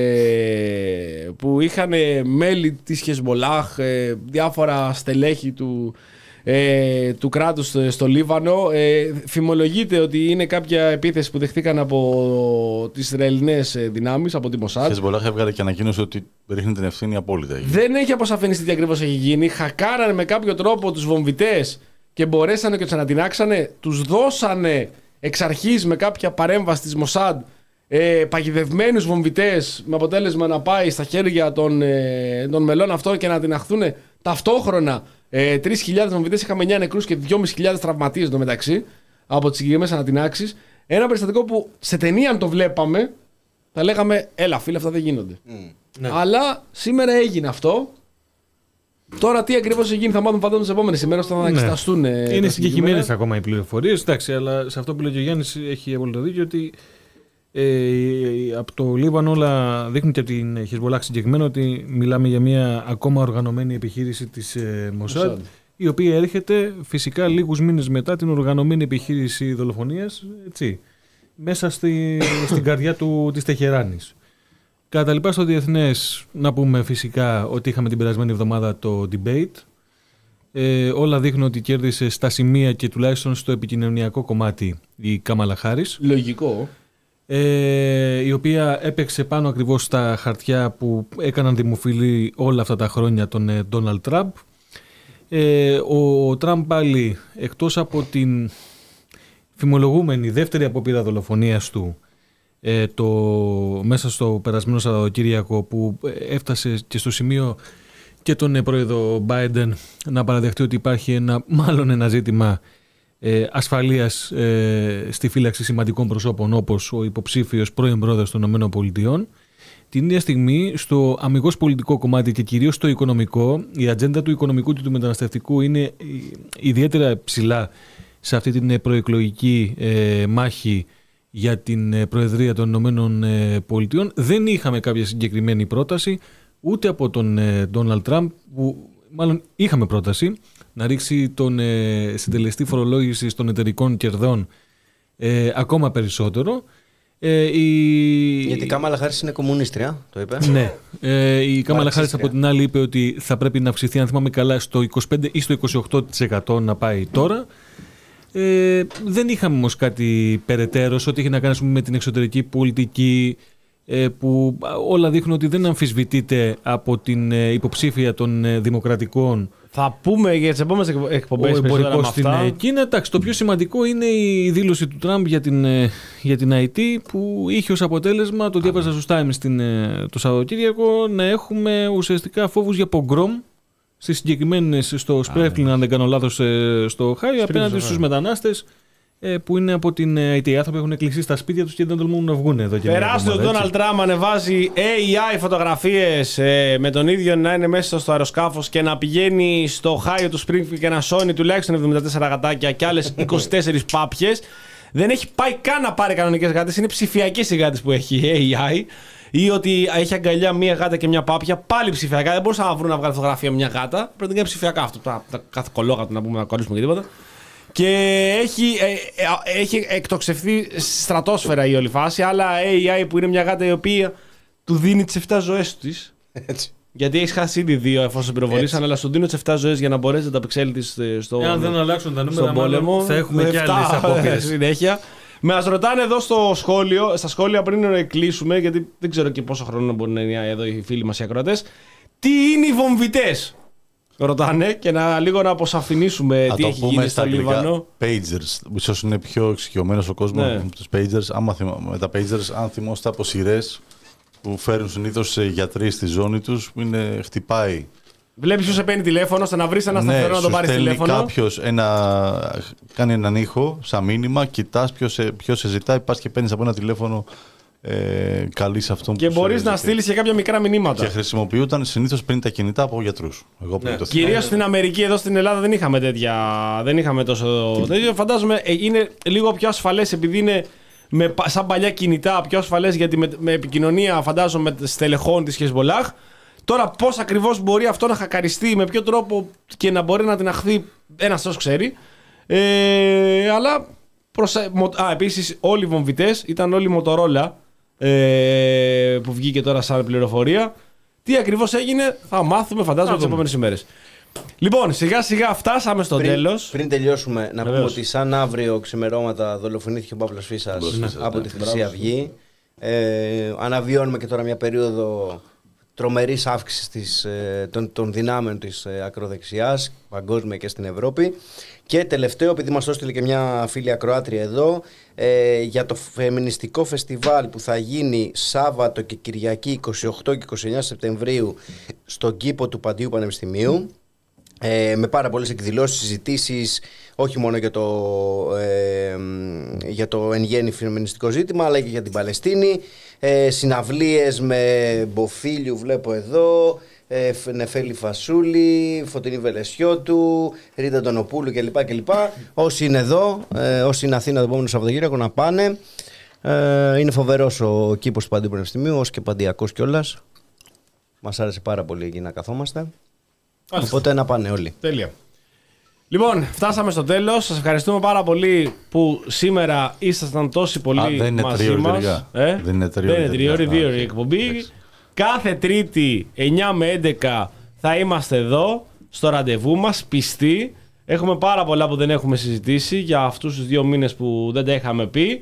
ε, που είχαν μέλη της Χεσμολάχ, ε, διάφορα στελέχη του, ε, του κράτους στο Λίβανο. Ε, φημολογείται ότι είναι κάποια επίθεση που δεχτήκαν από τις Ισραηλινές δυνάμεις, από τη Μοσάτ. Η Χεσμολάχ έβγαλε και ανακοίνωσε ότι ρίχνει την ευθύνη απόλυτα. Δεν έχει αποσαφινιστεί τι ακριβώς έχει γίνει. Χακάρανε με κάποιο τρόπο τους βομβιτές και μπορέσανε και τους ανατινάξανε. Τους δώσανε εξ αρχής με κάποια παρέμβαση της Μοσάντ ε, παγιδευμένους βομβιτές, με αποτέλεσμα να πάει στα χέρια των, ε, των μελών αυτών και να ανατιναχθούν ταυτόχρονα. Ε, τρεις χιλιάδες βομβιτές, είχαμε εννιά νεκρούς και δυόμισι χιλιάδες τραυματίες εντωμεταξύ από τις συγκεκριμένες ανατινάξεις. Ένα περιστατικό που σε ταινία αν το βλέπαμε, θα λέγαμε έλα φίλε, αυτά δεν γίνονται. Mm. Ναι. Αλλά σήμερα έγινε αυτό. Τώρα τι ακριβώς έγινε θα μάθουμε φαντάζομαι τις επόμενες ημέρες όταν θα εξεταστούν. Ναι. Είναι συγκεκριμένες ακόμα οι πληροφορίες. Εντάξει, αλλά σε αυτό που λέει και ο Γιάννης έχει απόλυτο δίκιο ότι ε, από το Λίβανο όλα δείχνουν και από την Χεσμολάχ συγκεκριμένα ότι μιλάμε για μια ακόμα οργανωμένη επιχείρηση της ε, Μοσάντ, η οποία έρχεται φυσικά λίγους μήνες μετά την οργανωμένη επιχείρηση δολοφονίας, έτσι, μέσα στη, στην καρδιά του, της Τεχεράνης. Κατά τα λοιπά στο διεθνές, να πούμε φυσικά ότι είχαμε την περασμένη εβδομάδα το debate. Ε, όλα δείχνουν ότι κέρδισε στα σημεία και τουλάχιστον στο επικοινωνιακό κομμάτι η Κάμαλα Χάρις. Λογικό. Ε, η οποία έπαιξε πάνω ακριβώς στα χαρτιά που έκαναν δημοφιλή όλα αυτά τα χρόνια τον Ντόναλντ Τραμπ. Ε, ο Τραμπ πάλι, εκτός από την φημολογούμενη δεύτερη απόπειρα δολοφονίας του ε, το, μέσα στο περασμένο Σαββατοκύριακο, που έφτασε και στο σημείο και τον πρόεδρο Biden να παραδεχτεί ότι υπάρχει ένα, μάλλον ένα ζήτημα ε, ασφαλείας ε, στη φύλαξη σημαντικών προσώπων όπως ο υποψήφιος πρώην πρόεδρος των ΗΠΑ. Την ίδια στιγμή στο αμιγώς πολιτικό κομμάτι και κυρίως στο οικονομικό, η ατζέντα του οικονομικού και του μεταναστευτικού είναι ιδιαίτερα ψηλά σε αυτή την προεκλογική ε, μάχη για την Προεδρία των Ηνωμένων Πολιτειών. Δεν είχαμε κάποια συγκεκριμένη πρόταση ούτε από τον Ντόναλντ Τραμπ, που μάλλον είχαμε πρόταση να ρίξει τον ε, συντελεστή φορολόγησης των εταιρικών κερδών ε, ακόμα περισσότερο. Ε, η... Γιατί η Κάμαλα Χάρις είναι κομμουνίστρια, το είπε. Ναι. Ε, η Κάμαλα Χάρις από την άλλη είπε ότι θα πρέπει να αυξηθεί, αν θυμάμαι καλά, στο είκοσι πέντε ή στο είκοσι οκτώ τοις εκατό να πάει τώρα. Ε, δεν είχαμε όμως κάτι περαιτέρω σε ό,τι έχει να κάνει με την εξωτερική πολιτική, ε, που όλα δείχνουν ότι δεν αμφισβητείται από την ε, υποψήφια των ε, δημοκρατικών. Θα πούμε για τις επόμενες εκπομπές ο εμπορικός στην ε, Κίνα. Εντάξει, το πιο σημαντικό είναι η δήλωση του Τραμπ για την, ε, για την άι τι, που είχε ως αποτέλεσμα, το διάβασα στο Times στην, ε, το Σαββατοκύριακο, να έχουμε ουσιαστικά φόβους για πογκρόμ στις συγκεκριμένες, στο Σπρέφλιν, αν δεν κάνω λάθος, στο Χάι, απέναντι στους μετανάστες που είναι από την άι τι. Οι άνθρωποι έχουν κλειστεί στα σπίτια τους και δεν τολμούν να βγουν εδώ. Τεράστιο ο Ντόναλντ Τραμπ ανεβάζει έι άι φωτογραφίες ε, με τον ίδιο να είναι μέσα στο αεροσκάφος και να πηγαίνει στο Χάιο του Σπρίνγκφιλντ και να σώνει τουλάχιστον εβδομήντα τέσσερα γατάκια και άλλες είκοσι τέσσερις πάπιες. Δεν έχει πάει καν να πάρει κανονικές γάτες, είναι ψηφιακές οι γάτες που έχει η έι άι. Ή ότι έχει αγκαλιά μία γάτα και μία πάπια, πάλι ψηφιακά. Δεν μπορούσαν να βρουν να βγάλουν φωτογραφία μια γάτα. Πρέπει να την κάνει ψηφιακά αυτό. Τα, τα, κάθε κολόγατο να πούμε να κολλήσουμε και τίποτα. Και έχει, ε, ε, έχει εκτοξευθεί στρατόσφαιρα η όλη φάση. Αλλά έι άι που είναι μια γάτα η οποία του δίνει τις επτά ζωές της. Έτσι. Γιατί έχει χάσει ήδη δύο εφόσον πυροβολήσαν, αλλά σου δίνω τις επτά ζωές για να μπορέσει να τα απεξέλθεις στο, Εάν δεν αλλάξουν τα νούμερα, πόλεμο, θα έχουμε και άλλες απόπειρες συνέχεια. Μας ρωτάνε εδώ στο σχόλιο, στα σχόλια πριν κλείσουμε, γιατί δεν ξέρω και πόσο χρόνο μπορεί να είναι εδώ οι φίλοι μας οι ακροατές. Τι είναι οι βομβιτές, ρωτάνε, και να λίγο να αποσαφηνίσουμε τι έχει γίνει στο Λίβανο. Pagers, ίσως είναι πιο εξοικειωμένος ο κόσμος ναι. με τους Pagers. Άμα θυμα, με τα Pagers, αν θυμόστε από σειρές που φέρουν συνήθως γιατροί στη ζώνη τους, που είναι χτυπάει. Βλέπεις ποιος σε παίρνει τηλέφωνο, ώστε να βρεις ένα σταθερό ναι, να τον πάρεις τηλέφωνο. Κάποιος ένα, κάνει έναν ήχο σαν μήνυμα, κοιτάς ποιος σε, ποιος σε ζητάει, πας και παίρνεις από ένα τηλέφωνο ε, καλείς αυτόν και που και μπορείς να στείλεις και κάποια μικρά μηνύματα. Και χρησιμοποιούνταν συνήθως πριν τα κινητά από γιατρούς. Εγώ ναι. Κυρίως στην Αμερική, εδώ στην Ελλάδα δεν είχαμε τέτοια. Δεν είχαμε τόσο. τέτοιο. Φαντάζομαι είναι λίγο πιο ασφαλές επειδή είναι με, σαν παλιά κινητά, πιο ασφαλές γιατί με, με επικοινωνία, φαντάζομαι, με στελεχών της Χεσμολάχ. Τώρα πώς ακριβώς μπορεί αυτό να χακαριστεί, με ποιο τρόπο και να μπορεί να την αχθεί, ένας τόσο ξέρει. Ε, αλλά προσα... Α, επίσης όλοι οι βομβιτές ήταν όλοι Motorola, ε, που βγήκε τώρα σαν πληροφορία. Τι ακριβώς έγινε θα μάθουμε, φαντάζομαι, τις επόμενες ημέρες. Λοιπόν, σιγά σιγά φτάσαμε στο πριν, τέλος. Πριν τελειώσουμε, να πούμε ότι σαν αύριο ξημερώματα δολοφονήθηκε ο Παύλος Φίσας ναι. από τη Χρυσή Αυγή. Ε, αναβιώνουμε και τώρα μια περίοδο τρομερής αύξησης της, ε, των, των δυνάμεων της ε, ακροδεξιάς, παγκόσμια και στην Ευρώπη. Και τελευταίο, επειδή μας το έστειλε και μια φίλη ακροάτρια εδώ, ε, για το φεμινιστικό φεστιβάλ που θα γίνει Σάββατο και Κυριακή είκοσι οκτώ και είκοσι εννέα Σεπτεμβρίου στον κήπο του Παντίου Πανεπιστημίου. Ε, με πάρα πολλές εκδηλώσεις, συζητήσεις, όχι μόνο για το, ε, για το εν γέννη φεμινιστικό ζήτημα, αλλά και για την Παλαιστίνη. Ε, συναυλίες με Μποφίλιου βλέπω εδώ, ε, Νεφέλη Φασούλη, Φωτεινή Βελεσιώτου, Ρίτα Ντονοπούλου κλπ. κλπ. Όσοι είναι εδώ, ε, όσοι είναι Αθήνα το επόμενο Σαββατοκύριακο να πάνε. Ε, είναι φοβερός ο κήπος του Παντίου Πανεπιστημίου, ως και παντιακός κιόλας. Μας άρεσε πάρα πολύ εκεί να καθόμαστε. Άλιστα. Οπότε να πάνε όλοι. Τέλεια. Λοιπόν, φτάσαμε στο τέλος. Σας ευχαριστούμε πάρα πολύ που σήμερα ήσασταν τόσοι πολλοί Α, δεν είναι μαζί μας. Ε? Δεν είναι τριώρη, δύο ώρη εκπομπή. Εντάξει. Κάθε Τρίτη εννιά με έντεκα θα είμαστε εδώ στο ραντεβού μας, πιστοί. Έχουμε πάρα πολλά που δεν έχουμε συζητήσει για αυτούς τους δύο μήνες που δεν τα είχαμε πει.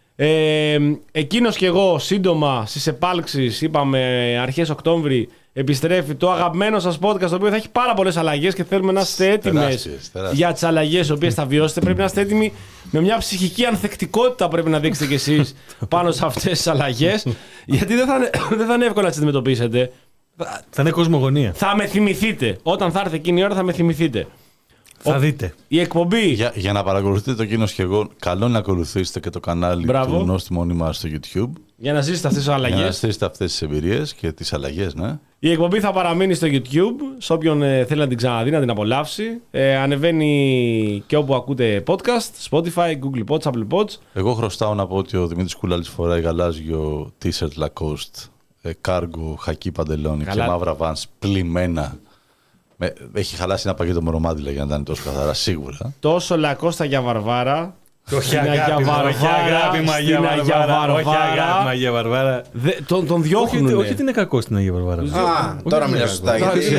Ε, εκείνος και εγώ σύντομα στις επάλξεις, είπαμε αρχές Οκτώβρη, επιστρέφει το αγαπημένο σας podcast, το οποίο θα έχει πάρα πολλές αλλαγές και θέλουμε να είστε έτοιμες για τις αλλαγές τις οποίες θα βιώσετε. Πρέπει να είστε έτοιμοι με μια ψυχική ανθεκτικότητα, πρέπει να δείξετε κι εσείς πάνω σε αυτές τις αλλαγές, γιατί δεν θα είναι, δεν θα είναι εύκολο να τις αντιμετωπίσετε. Θα είναι κοσμογονία. Θα με θυμηθείτε. Όταν θα έρθει εκείνη η ώρα θα με θυμηθείτε. Θα Ο... δείτε. Η εκπομπή. Για, για να παρακολουθείτε το Κίνος και εγώ, καλό να ακολουθήσετε και το κανάλι Μπράβο. του Νόστιμου Όνειμα στο YouTube. Για να ζήσετε αυτές τις αλλαγές. Για να ζήσετε αυτές τις εμπειρίες και τις αλλαγές, ναι. Η εκπομπή θα παραμείνει στο YouTube. Σε όποιον ε, θέλει να την ξαναδεί, να την απολαύσει. Ε, ανεβαίνει και όπου ακούτε podcast, Spotify, Google Pods, Apple Pods. Εγώ χρωστάω να πω ότι ο Δημήτρης Κούλαλης φοράει γαλάζιο t-shirt Lacoste, ε, κάργο, χακί παντελόνι και μαύρα Vans πλημμένα. Με, έχει χαλάσει ένα πακέτο μορομάντιλα για να ήταν τόσο καθαρά, σίγουρα. Τόσο Λακώστα για Βαρβάρα. Όχι αγάπη, όχι αγάπη Μαγία Βαρβάρα. Όχι αγάπη Μαγία Βαρβάρα. Τον, τον διώχνουν. Όχι, όχι ότι είναι κακό στην Αγία Βαρβάρα. Α, τώρα μιλάς σωστά.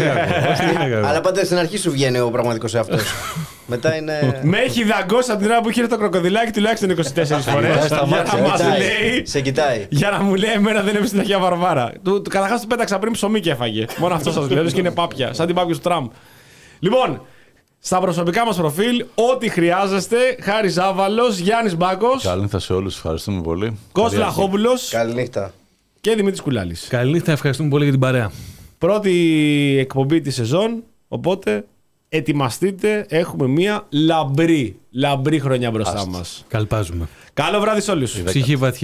Αλλά πάντα στην αρχή σου βγαίνει ο πραγματικός εαυτός. Μετά είναι. Με έχει δαγκώσει από την ώρα που είχε το κροκοδιλάκι τουλάχιστον είκοσι τέσσερις φορές. Για να μας λέει. Σε κοιτάει. Για να μου λέει εμένα δεν είμαι στην Αγία Βαρβάρα. Καταρχάς του πέταξα πριν ψωμί και έφαγε. Μόνο αυτό σας λέω. Και είναι πάπια. Σαν την πάπια του Τραμπ. Λοιπόν. Στα προσωπικά μας προφίλ, ό,τι χρειάζεστε. Χάρης Ζάβαλος, Γιάννης Μπάκος. Καληνύχτα σε όλους, ευχαριστούμε πολύ. Κώστας Λαχόπουλος. Καληνύχτα. Και Δημήτρης Κουλάλης. Καληνύχτα, ευχαριστούμε πολύ για την παρέα. Πρώτη εκπομπή της σεζόν, οπότε ετοιμαστείτε. Έχουμε μια λαμπρή, λαμπρή χρονιά μπροστά μας. Καλπάζουμε. Καλό βράδυ σε όλους. Ψυχή βαθιά.